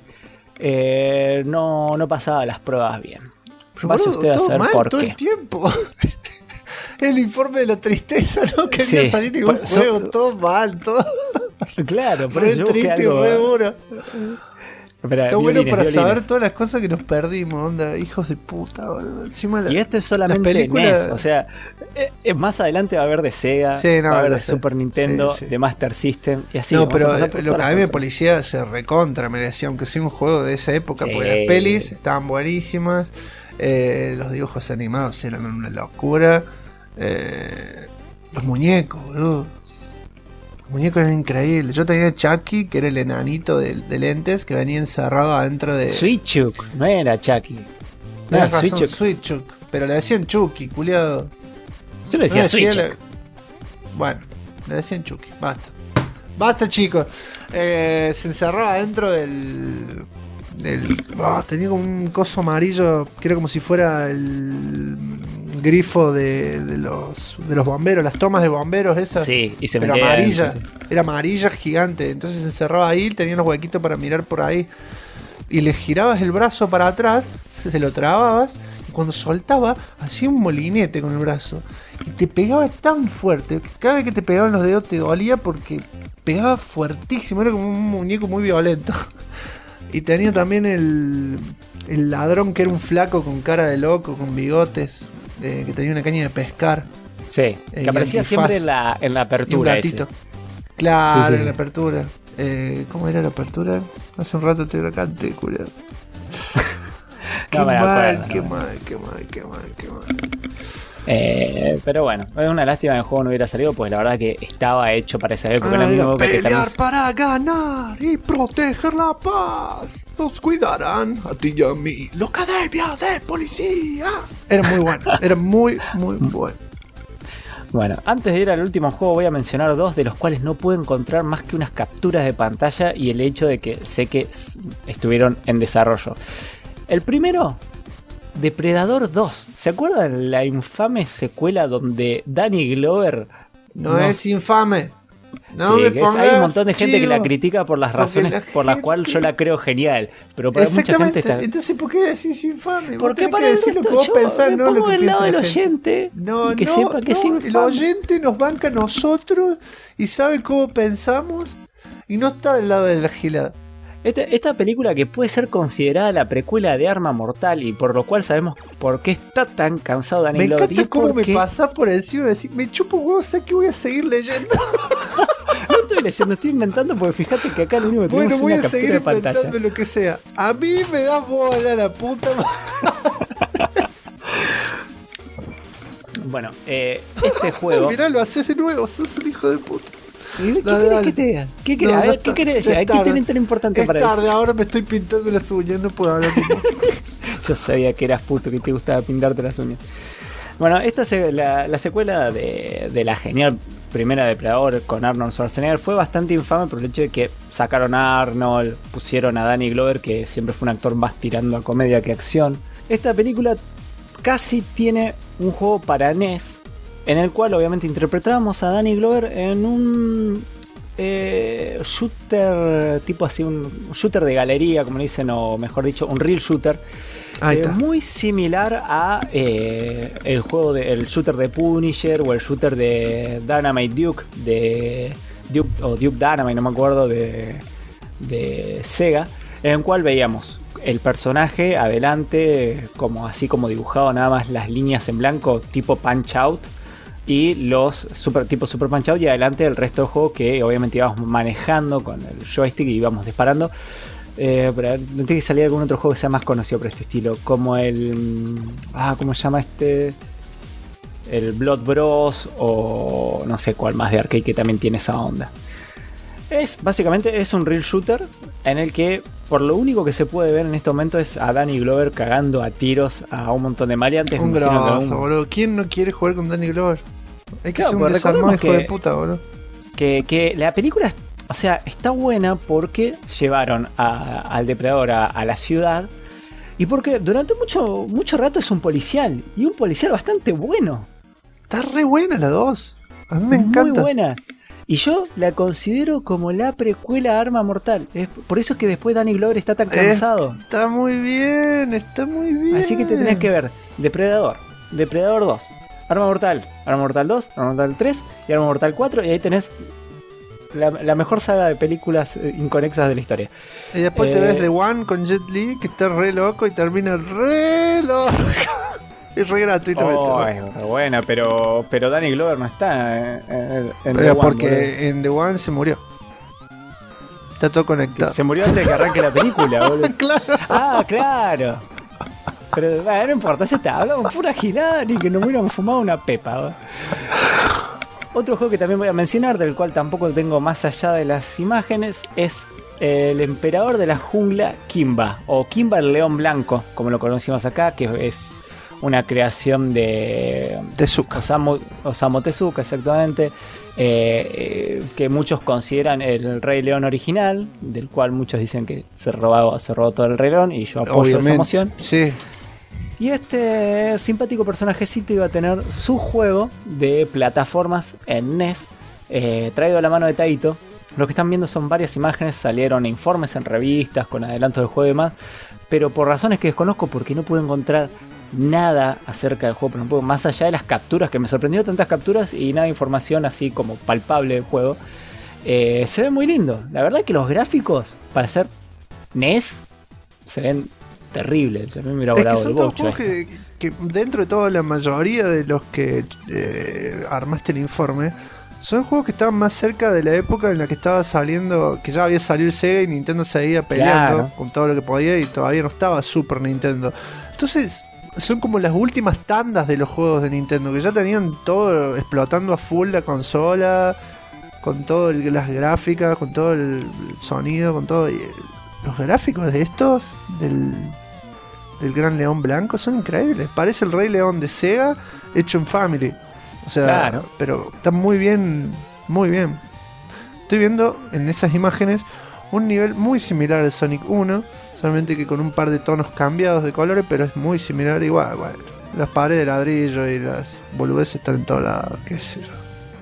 no pasaba las pruebas bien. Vaya usted a saber por todo qué. El tiempo. El informe de la tristeza, no quería salir ningún juego, todo mal, todo. Claro, por re eso yo busqué triste y algo. re duro. Está bueno para saber todas las cosas que nos perdimos, onda, hijos de puta, boludo. Y esto es solamente NES, o sea, más adelante va a haber de Sega, va a haber de Super Nintendo, de Master System, y así. No, pero lo que a mí me policía se recontra merecía, aunque sea un juego de esa época, porque las pelis estaban buenísimas, los dibujos animados eran una locura, los muñecos, boludo. Los muñecos eran increíbles. Yo tenía Chucky, que era el enanito de lentes que venía encerrado adentro de. Suichuk, no era Chucky. No era Suichuk, pero le decían Chucky, culiado. Yo le decía Suichuk. Bueno, le decían Chucky, basta. Basta, chicos. Se encerraba adentro del. Tenía como un coso amarillo que era como si fuera el grifo de los bomberos, las tomas de bomberos esas. Sí, y se pero amarilla. Sí. Era amarilla gigante. Entonces se encerraba ahí, tenía los huequitos para mirar por ahí. Y le girabas el brazo para atrás, se lo trababas, y cuando soltaba, hacía un molinete con el brazo. Y te pegaba tan fuerte, que cada vez que te pegaban los dedos te dolía porque pegaba fuertísimo, era como un muñeco muy violento. Y tenía también el ladrón, que era un flaco con cara de loco, con bigotes, que tenía una caña de pescar. Sí, que aparecía antifaz, siempre en la apertura. Y un gatito. Ese. Claro, sí. En la apertura. ¿Cómo era la apertura? Hace un rato te lo canté, curado. Qué mal. Pero bueno, es una lástima que el juego no hubiera salido, pues la verdad que estaba hecho para esa época. Pelear para ganar y proteger la paz. Nos cuidarán a ti y a mí, los academias de policía. Era muy bueno, era muy bueno. Bueno, antes de ir al último juego voy a mencionar dos de los cuales no puedo encontrar más que unas capturas de pantalla y el hecho de que sé que estuvieron en desarrollo. El primero, Depredador 2. ¿Se acuerdan la infame secuela donde Danny Glover... No es infame. No sí, me pongas, hay un montón de gente que la critica por las razones por las cuales yo la creo genial. Pero para mucha gente está... Entonces, ¿por qué decís infame? Porque para decir lo que vos pensás, no lo que piensa el oyente. No, que sepa que es infame. El oyente nos banca a nosotros y sabe cómo pensamos y no está del lado de la gilada. Esta película, que puede ser considerada la precuela de Arma Mortal y por lo cual sabemos por qué está tan cansado Danny Glover. Me encanta cómo me pasás por encima de decir, me chupo huevo, sé que voy a seguir leyendo. No estoy leyendo, estoy inventando, porque fíjate que acá lo único que tenemos es una captura de pantalla. Bueno, voy a seguir inventando lo que sea. A mí me da bola la puta madre. Bueno, este juego... Mirá, lo haces de nuevo, sos un hijo de puta. ¿Qué querés que te diga? ¿Qué querés decir? ¿Qué tiene tan importante para eso? Es tarde, ahora me estoy pintando las uñas, no puedo hablar con vos. Yo sabía que eras puto, que te gustaba pintarte las uñas. Bueno, esta la secuela de la genial primera Depredador con Arnold Schwarzenegger fue bastante infame por el hecho de que sacaron a Arnold, pusieron a Danny Glover, que siempre fue un actor más tirando a comedia que acción. Esta película casi tiene un juego para NES, en el cual obviamente interpretábamos a Danny Glover en un shooter, tipo así, un shooter de galería, como le dicen, o mejor dicho, un real shooter. Muy similar a el juego el shooter de Punisher o el shooter de Dynamite Duke, Duke Dynamite, no me acuerdo, de Sega, en el cual veíamos el personaje adelante, así como dibujado, nada más las líneas en blanco, tipo Punch Out, y los tipo Super Punch Out, y adelante el resto del juego que obviamente íbamos manejando con el joystick y íbamos disparando. Pero no tiene que salir algún otro juego que sea más conocido por este estilo, como ¿cómo se llama este? El Blood Bros, o no sé cuál más de arcade que también tiene esa onda. Básicamente es un real shooter en el que por lo único que se puede ver en este momento es a Danny Glover cagando a tiros a un montón de maleantes. Un grosso, boludo. ¿Quién no quiere jugar con Danny Glover? Hay que ser un desarmado hijo de puta, boludo. Que la película, o sea, está buena porque llevaron al depredador a la ciudad, y porque durante mucho rato es un policial, y un policial bastante bueno. Está re buena la 2. A mí me encanta. Muy buena. Y yo la considero como la precuela a Arma Mortal. Por eso es que después Danny Glover está tan cansado. Está muy bien, está muy bien. Así que te tenés que ver Depredador 2, Arma Mortal 2, Arma Mortal 3 y Arma Mortal 4, y ahí tenés la mejor saga de películas inconexas de la historia. Y después te ves The One con Jet Li, que está re loco y termina re loco. Y re gratuitamente. Oh, es buena, pero Danny Glover no está en The Pero One, porque boludo. en The One se murió. Está todo conectado. Se murió antes de que arranque la película, boludo. Claro. Ah, claro. Pero no importa, ya está, hablamos pura gilada ni que nos hubiéramos fumado una pepa, boludo. Otro juego que también voy a mencionar, del cual tampoco tengo más allá de las imágenes, es el Emperador de la Jungla Kimba, o Kimba el León Blanco, como lo conocimos acá, que es una creación de Tezuka. Osamu Tezuka, exactamente, que muchos consideran el Rey León original, del cual muchos dicen que se robó todo el Rey León, y yo apoyo esa emoción. Sí. Y este simpático personajecito iba a tener su juego de plataformas en NES, traído a la mano de Taito. Lo que están viendo son varias imágenes, salieron informes en revistas con adelantos del juego y demás, pero por razones que desconozco, porque no pude encontrar nada acerca del juego, pero no puedo, más allá de las capturas, que me sorprendió tantas capturas y nada de información así como palpable del juego. Se ve muy lindo. La verdad que los gráficos, para ser NES, se ven terribles. Yo me hubiera Es que volado son el todos bocho. juegos que dentro de toda la mayoría de los que armaste el informe, son juegos que estaban más cerca de la época en la que estaba saliendo, que ya había salido el Sega y Nintendo seguía peleando Claro. con todo lo que podía y todavía no estaba Super Nintendo. Entonces son como las últimas tandas de los juegos de Nintendo, que ya tenían todo explotando a full la consola, con todas las gráficas, con todo el sonido, con todo. Y los gráficos de estos, del Gran León Blanco, son increíbles. Parece el Rey León de Sega hecho en Family. O sea, Claro. pero está muy bien, muy bien. Estoy viendo en esas imágenes un nivel muy similar al Sonic 1, solamente que con un par de tonos cambiados de colores, pero es muy similar igual. Bueno, las paredes de ladrillo y las boludeces están en todos lados, qué sé yo.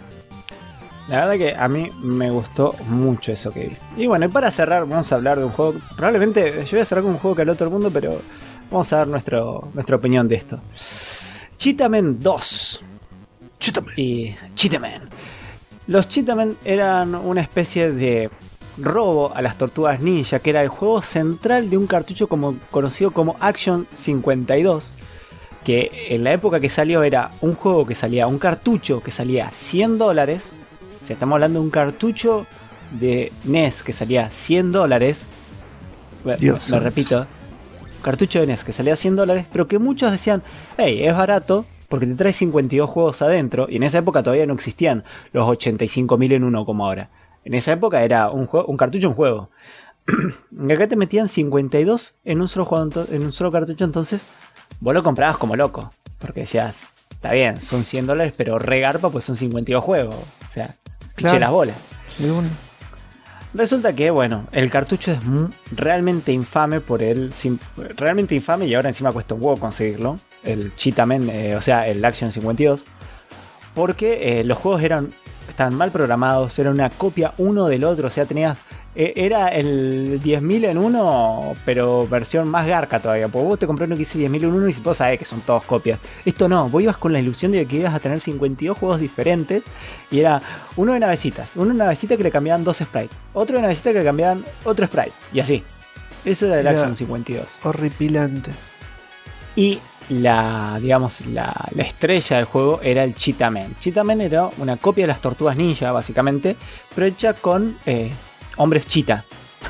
La verdad que a mí me gustó mucho eso que vi. Y bueno, y para cerrar, vamos a hablar de un juego. Probablemente yo voy a cerrar con un juego que habló todo el mundo, pero vamos a dar nuestra opinión de esto. Cheetah-Man 2. Cheetah-Man. Los Cheetah-Man eran una especie de robo a las tortugas ninja, que era el juego central de un cartucho conocido como Action 52. Que en la época que salió era un juego que salía, un cartucho que salía $100. O sea, estamos hablando de un cartucho de NES que salía $100. Dios Me santo. repito. Cartucho de NES que salía $100, pero que muchos decían, hey, es barato porque te trae 52 juegos adentro. Y en esa época todavía no existían los 85.000 en uno como ahora. En esa época era un cartucho, un juego. Y acá te metían 52 en un solo juego, en un solo cartucho, entonces vos lo comprabas como loco. Porque decías, está bien, son $100, pero regarpa pues son 52 juegos. O sea, Claro. eché las bolas. De una. Resulta que, bueno, el cartucho es realmente infame realmente infame, y ahora encima cuesta un huevo conseguirlo. El Cheetah-Man, o sea, el Action 52. Porque los juegos estaban mal programados, era una copia uno del otro. O sea, era el 10.000 en uno, pero versión más garca todavía. Porque vos te compré uno que dice 10.000 en uno y vos sabés que son todos copias. Esto no, vos ibas con la ilusión de que ibas a tener 52 juegos diferentes. Y era uno de navecitas, uno de navecita que le cambiaban 2 sprites, otro de navecita que le cambiaban otro sprite. Y así. Eso era el Era Action 52. horripilante. Y la estrella del juego era el Cheetah-Man. Cheetah-Man era una copia de las tortugas ninja, básicamente, pero hecha con hombres cheetah.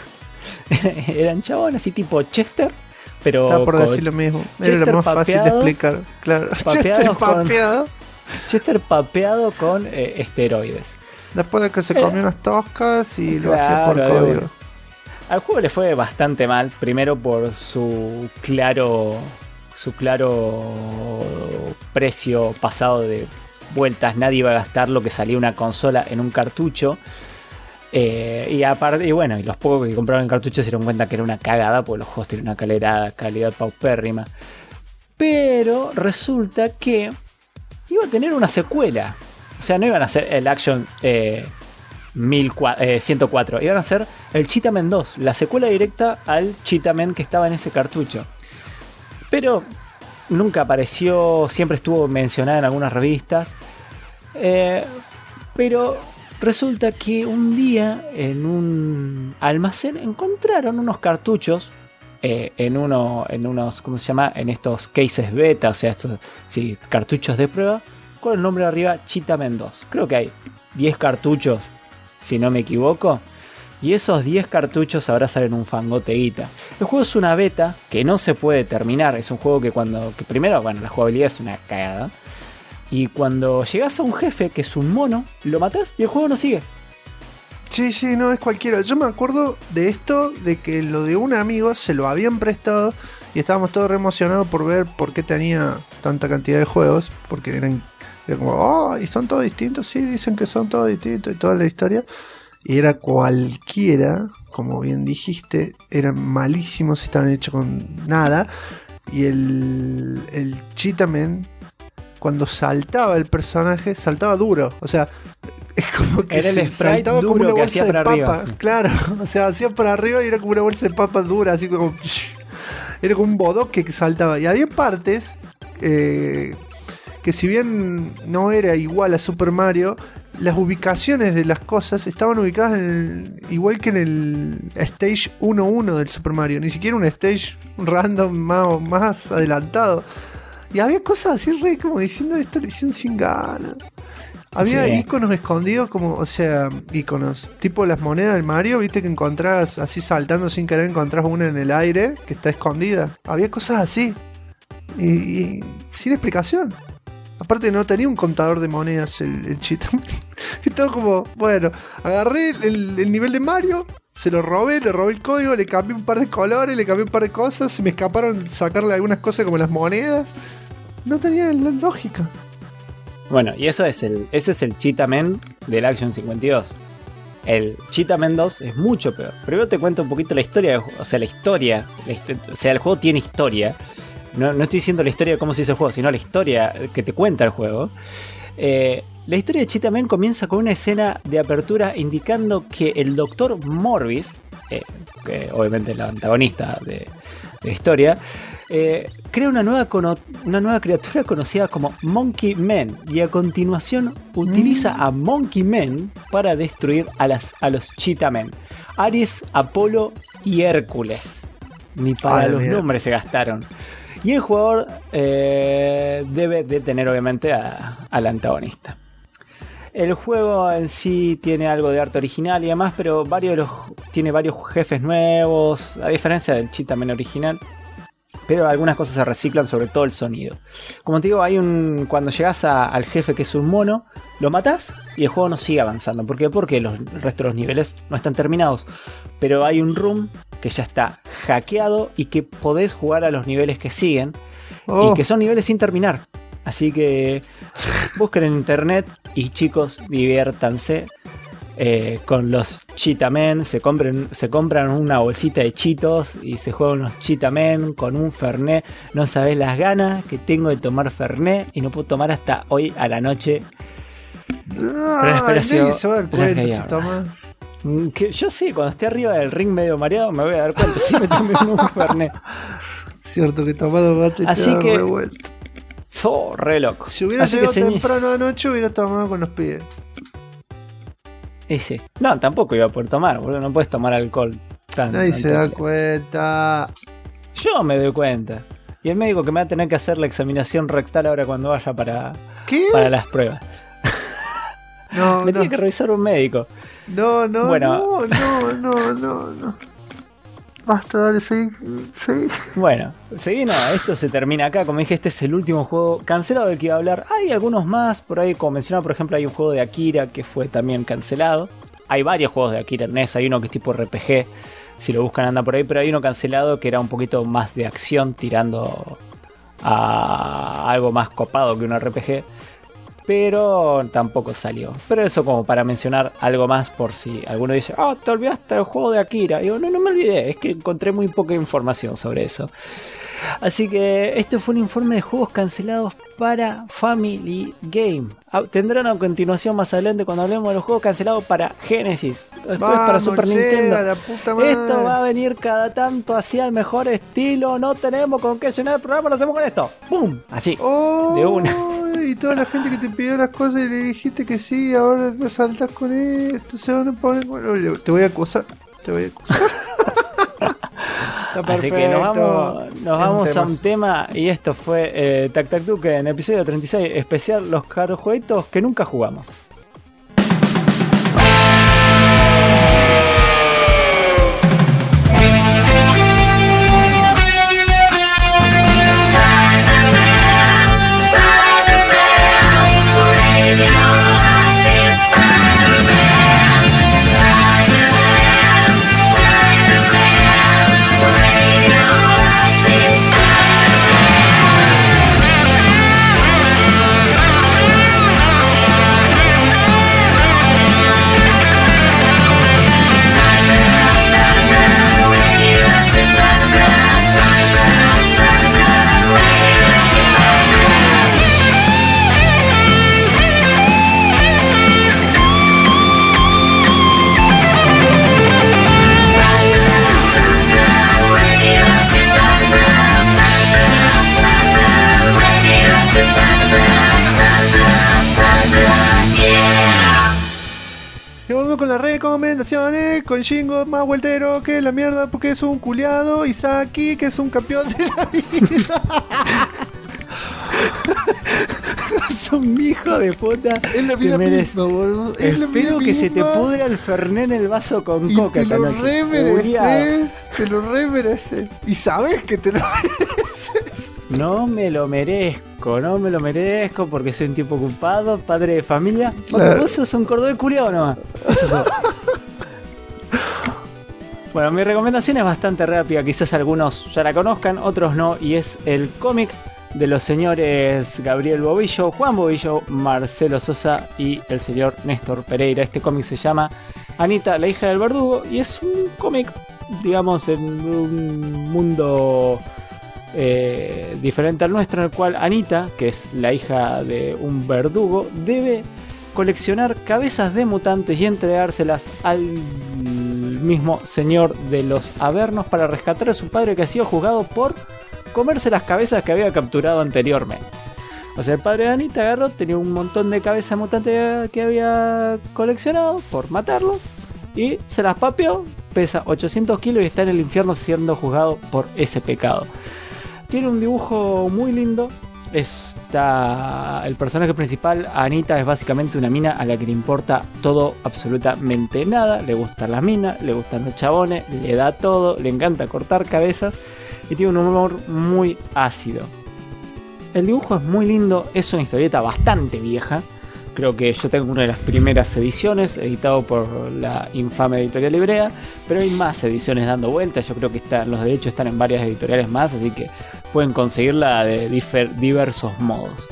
Eran chabones así tipo Chester, pero Estaba por con decir lo mismo. Era Chester lo más fácil de papeado, explicar. Claro. papeado Chester con- papeado. Chester papeado con esteroides. Después de que se comió unas toscas y lo hacía por Claro, código. Al juego le fue bastante mal, primero por su claro precio pasado de vueltas. Nadie iba a gastar lo que salía una consola en un cartucho. Y aparte, y bueno, y los pocos que compraron el cartucho se dieron cuenta que era una cagada, porque los juegos tienen una calidad paupérrima. Pero resulta que iba a tener una secuela. O sea, no iban a hacer el Action 104, iban a hacer el Cheetah-Man 2, la secuela directa al Cheetah-Man que estaba en ese cartucho. Pero nunca apareció, siempre estuvo mencionada en algunas revistas. Pero Resulta que un día en un almacén encontraron unos cartuchos en unos, ¿cómo se llama? En estos cases beta, o sea, estos sí, cartuchos de prueba, con el nombre arriba Cheetah-Man 2. Creo que hay 10 cartuchos, si no me equivoco. Y esos 10 cartuchos ahora salen un fangote guita. El juego es una beta que no se puede terminar. Es un juego que primero, bueno, la jugabilidad es una cagada. Y cuando llegas a un jefe que es un mono, lo matás y el juego no sigue. Sí, no es cualquiera. Yo me acuerdo de esto, de que lo de un amigo se lo habían prestado y estábamos todos re emocionados por ver por qué tenía tanta cantidad de juegos. Porque era como, y son todos distintos. Sí, dicen que son todos distintos y toda la historia. Y era cualquiera, como bien dijiste, eran malísimos, estaban hechos con nada. Y el Cheetah-Man, cuando saltaba el personaje, saltaba duro. O sea, es como que era el saltaba duro como una que bolsa hacía de para papa. arriba, sí. Claro, o sea, hacía para arriba y era como una bolsa de papa dura, así como... Era como un bodoque que saltaba. Y había partes que si bien no era igual a Super Mario, las ubicaciones de las cosas estaban ubicadas igual que en el Stage 1-1 del Super Mario. Ni siquiera un Stage random más adelantado. Y había cosas así re como diciendo, esto lo hicieron sin ganas. Había iconos escondidos como, o sea, iconos. Tipo las monedas del Mario, viste que encontrás así saltando sin querer, encontrás una en el aire que está escondida. Había cosas así. Y sin explicación. Aparte no tenía un contador de monedas el Cheetah-Man. Y todo como, bueno, agarré el nivel de Mario, se lo robé, le robé el código, le cambié un par de colores, le cambié un par de cosas, se me escaparon sacarle algunas cosas como las monedas. No tenía lógica. Bueno, y ese es el Cheetah-Man del Action 52. El Cheetah-Man 2 es mucho peor. Primero te cuento un poquito la historia, o sea, el juego tiene historia. No estoy diciendo la historia de cómo se hizo el juego, sino la historia que te cuenta el juego. La historia de Cheetah-Man comienza con una escena de apertura indicando que el Dr. Morbius, que obviamente es el antagonista de la historia, crea una nueva criatura conocida como Monkey Man, y a continuación utiliza a Monkey Man para destruir a los Cheetah-Man, Ares, Apolo y Hércules. Ni para los nombres se gastaron. Y el jugador debe detener obviamente al antagonista. El juego en sí tiene algo de arte original y demás, pero tiene varios jefes nuevos, a diferencia del Cheetah-Man original. Pero algunas cosas se reciclan, sobre todo el sonido. Como te digo, cuando llegas al jefe que es un mono, lo matás y el juego no sigue avanzando. ¿Por qué? Porque el resto de los niveles no están terminados. Pero hay un room que ya está hackeado y que podés jugar a los niveles que siguen. Y que son niveles sin terminar. Así que busquen en internet y chicos, diviértanse con los Cheetah-Man. Se compran una bolsita de chitos y se juegan unos Cheetah-Man con un Fernet. No sabés las ganas que tengo de tomar Fernet y no puedo tomar hasta hoy a la noche. Nadie se va a dar cuenta si toma. Que yo sí, cuando esté arriba del ring medio mareado me voy a dar cuenta si me tomé un Fernet. Cierto que tomado mate. Así que revuelto. Re loco. Si hubiera llegado temprano anoche hubiera tomado con los pies. Y sí. No, tampoco iba a poder tomar, boludo. No puedes tomar alcohol. Nadie se da cuenta. Yo me doy cuenta. Y el médico que me va a tener que hacer la examinación rectal ahora cuando vaya para las pruebas. Me tiene que revisar un médico. No. Basta, dale, seguí. Bueno, seguí, no, esto se termina acá. Como dije, este es el último juego cancelado del que iba a hablar. Hay algunos más por ahí, como mencionaba, por ejemplo, hay un juego de Akira que fue también cancelado. Hay varios juegos de Akira en NES, hay uno que es tipo RPG, si lo buscan anda por ahí, pero hay uno cancelado que era un poquito más de acción, tirando a algo más copado que un RPG. Pero tampoco salió. Pero eso como para mencionar algo más por si alguno dice, te olvidaste del juego de Akira. Y digo, no me olvidé, es que encontré muy poca información sobre eso. Así que este fue un informe de juegos cancelados para Family Game. Tendrán a continuación más adelante cuando hablemos de los juegos cancelados para Genesis. Después para Super Nintendo. La puta madre. Esto va a venir cada tanto hacia el mejor estilo. No tenemos con qué llenar el programa, lo hacemos con esto. ¡Pum! Así. De una. y toda la gente que te pidió las cosas y le dijiste que sí, ahora me saltas con esto, se van a poner... Bueno, te voy a acusar. Está perfecto. Así que nos vamos a un tema. Y esto fue Tac Tac Duke en episodio 36 especial los jueguitos que nunca jugamos. Y volvemos con las recomendaciones, con Shingo más vueltero que la mierda porque es un culiado, y Saki que es un campeón de la vida. Es un hijo de puta. Es la vida misma, boludo. Es la vida Espero que se te misma. pudra el fernet en el vaso con Y coca. te lo esta noche. remereces, te lo remereces. Y sabes que te lo mereces. No me lo merezco porque soy un tipo ocupado, padre de familia. Claro. Vos sos un cordobés culiao nomás. Eso sos. Bueno, mi recomendación es bastante rápida, quizás algunos ya la conozcan, otros no, y es el cómic de los señores Gabriel Bobillo, Juan Bobillo, Marcelo Sosa y el señor Néstor Pereira. Este cómic se llama Anita, la hija del verdugo, y es un cómic, digamos, en un mundo diferente al nuestro, en el cual Anita, que es la hija de un verdugo, debe coleccionar cabezas de mutantes y entregárselas al mismo señor de los Avernos para rescatar a su padre, que ha sido juzgado por comerse las cabezas que había capturado anteriormente. O sea, el padre de Anita agarró, tenía un montón de cabezas mutantes que había coleccionado por matarlos y se las papeó. Pesa 800 kilos y está en el infierno siendo juzgado por ese pecado. Tiene un dibujo muy lindo. El personaje principal, Anita, es básicamente una mina a la que le importa todo, absolutamente nada. Le gustan las minas, le gustan los chabones, le da todo, le encanta cortar cabezas y tiene un humor muy ácido. El dibujo es muy lindo, es una historieta bastante vieja. Creo que yo tengo una de las primeras ediciones, editado por la infame editorial Librea, pero hay más ediciones dando vueltas. Yo creo que los derechos están en varias editoriales más, así que pueden conseguirla de diversos modos.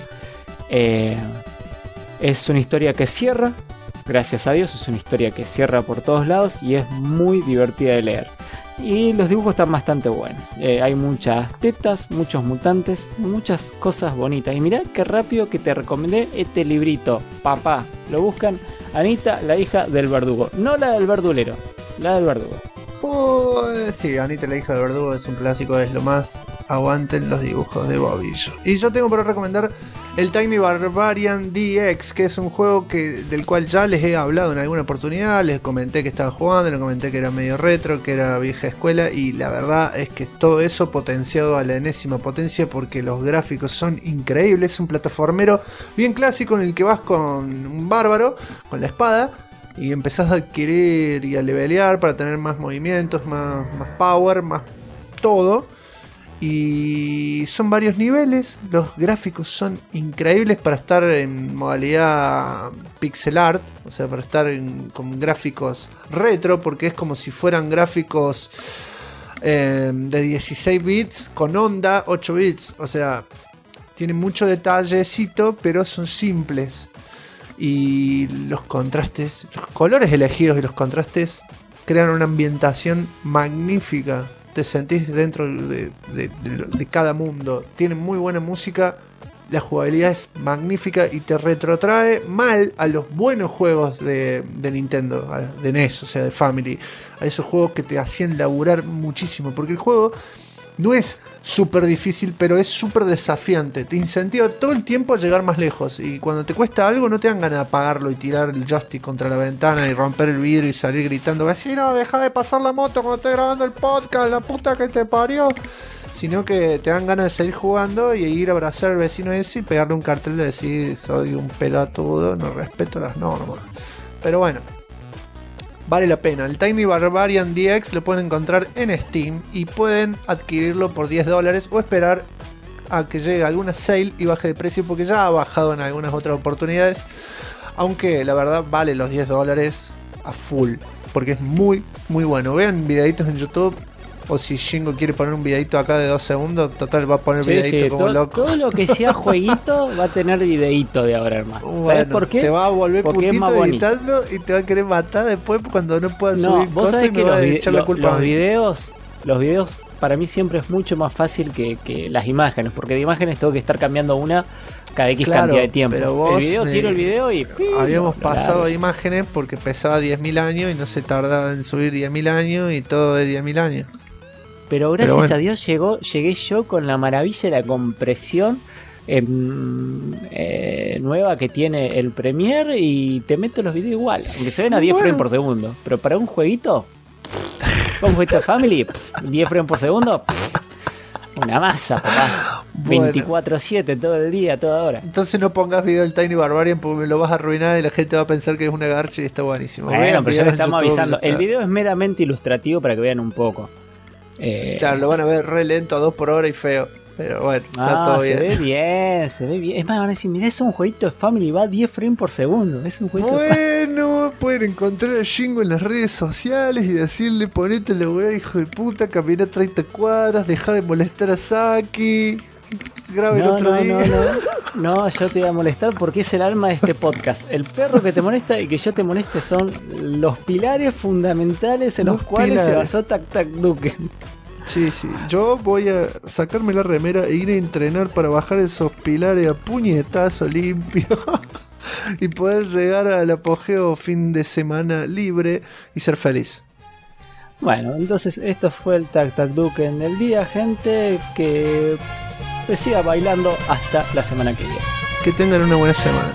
Es una historia que cierra, gracias a Dios, es una historia que cierra por todos lados y es muy divertida de leer. Y los dibujos están bastante buenos. Hay muchas tetas, muchos mutantes, muchas cosas bonitas. Y mirá qué rápido que te recomendé este librito. Papá, lo buscan. Anita, la hija del verdugo. No la del verdulero, la del verdugo. Sí, Anita, la hija del verdugo es un clásico, es lo más. Aguanten los dibujos de Bobillo. Y yo tengo para recomendar el Tiny Barbarian DX, que es un juego del cual ya les he hablado en alguna oportunidad. Les comenté que estaba jugando, les comenté que era medio retro, que era vieja escuela, y la verdad es que todo eso potenciado a la enésima potencia porque los gráficos son increíbles. Es un plataformero bien clásico en el que vas con un bárbaro, con la espada, y empezás a adquirir y a levelear para tener más movimientos, más power, más todo. Y son varios niveles, los gráficos son increíbles para estar en modalidad pixel art, o sea, para estar con gráficos retro, porque es como si fueran gráficos de 16 bits con onda 8 bits, o sea, tienen mucho detallecito, pero son simples. Y los contrastes, los colores elegidos y los contrastes crean una ambientación magnífica. Te sentís dentro de cada mundo. Tienen muy buena música, la jugabilidad es magnífica y te retrotrae mal a los buenos juegos de Nintendo, de NES, o sea, de Family. A esos juegos que te hacían laburar muchísimo, porque el juego No es súper difícil, pero es súper desafiante. Te incentiva todo el tiempo a llegar más lejos. Y cuando te cuesta algo, no te dan ganas de apagarlo y tirar el joystick contra la ventana y romper el vidrio y salir gritando: vecino, deja de pasar la moto cuando estoy grabando el podcast, la puta que te parió. Sino que te dan ganas de seguir jugando y ir a abrazar al vecino ese y pegarle un cartel de decir: soy un pelotudo, no respeto las normas. Pero bueno, vale la pena. El Tiny Barbarian DX lo pueden encontrar en Steam y pueden adquirirlo por $10 o esperar a que llegue alguna sale y baje de precio, porque ya ha bajado en algunas otras oportunidades. Aunque la verdad vale los $10 a full, porque es muy muy bueno. Vean videitos en YouTube, o si Shingo quiere poner un videito acá de 2 segundos, total va a poner videito como loco. Todo lo que sea jueguito va a tener videito de ahora, hermano. ¿Sabes Bueno, por qué? te va a volver Porque es más putito bonito. editando y te va a querer matar después cuando no puedas No, subir vos cosas sabés y que me va a echar la culpa a los mí. videos para mí siempre es mucho más fácil que las imágenes, porque de imágenes tengo que estar cambiando una cada X Claro, cantidad de tiempo. pero vos el video, tiro el video y habíamos lo pasado largo. imágenes porque pesaba 10.000 años y no se tardaba en subir 10.000 años y todo de 10.000 años. Pero gracias bueno. a Dios llegué yo con la maravilla de la compresión nueva que tiene el Premiere y te meto los videos igual, aunque se ven a 10 frames por segundo. Pero para un jueguito Family, 10 frames por segundo, una masa, papá. Bueno. 24/7 todo el día, toda hora. Entonces no pongas video del Tiny Barbarian porque me lo vas a arruinar y la gente va a pensar que es una garcha y está buenísimo. Bueno, Vean pero ya videos le en estamos YouTube, avisando. ya El está. video es meramente ilustrativo para que vean un poco. Claro, lo van a ver re lento a 2 por hora y feo. Pero bueno, está todo se bien. ve bien, se ve bien. Es más, van a decir, mirá, es un jueguito de Family, va a 10 frames por segundo. Es un jueguito de Bueno, pueden encontrar a Shingo en las redes sociales y decirle: ponete la weá, hijo de puta, camina 30 cuadras, deja de molestar a Saki, grabe el otro día. No, yo te voy a molestar porque es el alma de este podcast. El perro que te molesta y que yo te moleste son los pilares fundamentales en los cuales se basó Tac Tac Duken. Sí, yo voy a sacarme la remera e ir a entrenar para bajar esos pilares a puñetazo limpio y poder llegar al apogeo fin de semana libre y ser feliz. Bueno, entonces esto fue el Tac Tac Duken del día, gente. Que siga bailando hasta la semana que viene. Que tengan una buena semana.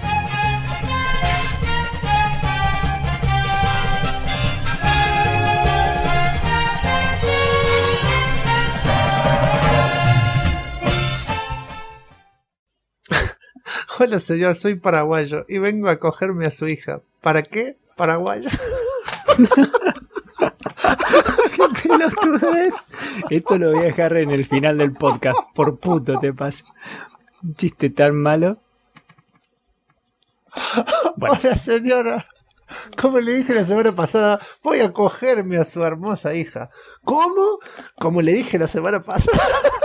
Hola señor, soy paraguayo y vengo a cogerme a su hija. ¿Para qué? ¿Paraguayo? ¡Qué pelotudez! Esto lo voy a dejar en el final del podcast. Por puto te pasa. Un chiste tan malo. Bueno. Hola señora. Como le dije la semana pasada, voy a cogerme a su hermosa hija. ¿Cómo? Como le dije la semana pasada.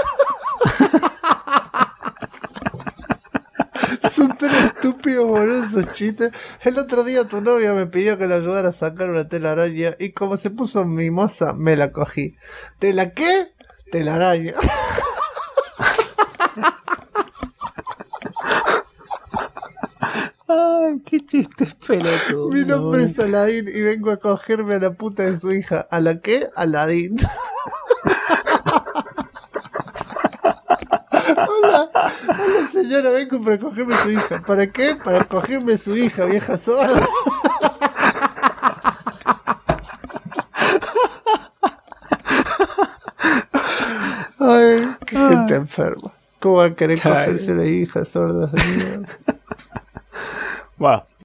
Son tan estúpidos, boludo, esos chistes. El otro día tu novia me pidió que le ayudara a sacar una telaraña y como se puso mimosa, me la cogí. ¿Te la qué? Telaraña. Ay, qué chiste pelotudo. Mi nombre es Aladín y vengo a cogerme a la puta de su hija. ¿A la qué? Aladín. Hola señora, vengo para cogerme a su hija. ¿Para qué? Para cogerme a su hija, vieja sorda. Ay, qué gente enferma. ¿Cómo van a querer cogerse a la hija sorda? Wow.